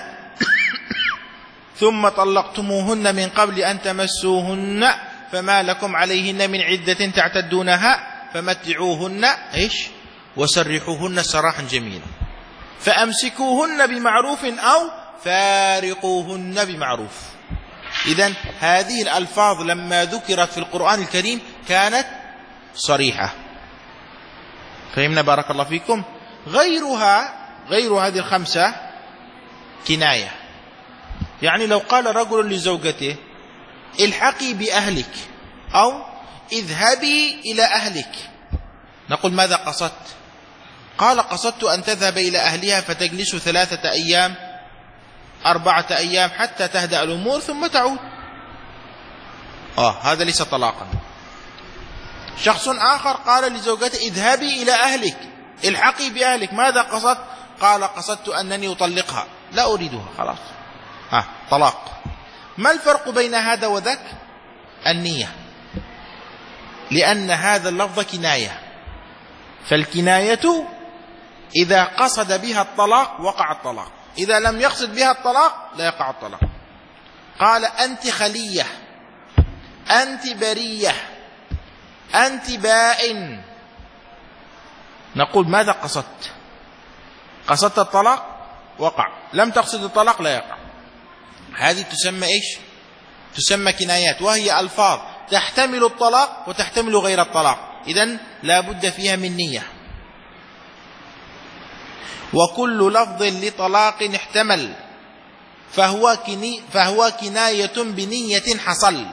ثم طلقتموهن من قبل أن تمسوهن فما لكم عليهن من عدة تعتدونها فمتعوهن إيش وسرحوهن سراحا جميلا، فأمسكوهن بمعروف أو فارقوهن بمعروف. إذن هذه الألفاظ لما ذكرت في القرآن الكريم كانت صريحة. فهمنا بارك الله فيكم؟ غيرها، غير هذه الخمسة كناية. يعني لو قال رجل لزوجته الحقي بأهلك أو اذهبي إلى أهلك، نقول ماذا قصدت؟ قال قصدت أن تذهب إلى أهلها فتجلس ثلاثة أيام أربعة أيام حتى تهدأ الأمور ثم تعود. آه هذا ليس طلاقا. شخص آخر قال لزوجته اذهبي إلى أهلك، الحقي بأهلك، ماذا قصدت؟ قال قصدت أنني أطلقها، لا أريدها، خلاص آه طلاق. ما الفرق بين هذا وذاك؟ النية، لأن هذا اللفظ كناية، فالكناية إذا قصد بها الطلاق وقع الطلاق، إذا لم يقصد بها الطلاق لا يقع الطلاق. قال أنت خلية، أنت برية، أنت بائن، نقول ماذا قصدت؟ قصدت الطلاق وقع، لم تقصد الطلاق لا يقع. هذه تسمى إيش؟ تسمى كنايات، وهي ألفاظ تحتمل الطلاق وتحتمل غير الطلاق، إذن لا بد فيها من نية. وكل لفظ لطلاق احتمل فهو, كني فهو كناية بنية حصل،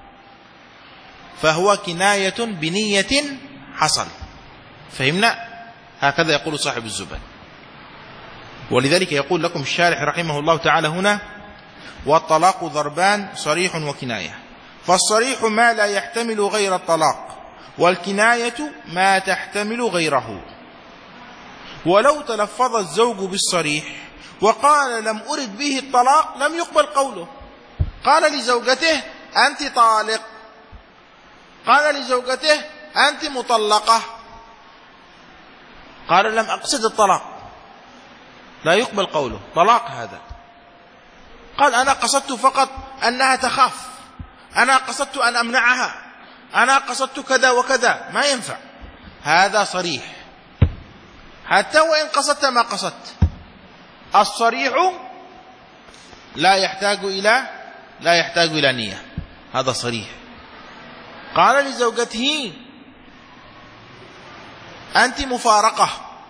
فهو كناية بنية حصل. فهمنا؟ هكذا يقول صاحب الزبد. ولذلك يقول لكم الشارح رحمه الله تعالى هنا: والطلاق ضربان صريح وكناية، فالصريح ما لا يحتمل غير الطلاق، والكناية ما تحتمل غيره. ولو تلفظ الزوج بالصريح وقال لم أرد به الطلاق لم يقبل قوله. قال لزوجته أنت طالق، قال لزوجته أنت مطلقة، قال لم أقصد الطلاق، لا يقبل قوله، طلاق هذا. قال أنا قصدت فقط أنها تخاف، أنا قصدت أن أمنعها، أنا قصدت كذا وكذا، ما ينفع، هذا صريح حتى وإن قصدت ما قصدت. الصريح لا يحتاج إلى لا يحتاج إلى نية، هذا صريح. قال لزوجته أنت مفارقة،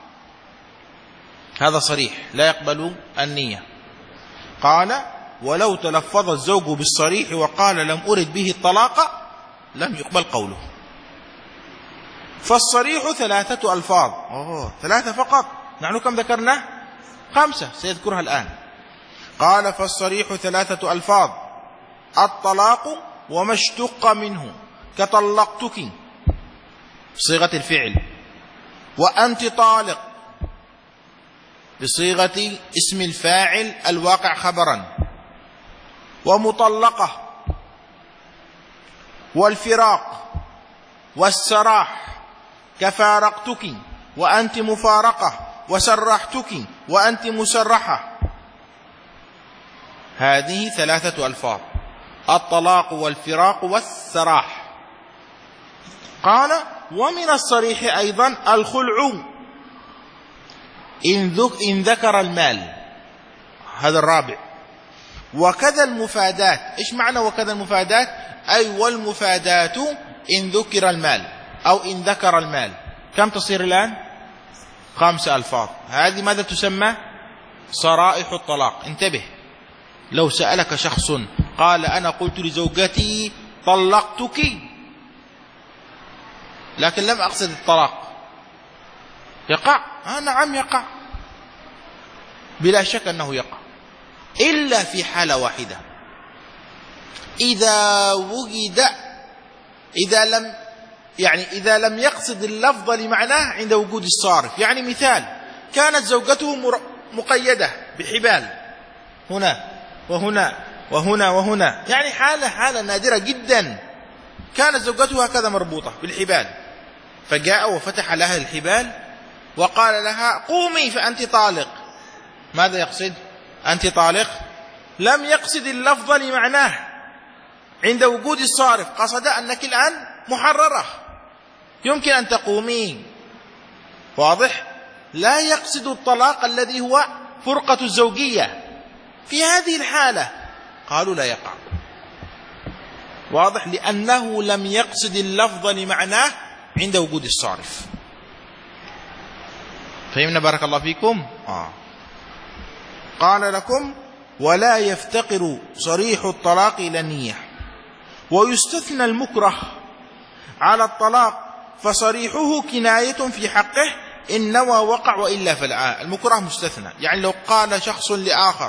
هذا صريح لا يقبل النية. قال ولو تلفظ الزوج بالصريح وقال لم أرد به الطلاق لم يقبل قوله. فالصريح ثلاثة ألفاظ. أوه ثلاثة فقط، نحن كم ذكرنا؟ خمسة سيذكرها الآن. قال فالصريح ثلاثة ألفاظ: الطلاق وما اشتق منه كطلقتك بصيغة الفعل، وأنت طالق بصيغة اسم الفاعل الواقع خبرا، ومطلقة، والفراق، والسراح كفارقتك وأنت مفارقة، وسرحتك وأنت مسرحة. هذه ثلاثة ألفاظ: الطلاق والفراق والسراح. قال: ومن الصريح أيضا الخلع إن ذكر المال. هذا الرابع. وكذا المفادات. إيش معنى وكذا المفادات؟ أي والمفادات إن ذكر المال أو إن ذكر المال. كم تصير الآن؟ خمسة ألفاظ. هذه ماذا تسمى؟ صرائح الطلاق. انتبه، لو سألك شخص قال: أنا قلت لزوجتي طلقتك لكن لم أقصد الطلاق، يقع؟ آه نعم يقع، بلا شك أنه يقع، إلا في حالة واحدة: إذا وجد إذا لم يعني إذا لم يقصد اللفظ لمعناه عند وجود الصارف. يعني مثال: كانت زوجته مقيدة بحبال هنا وهنا وهنا وهنا، يعني حالة حالة نادرة جدا، كانت زوجته هكذا مربوطة بالحبال، فجاء وفتح لها الحبال وقال لها: قومي فأنت طالق. ماذا يقصد؟ أنت طالق؟ لم يقصد اللفظ لمعناه عند وجود الصارف، قصد أنك الآن محررة يمكن أن تقومي. واضح؟ لا يقصد الطلاق الذي هو فرقة الزوجية. في هذه الحالة قالوا لا يقع. واضح؟ لأنه لم يقصد اللفظ لمعناه عند وجود الصارف. فهمنا؟ بارك الله فيكم. آه. قال لكم: ولا يفتقر صريح الطلاق إلى النية، ويستثنى المكره على الطلاق فصريحه كناية في حقه إن نوى وقع وإلا فلا. المكره مستثنى. يعني لو قال شخص لآخر: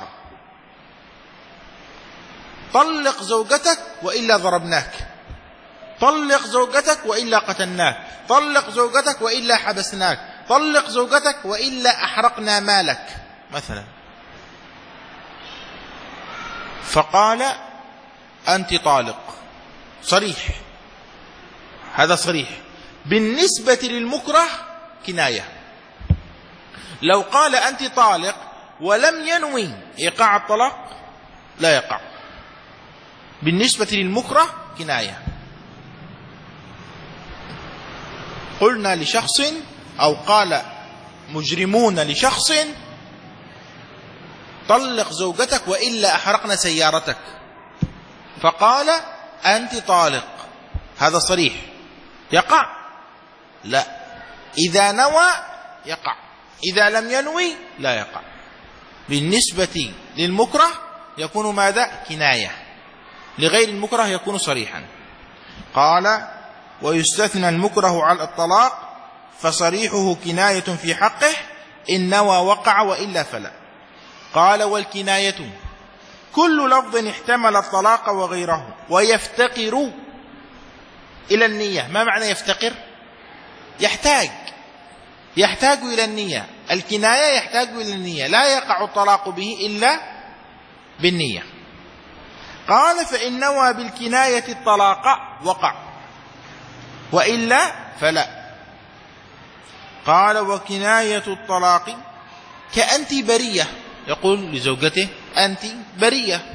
طلق زوجتك وإلا ضربناك، طلق زوجتك وإلا قتلناك، طلق زوجتك وإلا حبسناك، طلق زوجتك وإلا أحرقنا مالك مثلا، فقال: أنت طالق، صريح، هذا صريح. بالنسبة للمكره كناية. لو قال أنت طالق ولم ينوي إيقاع الطلاق لا يقع. بالنسبة للمكره كناية. قلنا لشخص أو قال مجرمون لشخص: طلق زوجتك وإلا أحرقنا سيارتك، فقال: أنت طالق، هذا صريح، يقع؟ لا. إذا نوى يقع، إذا لم ينوي لا يقع. بالنسبة للمكره يكون ماذا؟ كناية. لغير المكره يكون صريحا. قال: ويستثنى المكره على الطلاق فصريحه كناية في حقه إن نوى وقع وإلا فلا. قال: والكناية كل لفظ احتمل الطلاق وغيره ويفتقر إلى النية. ما معنى يفتقر؟ يحتاج يحتاج إلى النية. الكناية يحتاج إلى النية، لا يقع الطلاق به إلا بالنية. قال: فإن نوى بالكناية الطلاق وقع وإلا فلا. قال: وكناية الطلاق كأنت برية، يقول لزوجته: أنت برية،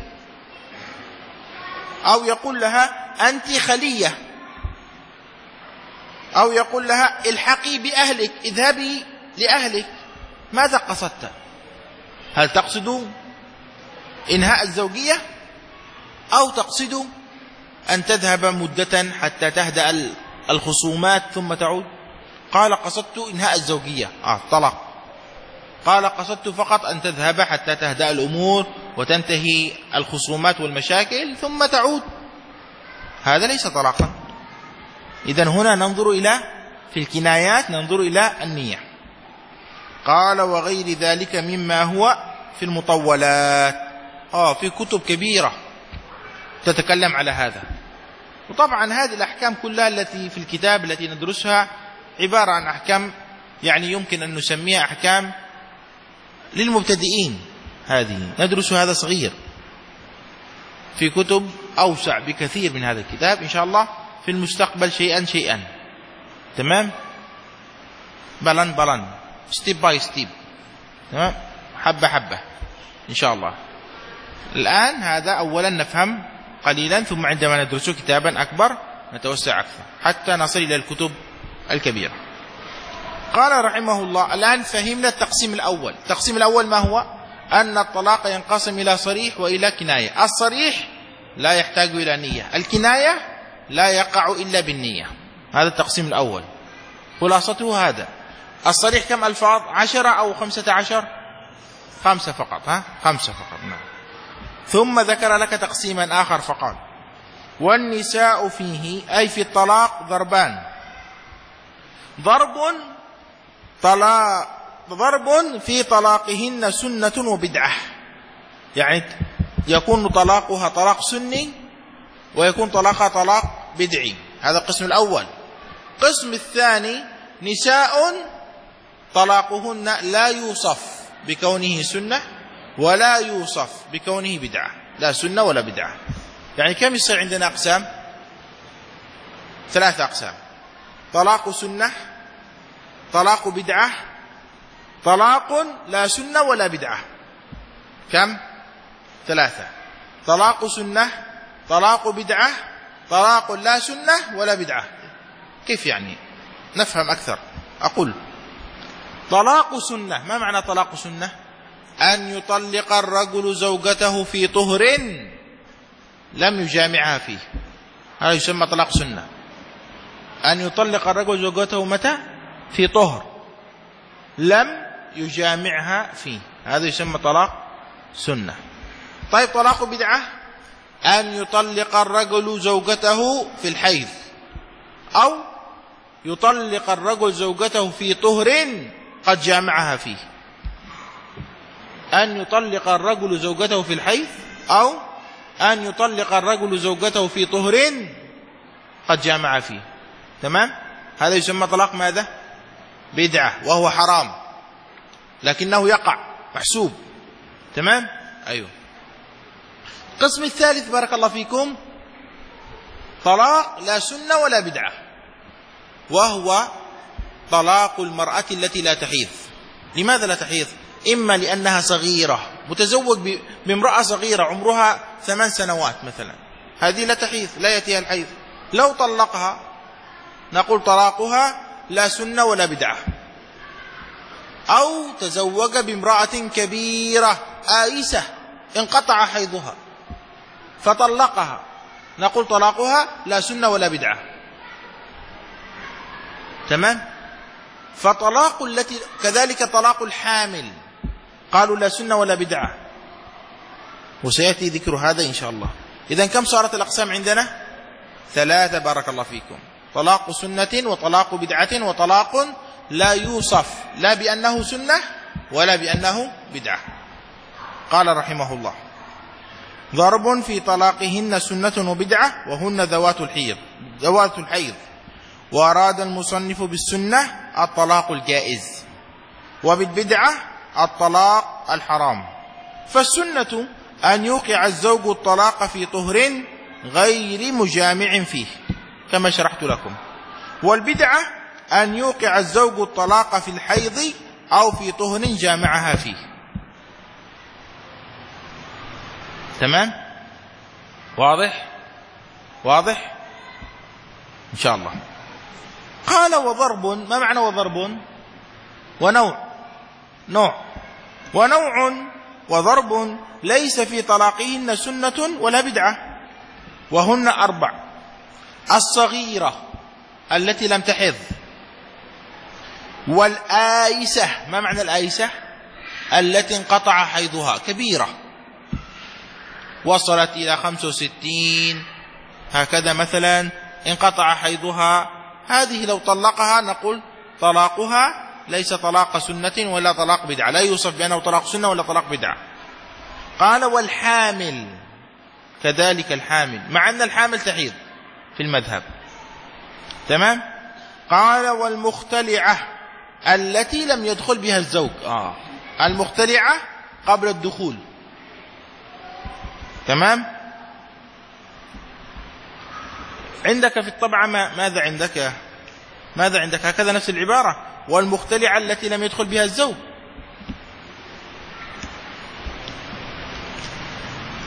أو يقول لها: أنت خلية، أو يقول لها: الحقي بأهلك، اذهبي لأهلك. ماذا قصدت؟ هل تقصد إنهاء الزوجية أو تقصد أن تذهب مدة حتى تهدأ الخصومات ثم تعود؟ قال: قصدت إنهاء الزوجية، آه طلاق. قال: قصدت فقط أن تذهب حتى تهدأ الأمور وتنتهي الخصومات والمشاكل ثم تعود. هذا ليس طلاقا. إذن هنا ننظر إلى في الكنايات ننظر إلى النية. قال: وغير ذلك مما هو في المطولات. آه في كتب كبيرة تتكلم على هذا. وطبعا هذه الأحكام كلها التي في الكتاب التي ندرسها عبارة عن أحكام يعني يمكن أن نسميها أحكام للمبتدئين. هذه ندرس هذا صغير، في كتب أوسع بكثير من هذا الكتاب إن شاء الله في المستقبل شيئا شيئا. تمام؟ بلن بلن، ستيب باي ستيب، تمام؟ حبة حبة إن شاء الله. الآن هذا أولا نفهم قليلا، ثم عندما ندرس كتابا أكبر نتوسع أكثر حتى نصل إلى الكتب الكبيرة. قال رحمه الله: الآن فهمنا التقسيم الأول. التقسيم الأول ما هو؟ أن الطلاق ينقسم إلى صريح وإلى كناية. الصريح لا يحتاج إلى نية، الكناية لا يقع إلا بالنية. هذا التقسيم الأول، خلاصته هذا. الصريح كم ألفاظ؟ عشرة أو خمسة عشر؟ خمسة فقط. ها خمسة فقط. نعم. ثم ذكر لك تقسيما آخر فقال: والنساء فيه أي في الطلاق ضربان. ضرب طلاق ضرب في طلاقهن سنة وبدعة، يعني يكون طلاقها طلاق سني ويكون طلاقها طلاق بدعي. هذا القسم الأول. القسم الثاني: نساء طلاقهن لا يوصف بكونه سنة ولا يوصف بكونه بدعة، لا سنة ولا بدعة. يعني كم يصير عندنا أقسام؟ ثلاثة أقسام: طلاق سنة، طلاق بدعة، طلاق لا سنة ولا بدعة. كم؟ ثلاثة: طلاق سنة، طلاق بدعة، طلاق لا سنة ولا بدعة. كيف يعني؟ نفهم أكثر. أقول: طلاق سنة، ما معنى طلاق سنة؟ أن يطلق الرجل زوجته في طهر لم يجامعها فيه، هذا يسمى طلاق سنة. أن يطلق الرجل زوجته متى؟ في طهر لم يجامعها فيه، هذا يسمى طلاق سنة. طيب طلاق بدعة: أن يطلق الرجل زوجته في الحيض، أو يطلق الرجل زوجته في طهر قد جامعها فيه. أن يطلق الرجل زوجته في الحيض، أو أن يطلق الرجل زوجته في طهر قد جامع فيه. تمام؟ هذا يسمى طلاق ماذا؟ بدعة، وهو حرام لكنه يقع، محسوب. تمام؟ أيوه. القسم الثالث بارك الله فيكم: طلاق لا سنة ولا بدعة، وهو طلاق المرأة التي لا تحيض. لماذا لا تحيض؟ إما لأنها صغيرة، متزوج بامرأة صغيرة عمرها ثمان سنوات مثلا، هذه لا تحيض، لا يأتيها الحيض. لو طلقها نقول طلاقها لا سنة ولا بدعة. أو تزوج بامرأة كبيرة آيسة انقطع حيضها فطلقها، نقول طلاقها لا سنة ولا بدعة. تمام؟ فطلاق التي كذلك طلاق الحامل قالوا لا سنة ولا بدعة، وسيأتي ذكر هذا إن شاء الله. إذن كم صارت الأقسام عندنا؟ ثلاثة بارك الله فيكم: طلاق سنة، وطلاق بدعة، وطلاق لا يوصف لا بأنه سنة ولا بأنه بدعة. قال رحمه الله: ضرب في طلاقهن سنة وبدعة وهن ذوات الحيض ذوات الحيض وأراد المصنف بالسنة الطلاق الجائز، وبالبدعة الطلاق الحرام. فالسنة أن يوقع الزوج الطلاق في طهر غير مجامع فيه كما شرحت لكم، والبدعة أن يوقع الزوج الطلاق في الحيض أو في طهر جامعها فيه. تمام؟ واضح؟ واضح؟ إن شاء الله. قال: وضرب، ما معنى وضرب؟ ونوع نوع ونوع وضرب ليس في طلاقهن سنة ولا بدعة، وهن أربع: الصغيرة التي لم تحض، والآيسة، ما معنى الآيسة؟ التي انقطع حيضها، كبيرة وصلت إلى خمسة وستين هكذا مثلا، انقطع حيضها، هذه لو طلقها نقول طلاقها ليس طلاق سنة ولا طلاق بدعة، لا يوصف بأنه طلاق سنة ولا طلاق بدعة. قال: والحامل كذلك الحامل، مع أن الحامل تحيض في المذهب. تمام؟ قال: والمختلعة التي لم يدخل بها الزوج، آه. المختلعة قبل الدخول. تمام؟ عندك في الطبعة ما ماذا عندك؟ ماذا عندك؟ هكذا نفس العبارة: والمختلعة التي لم يدخل بها الزوج.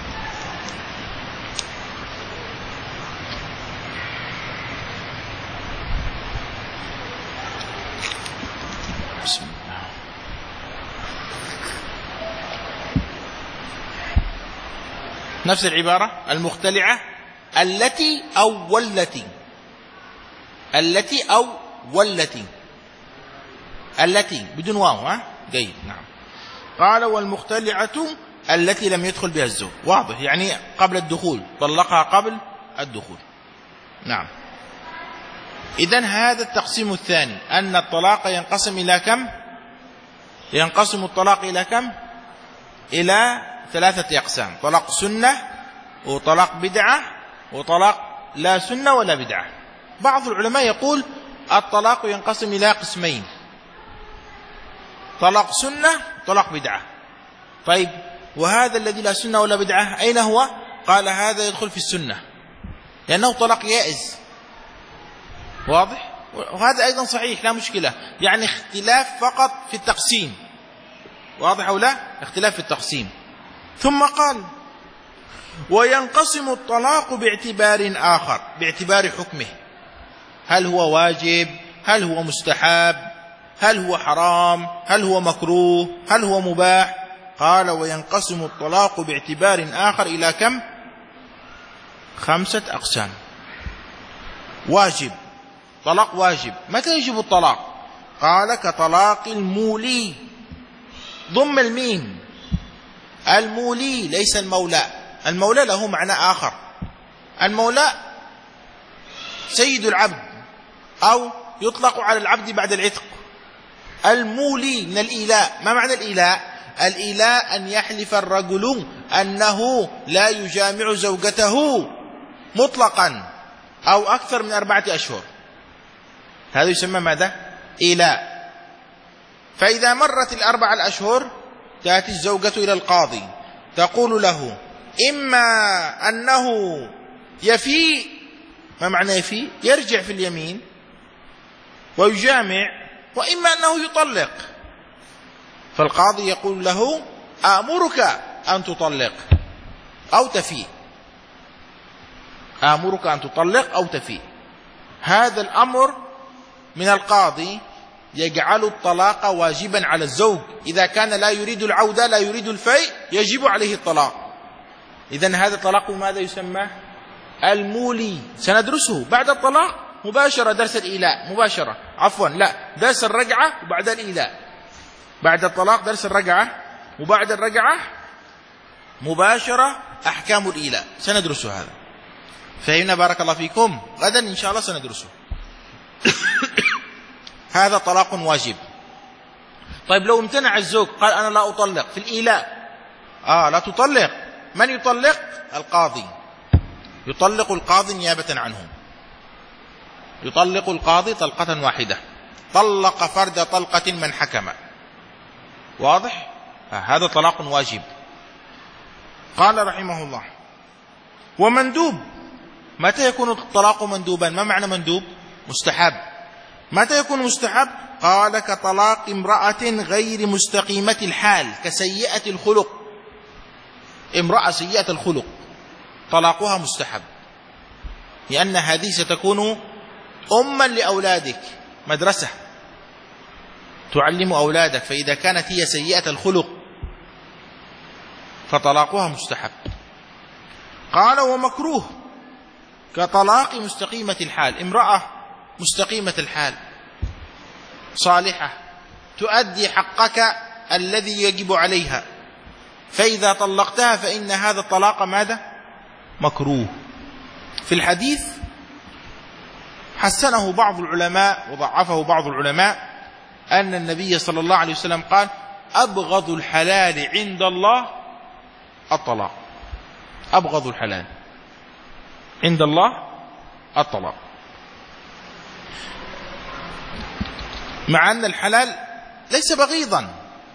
نفس العبارة المختلعة التي أو والتي التي أو والتي التي بدون واو. ها جيد. نعم. قال والمختلعة التي لم يدخل بها الزوج. واضح، يعني قبل الدخول، طلقها قبل الدخول. نعم. إذن هذا التقسيم الثاني، أن الطلاق ينقسم إلى كم؟ ينقسم الطلاق إلى كم؟ إلى ثلاثة أقسام: طلاق سنة، وطلاق بدعة، وطلاق لا سنة ولا بدعة. بعض العلماء يقول الطلاق ينقسم إلى قسمين: طلاق سنة، طلاق بدعة. طيب، وهذا الذي لا سنة ولا بدعة أين هو؟ قال هذا يدخل في السنة، لأنه طلاق يائز. واضح؟ وهذا أيضا صحيح، لا مشكلة، يعني اختلاف فقط في التقسيم. واضح أو لا؟ اختلاف في التقسيم. ثم قال وينقسم الطلاق باعتبار آخر، باعتبار حكمه، هل هو واجب، هل هو مستحب، هل هو حرام، هل هو مكروه، هل هو مباح. قال وينقسم الطلاق باعتبار آخر إلى كم؟ خمسة أقسام. واجب، طلاق واجب. متى يجب الطلاق؟ قال كطلاق المولي، ضم الميم، المولي ليس المولى. المولى له معنى آخر، المولى سيد العبد، أو يطلق على العبد بعد العتق. المولي من الإيلاء. ما معنى الإيلاء؟ الإيلاء أن يحلف الرجل أنه لا يجامع زوجته مطلقا أو أكثر من أربعة أشهر، هذا يسمى ماذا؟ إيلاء. فإذا مرت الأربع الأشهر تأتي الزوجة إلى القاضي تقول له إما أنه يفي. ما معنى يفي؟ يرجع في اليمين ويجامع، وإما أنه يطلق. فالقاضي يقول له آمرك أن تطلق أو تفي، آمرك أن تطلق أو تفي. هذا الأمر من القاضي يجعل الطلاق واجبا على الزوج. إذا كان لا يريد العودة، لا يريد الفيء، يجب عليه الطلاق. إذن هذا الطلاق ماذا يسمى؟ المولي. سندرسه بعد الطلاق مباشرة، درس الإيلاء مباشرة، عفوا لا، درس الرجعة وبعد الإيلاء. بعد الطلاق درس الرجعة، وبعد الرجعة مباشرة أحكام الإيلاء، سندرس هذا. فهمنا؟ بارك الله فيكم. غدا إن شاء الله سندرسه. هذا طلاق واجب. طيب لو امتنع الزوج، قال أنا لا أطلق في الإيلاء، آه لا تطلق، من يطلق؟ القاضي. يطلق القاضي نيابة عنه، يطلق القاضي طلقة واحدة، طلق فرد طلقة من حكم. واضح؟ هذا طلاق واجب. قال رحمه الله ومندوب. متى يكون الطلاق مندوبا؟ ما معنى مندوب؟ مستحب. متى يكون مستحب؟ قال كطلاق امرأة غير مستقيمة الحال، كسيئة الخلق. امرأة سيئة الخلق طلاقها مستحب، لأن هذه ستكون أما لأولادك، مدرسة تعلم أولادك، فإذا كانت هي سيئة الخلق فطلاقها مستحب. قال ومكروه، كطلاق مستقيمة الحال. امرأة مستقيمة الحال صالحة تؤدي حقك الذي يجب عليها، فإذا طلقتها فإن هذا الطلاق ماذا؟ مكروه. في الحديث حسنه بعض العلماء وضعفه بعض العلماء أن النبي صلى الله عليه وسلم قال أبغض الحلال عند الله الطلاق. أبغض الحلال عند الله الطلاق، مع أن الحلال ليس بغيضا،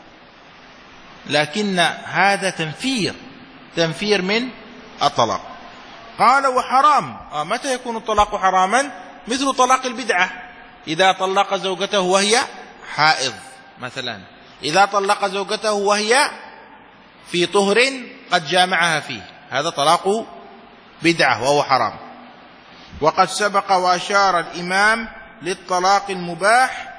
لكن هذا تنفير تنفير من الطلاق. قال وحرام. آه متى يكون الطلاق حراما؟ مثل طلاق البدعة، إذا طلق زوجته وهي حائض مثلا، إذا طلق زوجته وهي في طهر قد جامعها فيه، هذا طلاق بدعة وهو حرام. وقد سبق وأشار الإمام للطلاق المباح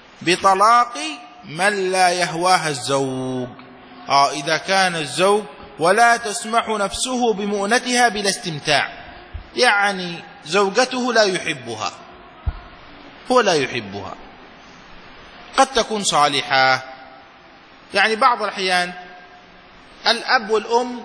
بطلاق من لا يهواها الزوج. آه إذا كان الزوج ولا تسمح نفسه بمؤنتها بلا استمتاع، يعني زوجته لا يحبها، هو لا يحبها. قد تكون صالحة، يعني بعض الأحيان الأب والأم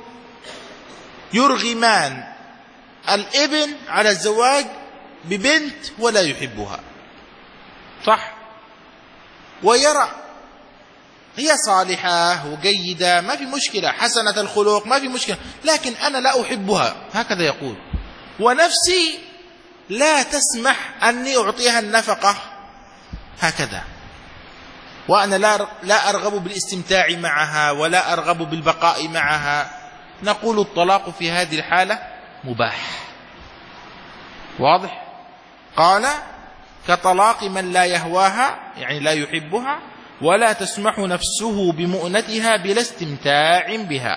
يرغمان الابن على الزواج ببنت ولا يحبها، صح؟ ويرى هي صالحة وجيدة ما في مشكلة، حسنة الخلق ما في مشكلة، لكن أنا لا أحبها، هكذا يقول، ونفسي لا تسمح أني أعطيها النفقة هكذا، وأنا لا لا أرغب بالاستمتاع معها ولا أرغب بالبقاء معها. نقول الطلاق في هذه الحالة مباح. واضح؟ قال كطلاق من لا يهواها، يعني لا يحبها، ولا تسمح نفسه بمؤنتها بلا استمتاع بها.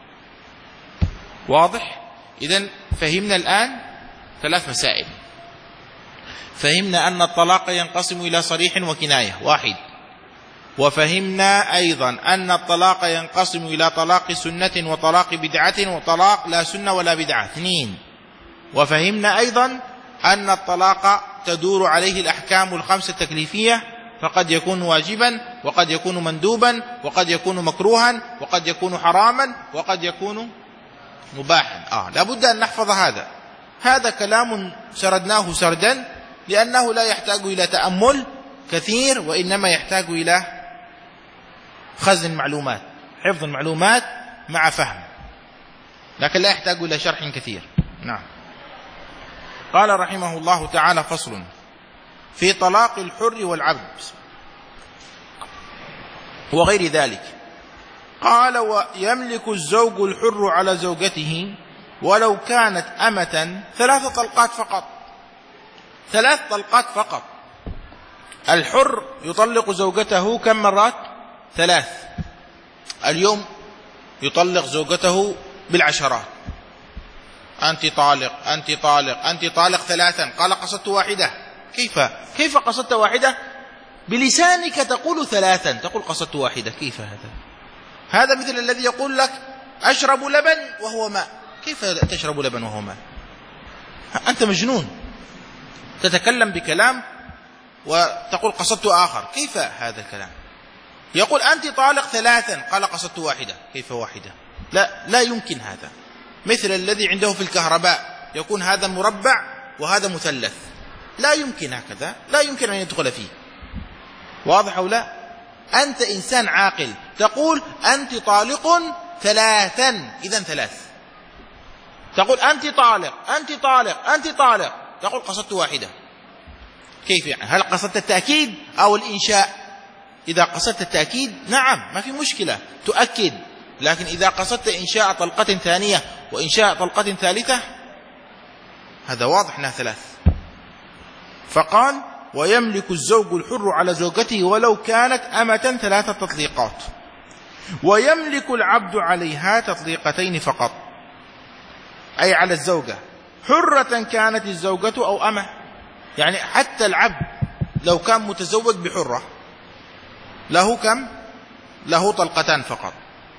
واضح؟ إذن فهمنا الآن ثلاث مسائل. فهمنا أن الطلاق ينقسم إلى صريح وكناية، واحد. وفهمنا أيضا أن الطلاق ينقسم إلى طلاق سنة وطلاق بدعة وطلاق لا سنة ولا بدعة، اثنين. وفهمنا أيضا أن الطلاق تدور عليه الأحكام الخمسة التكليفية، فقد يكون واجبا وقد يكون مندوبا وقد يكون مكروها وقد يكون حراما وقد يكون مباحا. آه لابد أن نحفظ هذا. هذا كلام سردناه سردا لأنه لا يحتاج إلى تأمل كثير، وإنما يحتاج إلى خزن المعلومات، حفظ المعلومات مع فهم، لكن لا يحتاج إلى شرح كثير. نعم. قال رحمه الله تعالى: فصل في طلاق الحر والعبد وغير ذلك. قال: ويملك الزوج الحر على زوجته ولو كانت أمة ثلاث طلقات فقط، ثلاث طلقات فقط. الحر يطلق زوجته كم مرات؟ ثلاث. اليوم يطلق زوجته بالعشرات، أنت طالق أنت طالق أنت طالق ثلاثا. قال: قصدت واحدة. كيف كيف قصدت واحدة؟ بلسانك تقول ثلاثا، تقول قصدت واحدة. كيف هذا؟ هذا مثل الذي يقول لك أشرب لبن وهو ماء. كيف تشرب لبن وهو ماء؟ أنت مجنون، تتكلم بكلام وتقول قصدت آخر. كيف هذا الكلام؟ يقول أنت طالق ثلاثا، قال قصدت واحدة. كيف واحدة؟ لا لا يمكن هذا. مثل الذي عنده في الكهرباء يكون هذا مربع وهذا مثلث، لا يمكن هكذا، لا يمكن أن يدخل فيه. واضح أو لا؟ أنت إنسان عاقل تقول أنت طالق ثلاثا، إذن ثلاث. تقول أنت طالق أنت طالق أنت طالق، تقول قصدت واحدة. كيف يعني؟ هل قصدت التأكيد أو الإنشاء؟ إذا قصدت التأكيد نعم ما في مشكلة، تؤكد. لكن إذا قصدت إنشاء طلقة ثانية وإنشاء طلقة ثالثة، هذا واضح أنها ثلاث. فقال: ويملك الزوج الحر على زوجته ولو كانت أمة ثلاثة تطليقات، ويملك العبد عليها تطليقتين فقط، أي على الزوجة، حرة كانت الزوجة أو أمة. يعني حتى العبد لو كان متزوج بحرة له كم؟ له طلقتان فقط.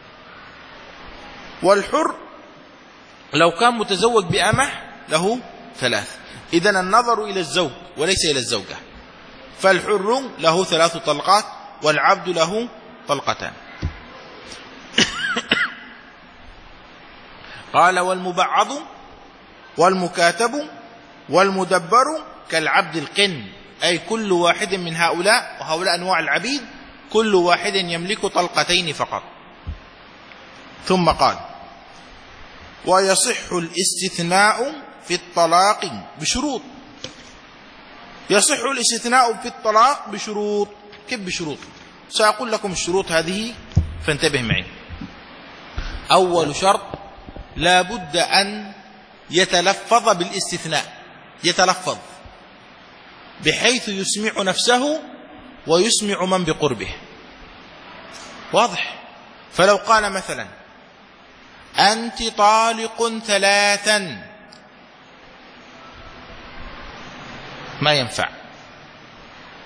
والحر لو كان متزوج بأمة له ثلاث. إذن النظر إلى الزوج وليس إلى الزوجة. فالحر له ثلاث طلقات والعبد له طلقتان. قال: والمبعض والمكاتب والمدبر كالعبد القن، أي كل واحد من هؤلاء، وهؤلاء أنواع العبيد، كل واحد يملك طلقتين فقط. ثم قال: ويصح الاستثناء في الطلاق بشروط. يصح الاستثناء في الطلاق بشروط. كيف بشروط؟ سأقول لكم الشروط هذه فانتبه معي. أول شرط: لا بد أن يتلفظ بالاستثناء، يتلفظ بحيث يسمع نفسه ويسمع من بقربه. واضح؟ فلو قال مثلا: أنت طالق ثلاثا، ما ينفع.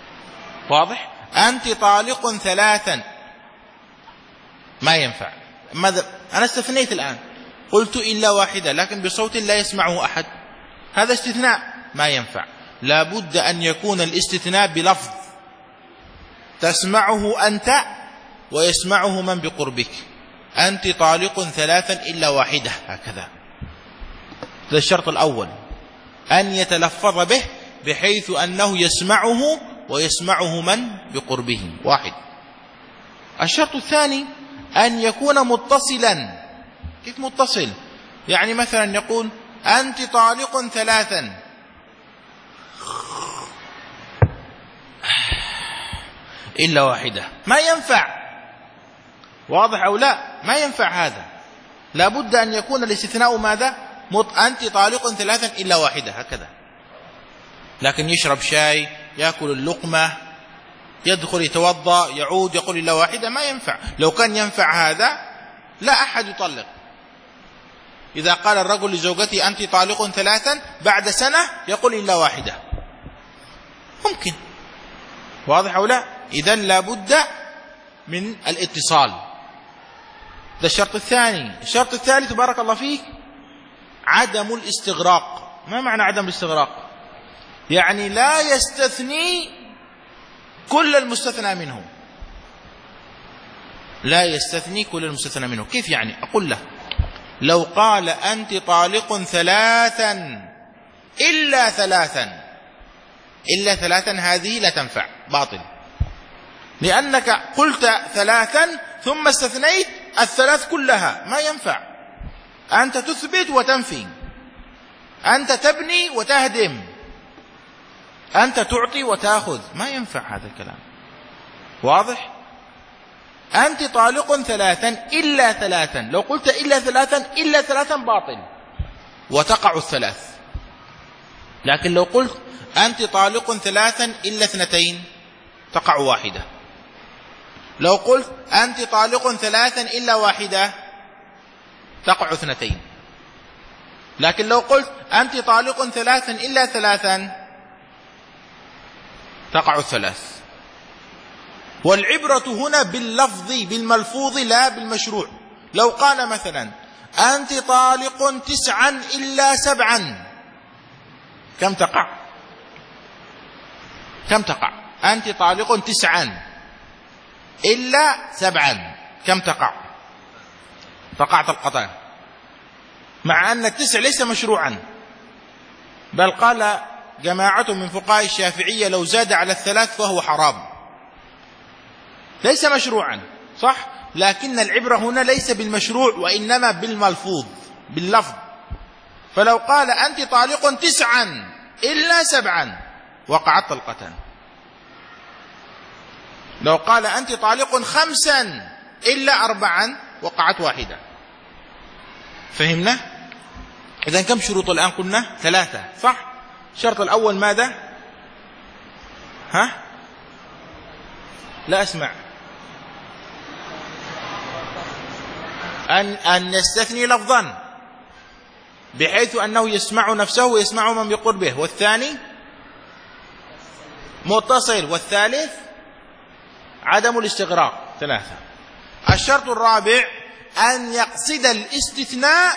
واضح؟ أنت طالق ثلاثا ما ينفع. ماذا؟ أنا استثنيت الآن، قلت إلا واحدة لكن بصوت لا يسمعه أحد، هذا استثناء ما ينفع. لا بد أن يكون الاستثناء بلفظ تسمعه أنت ويسمعه من بقربك. أنت طالق ثلاثا إلا واحدة، هكذا. هذا الشرط الأول، أن يتلفظ به بحيث أنه يسمعه ويسمعه من بقربه، واحد. الشرط الثاني أن يكون متصلا. كيف متصل؟ يعني مثلا يقول أنت طالق ثلاثا، إلا واحدة، ما ينفع. واضح أو لا؟ ما ينفع هذا. لابد أن يكون الاستثناء ماذا؟ أنت طالق ثلاثا إلا واحدة، هكذا. لكن يشرب شاي، يأكل اللقمة، يدخل يتوضأ، يعود يقول إلا واحدة، ما ينفع. لو كان ينفع هذا لا أحد يطلق. إذا قال الرجل لزوجته أنت طالق ثلاثا، بعد سنة يقول إلا واحدة، ممكن. واضح أو لا؟ إذن لابد من الاتصال. ده الشرط الثاني. الشرط الثالث بارك الله فيك عدم الاستغراق. ما معنى عدم الاستغراق؟ يعني لا يستثني كل المستثنى منه، لا يستثني كل المستثنى منه. كيف يعني؟ أقول له لو قال أنت طالق ثلاثا إلا ثلاثا، إلا ثلاثا هذه لا تنفع، باطل، لأنك قلت ثلاثا ثم استثنيت الثلاث كلها، ما ينفع. أنت تثبت وتنفي، أنت تبني وتهدم، أنت تعطي وتأخذ، ما ينفع هذا الكلام. واضح؟ أنت طالق ثلاثا إلا ثلاثا، لو قلت إلا ثلاثا، إلا ثلاثا باطل وتقع الثلاث. لكن لو قلت أنت طالق ثلاثا إلا اثنتين، تقع واحدة. لو قلت أنت طالق ثلاثا إلا واحدة، تقع اثنتين. لكن لو قلت أنت طالق ثلاثا إلا ثلاثا، تقع الثلاث. والعبرة هنا باللفظ بالملفوظ لا بالمشروع. لو قال مثلا أنت طالق تسعا إلا سبعا، كم تقع؟ كم تقع؟ أنت طالق تسعا إلا سبعا، كم تقع؟ تقع طلقتان، مع أن التسع ليس مشروعا، بل قال جماعة من فقهاء الشافعية لو زاد على الثلاث فهو حرام، ليس مشروعا، صح؟ لكن العبرة هنا ليس بالمشروع وإنما بالملفوظ باللفظ. فلو قال أنت طالق تسعا إلا سبعا، وقعت طلقتان. لو قال أنت طالق خمسا إلا أربعا، وقعت واحدة. فهمنا؟ إذن كم شروط الآن قلنا؟ ثلاثة، صح؟ الشرط الأول ماذا؟ ها؟ لا أسمع. أن أن يستثني لفظا بحيث أنه يسمع نفسه ويسمع من بقربه. والثاني متصل. والثالث عدم الاستغراق. ثلاثة. الشرط الرابع أن يقصد الاستثناء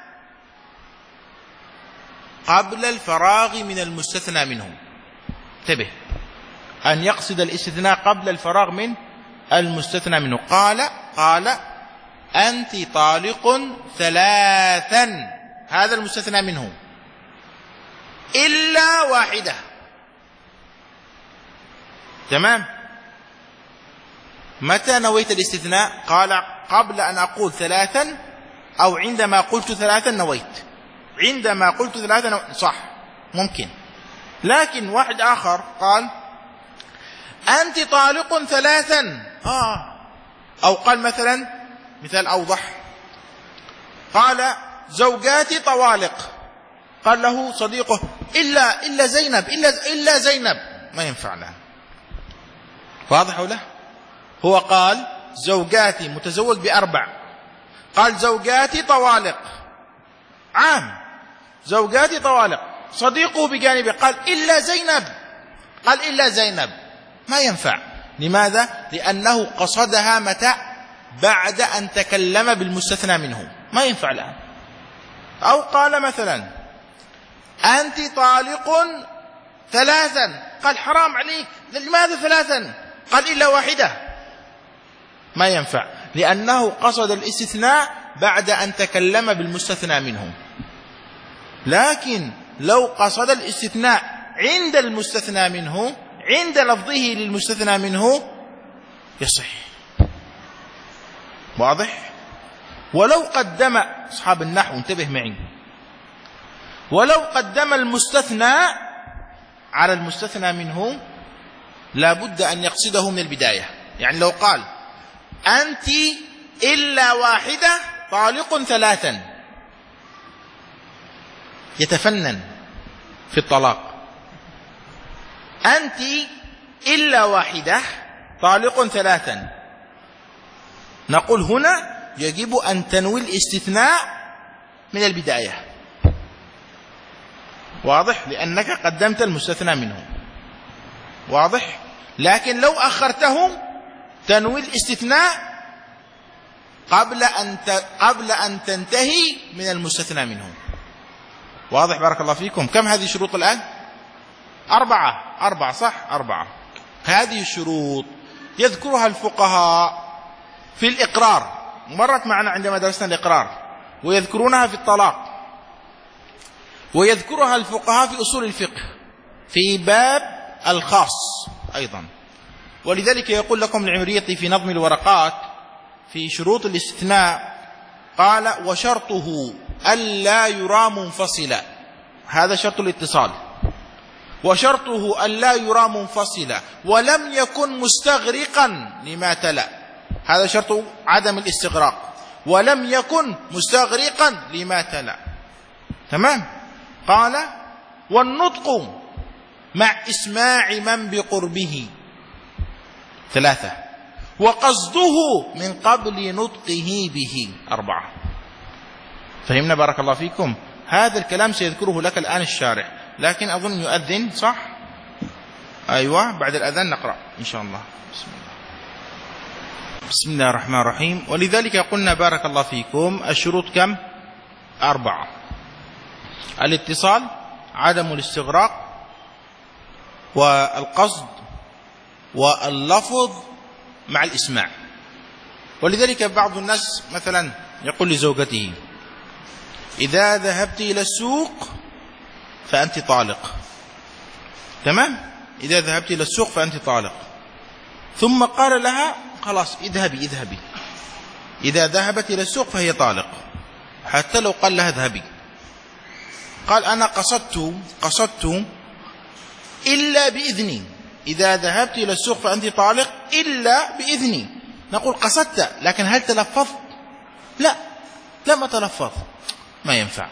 قبل الفراغ من المستثنى منه. انتبه، أن يقصد الاستثناء قبل الفراغ من المستثنى منه. قال قال أنت طالق ثلاثا، هذا المستثنى منه، إلا واحدة. تمام؟ متى نويت الاستثناء؟ قال قبل أن أقول ثلاثا، أو عندما قلت ثلاثا نويت. عندما قلت ثلاثا نويت. صح، ممكن. لكن واحد آخر قال أنت طالق ثلاثا، آه. أو قال مثلا مثال أوضح، قال زوجاتي طوالق، قال له صديقه إلا إلا زينب، إلا إلا زينب، ما ينفع له. واضح ولا؟ هو قال زوجاتي، متزوج بأربع، قال زوجاتي طوالق، عام، زوجاتي طوالق. صديقه بجانبه قال إلا زينب، قال إلا زينب، ما ينفع. لماذا؟ لأنه قصدها متى؟ بعد أن تكلم بالمستثنى منه، ما ينفع الآن. أو قال مثلا أنت طالق ثلاثا، قال حرام عليك، لماذا ثلاثا؟ قال إلا واحدة، ما ينفع، لأنه قصد الاستثناء بعد أن تكلم بالمستثنى منه. لكن لو قصد الاستثناء عند المستثنى منه، عند لفظه للمستثنى منه، يصح. واضح؟ ولو قدم، أصحاب النحو انتبه معي، ولو قدم المستثنى على المستثنى منه لا بد أن يقصده من البداية. يعني لو قال أنت إلا واحدة طالق ثلاثا، يتفنن في الطلاق. أنت إلا واحدة طالق ثلاثا، نقول هنا يجب أن تنوي الاستثناء من البداية. واضح؟ لأنك قدمت المستثنى منه. واضح؟ لكن لو أخرته تنوي الاستثناء قبل أن قبل أن تنتهي من المستثنى منه. واضح؟ بارك الله فيكم. كم هذه الشروط الآن؟ أربعة. أربعة صح؟ أربعة. هذه الشروط يذكرها الفقهاء في الإقرار، مرت معنا عندما درسنا الإقرار، ويذكرونها في الطلاق، ويذكرها الفقهاء في أصول الفقه في باب الخاص أيضا. ولذلك يقول لكم العمريطي في نظم الورقات في شروط الاستثناء، قال وشرطه ألا يرى منفصلا، هذا شرط الاتصال، وشرطه ألا يرى منفصلا ولم يكن مستغرقا لما تلا، هذا شرط عدم الاستغراق، ولم يكن مستغرقا لما تلا. تمام؟ قال والنطق مع إسماع من بقربه ثلاثة، وقصده من قبل نطقه به أربعة. فهمنا بارك الله فيكم؟ هذا الكلام سيذكره لك الآن الشارح، لكن أظن يؤذن صح؟ أيوة، بعد الأذان نقرأ إن شاء الله. بسم الله. بسم الله الرحمن الرحيم. ولذلك قلنا بارك الله فيكم الشروط كم؟ أربعة: الاتصال، عدم الاستغراق، والقصد، واللفظ مع الإسماع. ولذلك بعض الناس مثلا يقول لزوجته إذا ذهبت إلى السوق فأنت طالق. تمام؟ إذا ذهبت إلى السوق فأنت طالق، ثم قال لها خلاص اذهبي اذهبي، إذا ذهبت إلى السوق فهي طالق، حتى لو قال لها اذهبي. قال أنا قصدت قصدت إلا بإذني، إذا ذهبت إلى السوق فأنت طالق إلا بإذني. نقول قصدت، لكن هل تلفظت؟ لا، لم أتلفظ، ما ينفع.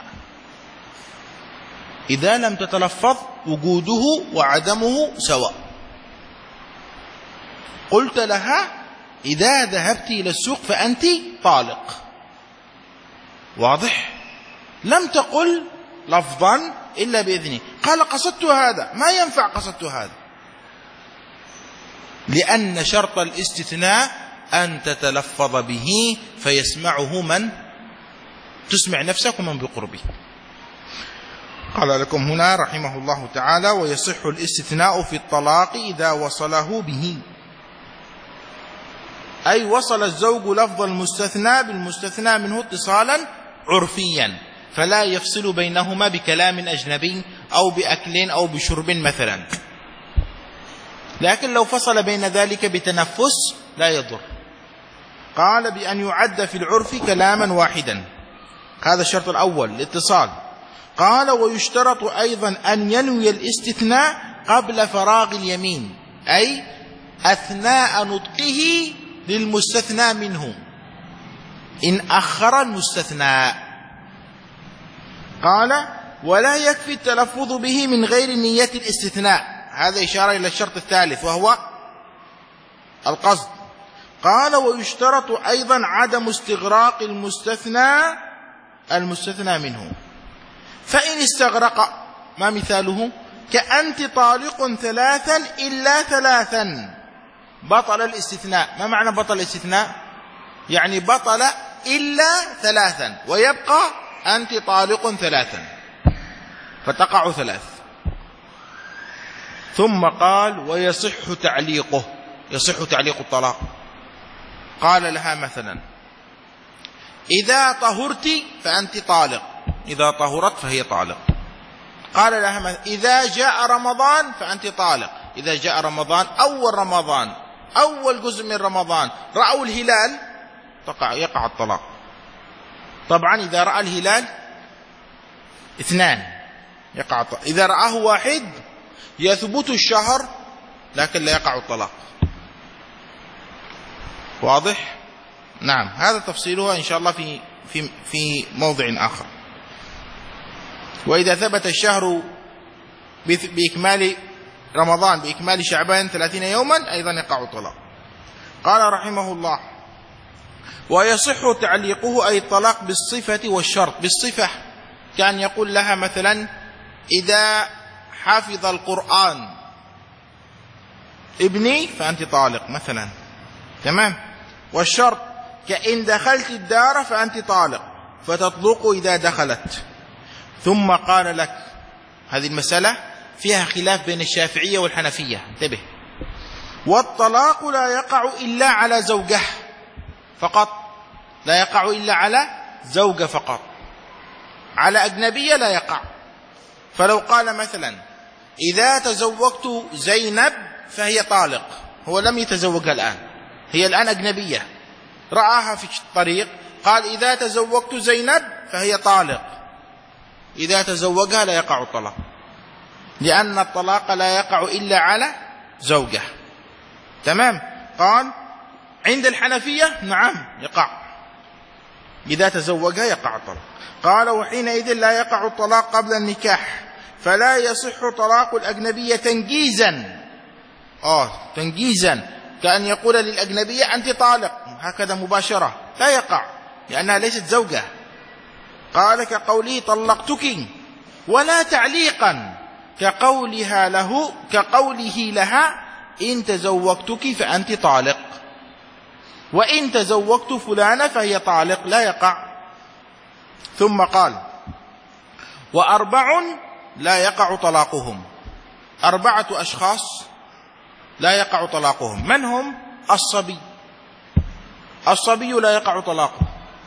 إذا لم تتلفظ وجوده وعدمه سواء. قلت لها إذا ذهبت إلى السوق فأنت طالق، واضح؟ لم تقل لفظا إلا بإذنه. قال قصدت هذا، ما ينفع قصدت هذا، لأن شرط الاستثناء أن تتلفظ به فيسمعه من تسمع نفسك ومن بقربه. قال لكم هنا رحمه الله تعالى ويصح الاستثناء في الطلاق إذا وصله به، أي وصل الزوج لفظ المستثنى بالمستثنى منه اتصالا عرفيا، فلا يفصل بينهما بكلام أجنبي أو بأكل أو بشرب مثلا. لكن لو فصل بين ذلك بتنفس لا يضر. قال بأن يعد في العرف كلاما واحدا، هذا الشرط الأول الاتصال. قال ويشترط أيضا أن ينوي الاستثناء قبل فراغ اليمين، أي أثناء نطقه للمستثنى منه إن أخر المستثنى. قال ولا يكفي التلفظ به من غير نية الاستثناء، هذا إشارة إلى الشرط الثالث وهو القصد. قال ويشترط أيضا عدم استغراق المستثنى المستثنى منه، فإن استغرق، ما مثاله؟ كأنت طالق ثلاثا إلا ثلاثا، بطل الاستثناء. ما معنى بطل الاستثناء؟ يعني بطل إلا ثلاثا، ويبقى أنت طالق ثلاثا، فتقع ثلاث. ثم قال ويصح تعليقه، يصح تعليق الطلاق. قال لها مثلا إذا طهرت فأنت طالق، إذا طهرت فهي طالق. قال لها مثلا إذا جاء رمضان فأنت طالق، إذا جاء رمضان أول رمضان أول جزء من رمضان رأوا الهلال تقع يقع الطلاق. طبعا إذا رأى الهلال اثنان يقع الطلاق، إذا رآه واحد يثبت الشهر لكن لا يقع الطلاق. واضح؟ نعم، هذا تفصيلها إن شاء الله في في في موضع آخر. وإذا ثبت الشهر بإكمال رمضان بإكمال شعبان ثلاثين يوما أيضا يقع الطلاق. قال رحمه الله ويصح تعليقه أي الطلاق بالصفة والشرط. بالصفة كان يقول لها مثلا إذا حافظ القرآن ابني فأنت طالق مثلا، تمام. والشرط كإن دخلت الدار فأنت طالق، فتطلق إذا دخلت. ثم قال لك هذه المسألة فيها خلاف بين الشافعية والحنفية، انتبه. والطلاق لا يقع إلا على زوجه فقط، لا يقع إلا على زوجة فقط، على أجنبية لا يقع. فلو قال مثلا إذا تزوجت زينب فهي طالق، هو لم يتزوجها الآن، هي الآن أجنبية، رآها في الطريق قال إذا تزوجت زينب فهي طالق، إذا تزوجها لا يقع الطلاق، لأن الطلاق لا يقع إلا على زوجة، تمام. قال عند الحنفية نعم يقع، إذا تزوجها يقع الطلاق. قال وحينئذ لا يقع الطلاق قبل النكاح، فلا يصح طلاق الأجنبية تنجيزا. آه تنجيزا كأن يقول للأجنبية أنت طالق هكذا مباشرة، لا يقع لأنها ليست زوجة. قال كقوله طلقتك، ولا تعليقا كقولها له كقوله لها إن تزوجتك فأنت طالق، وإن تزوجت فلانة فهي طالق، لا يقع. ثم قال وأربع لا يقع طلاقهم، أربعة أشخاص لا يقع طلاقهم. من هم؟ الصبي، الصبي لا يقع طلاقه،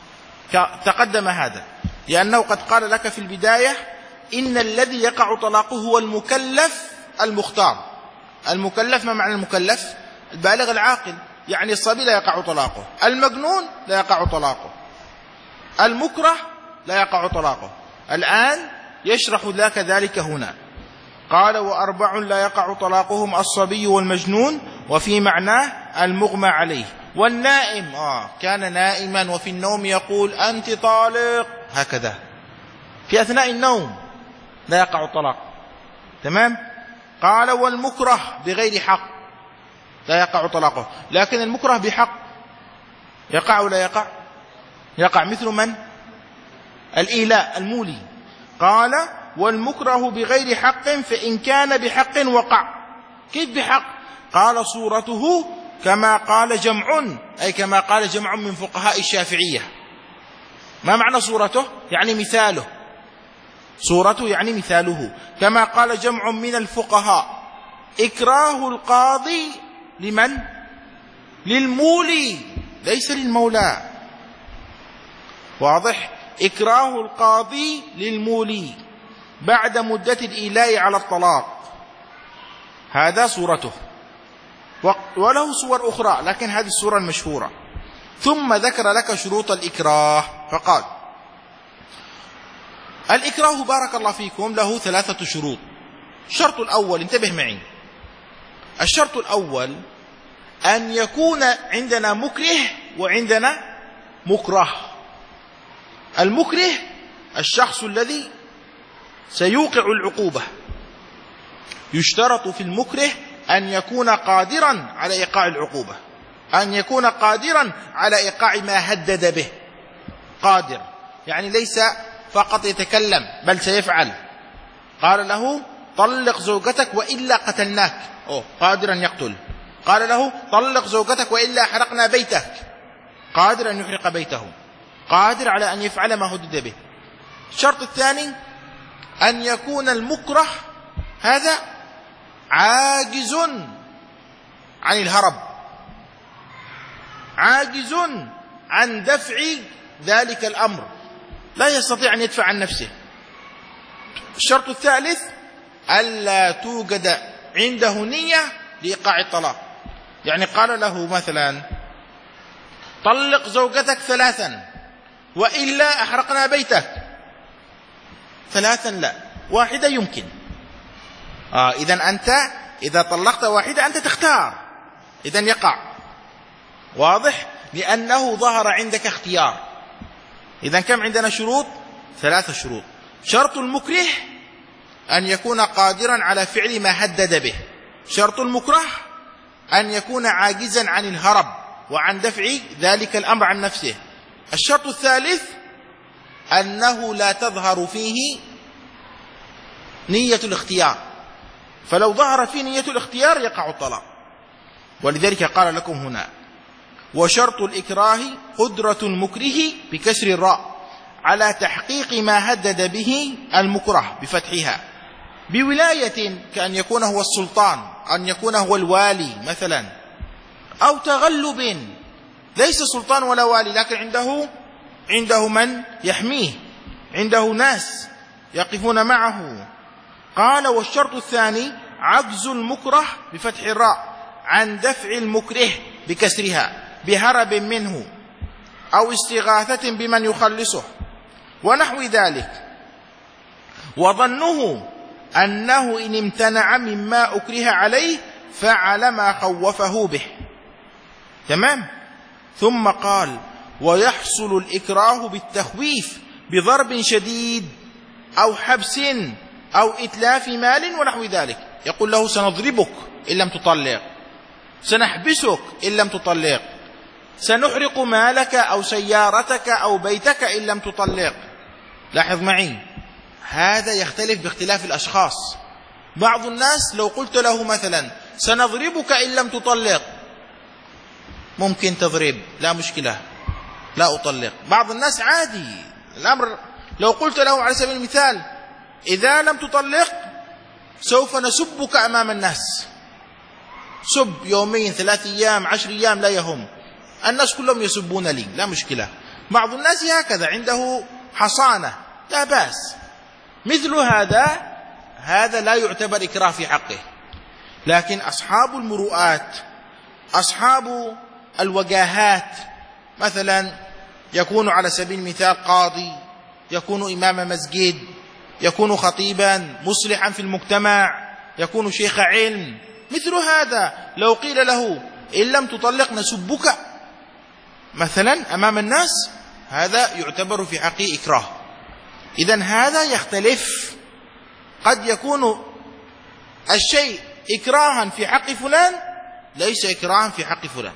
تقدم هذا، لأنه قد قال لك في البداية إن الذي يقع طلاقه هو المكلف المختار. المكلف ما معنى المكلف؟ البالغ العاقل، يعني الصبي لا يقع طلاقه، المجنون لا يقع طلاقه، المكره لا يقع طلاقه. الآن يشرح لك ذلك هنا. قال وأربع لا يقع طلاقهم الصبي والمجنون، وفي معناه المغمى عليه والنائم. آه كان نائما وفي النوم يقول أنت طالق هكذا، في أثناء النوم لا يقع الطلاق، تمام. قال والمكره بغير حق لا يقع طلاقه، لكن المكره بحق يقع ولا يقع؟ يقع. مثل من؟ الإيلاء المولي. قال والمكره بغير حق فإن كان بحق وقع. كيف بحق؟ قال صورته كما قال جمع، أي كما قال جمع من فقهاء الشافعية. ما معنى صورته؟ يعني مثاله، صورته يعني مثاله، كما قال جمع من الفقهاء إكراه القاضي لمن؟ للمولي ليس للمولى. واضح؟ إكراه القاضي للمولي بعد مدة الإيلاء على الطلاق، هذا صورته. وله صور أخرى لكن هذه الصورة المشهورة. ثم ذكر لك شروط الإكراه فقال الإكراه بارك الله فيكم له ثلاثة شروط. الشرط الأول، انتبه معي، الشرط الأول أن يكون عندنا مكره وعندنا مكره. المكره الشخص الذي سيوقع العقوبة، يشترط في المكره أن يكون قادرا على إيقاع العقوبة، أن يكون قادرا على إيقاع ما هدد به. قادر يعني ليس فقط يتكلم بل سيفعل. قال له طلق زوجتك وإلا قتلناك، أوه قادرا يقتل. قال له طلق زوجتك وإلا حرقنا بيتك، قادر أن يحرق بيته، قادر على أن يفعل ما هدد به. الشرط الثاني أن يكون المكره هذا عاجز عن الهرب، عاجز عن دفع ذلك الأمر، لا يستطيع أن يدفع عن نفسه. الشرط الثالث ألا توجد عنده نية لإيقاع الطلاق. يعني قال له مثلا طلق زوجتك ثلاثا وإلا أحرقنا بيتك، ثلاثا لا، واحدة يمكن. آه إذن أنت إذا طلقت واحدة أنت تختار، إذن يقع. واضح؟ لأنه ظهر عندك اختيار. إذن كم عندنا شروط؟ ثلاثة شروط. شرط المكره أن يكون قادرا على فعل ما هدد به. شرط المكره أن يكون عاجزا عن الهرب وعن دفع ذلك الأمر عن نفسه. الشرط الثالث أنه لا تظهر فيه نية الاختيار، فلو ظهرت فيه نية الاختيار يقع الطلاق. ولذلك قال لكم هنا: وشرط الإكراه قدرة المكره بكسر الراء على تحقيق ما هدد به المكره بفتحها، بولاية كأن يكون هو السلطان، أن يكون هو الوالي مثلا، أو تغلب ليس سلطان ولا والي لكن عنده عنده من يحميه، عنده ناس يقفون معه. قال: والشرط الثاني عجز المكره بفتح الراء عن دفع المكره بكسرها بهرب منه أو استغاثة بمن يخلصه ونحو ذلك، وظنه أنه إن امتنع مما أكره عليه فعل ما خوفه به. تمام؟ ثم قال: ويحصل الإكراه بالتخويف بضرب شديد أو حبس أو إتلاف مال ونحو ذلك. يقول له: سنضربك إن لم تطلق، سنحبسك إن لم تطلق، سنحرق مالك أو سيارتك أو بيتك إن لم تطلق. لاحظ معي، هذا يختلف باختلاف الأشخاص. بعض الناس لو قلت له مثلا سنضربك إن لم تطلق ممكن تضرب، لا مشكلة، لا أطلق. بعض الناس عادي الأمر، لو قلت له على سبيل المثال إذا لم تطلق سوف نسبك أمام الناس، سب يومين ثلاث أيام عشر أيام لا يهم، الناس كلهم يسبون لي، لا مشكلة. بعض الناس هكذا عنده حصانة، لا بأس. مثل هذا هذا لا يعتبر إكراه في حقه. لكن أصحاب المروءات، أصحاب الوجاهات، مثلا يكون على سبيل المثال قاضي، يكون إمام مسجد، يكون خطيبا مصلحا في المجتمع، يكون شيخ علم، مثل هذا لو قيل له إن لم تطلق نسبك مثلا أمام الناس، هذا يعتبر في حقه إكراه. إذن هذا يختلف، قد يكون الشيء إكراها في حق فلان ليس إكراها في حق فلان.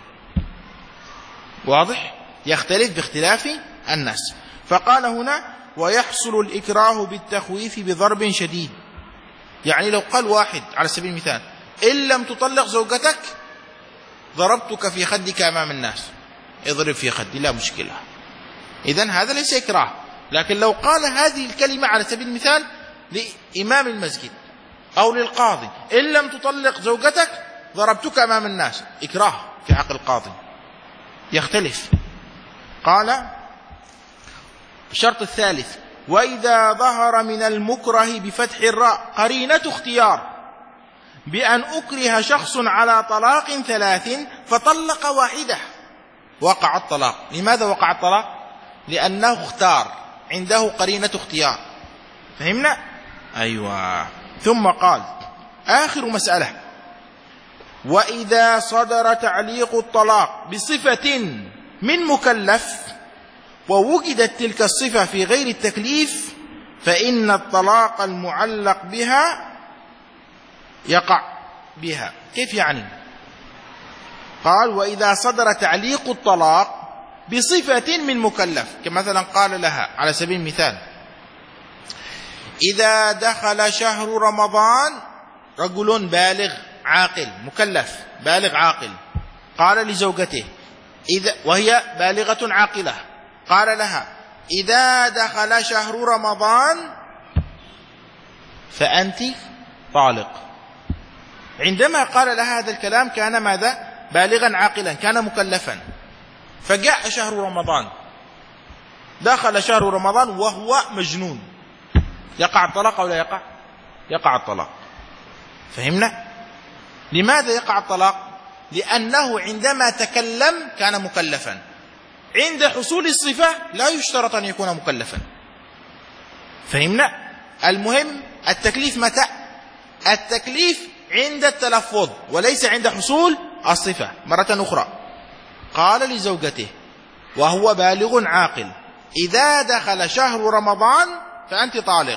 واضح؟ يختلف باختلاف الناس. فقال هنا: ويحصل الإكراه بالتخويف بضرب شديد. يعني لو قال واحد على سبيل المثال إن لم تطلق زوجتك ضربتك في خدك أمام الناس، اضرب في خدي لا مشكلة، إذن هذا ليس إكراه. لكن لو قال هذه الكلمة على سبيل المثال لإمام المسجد أو للقاضي إن لم تطلق زوجتك ضربتك أمام الناس، إكراه في حق القاضي، يختلف. قال: الشرط الثالث: وإذا ظهر من المكره بفتح الراء قرينة اختيار بأن أكره شخص على طلاق ثلاث فطلق واحدة وقع الطلاق. لماذا وقع الطلاق؟ لأنه اختار، عنده قرينة اختيار. فهمنا؟ أيوة. ثم قال: آخر مسألة: وإذا صدر تعليق الطلاق بصفة من مكلف ووجدت تلك الصفة في غير التكليف فإن الطلاق المعلق بها يقع بها. كيف يعني؟ قال: وإذا صدر تعليق الطلاق بصفة من مكلف، كمثلا قال لها على سبيل المثال إذا دخل شهر رمضان، رجل بالغ عاقل مكلف بالغ عاقل قال لزوجته إذا وهي بالغة عاقلة، قال لها إذا دخل شهر رمضان فأنت طالق. عندما قال لها هذا الكلام كان ماذا؟ بالغا عاقلا، كان مكلفا. فجاء شهر رمضان، دخل شهر رمضان وهو مجنون، يقع الطلاق أو لا يقع؟ يقع الطلاق. فهمنا؟ لماذا يقع الطلاق؟ لأنه عندما تكلم كان مكلفا. عند حصول الصفة لا يشترط أن يكون مكلفا. فهمنا؟ المهم التكليف متى؟ التكليف عند التلفظ وليس عند حصول الصفة. مرة أخرى قال لزوجته وهو بالغ عاقل إذا دخل شهر رمضان فأنت طالق.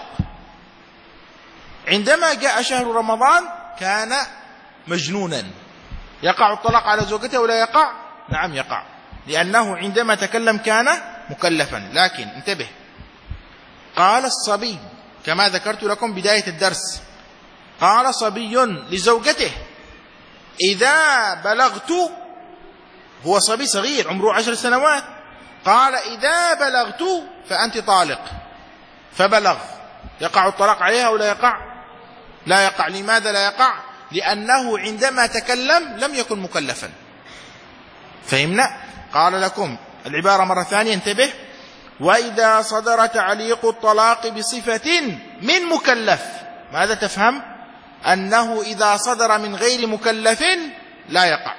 عندما جاء شهر رمضان كان مجنونا، يقع الطلاق على زوجته ولا يقع؟ نعم يقع، لأنه عندما تكلم كان مكلفا. لكن انتبه، قال الصبي كما ذكرت لكم بداية الدرس، قال صبي لزوجته إذا بلغت، هو صبي صغير عمره عشر سنوات، قال إذا بلغت فأنت طالق. فبلغ، يقع الطلاق عليها ولا يقع؟ لا يقع. لماذا لا يقع؟ لأنه عندما تكلم لم يكن مكلفا. فهمنا؟ قال لكم العبارة مرة ثانية، انتبه، وإذا صدر تعليق الطلاق بصفة من مكلف، ماذا تفهم؟ أنه إذا صدر من غير مكلف لا يقع.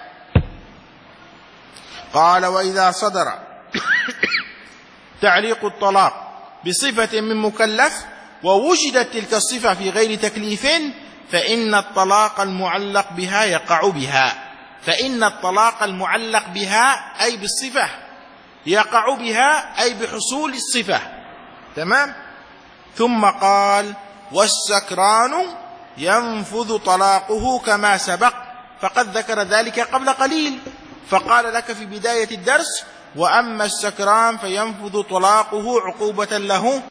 قال وإذا صدر تعليق الطلاق بصفة من مكلف ووجدت تلك الصفة في غير تكليف فإن الطلاق المعلق بها يقع بها. فإن الطلاق المعلق بها أي بالصفة يقع بها أي بحصول الصفة. تمام؟ ثم قال والسكران ينفذ طلاقه كما سبق، فقد ذكر ذلك قبل قليل، فقال لك في بداية الدرس وأما السكران فينفذ طلاقه عقوبة له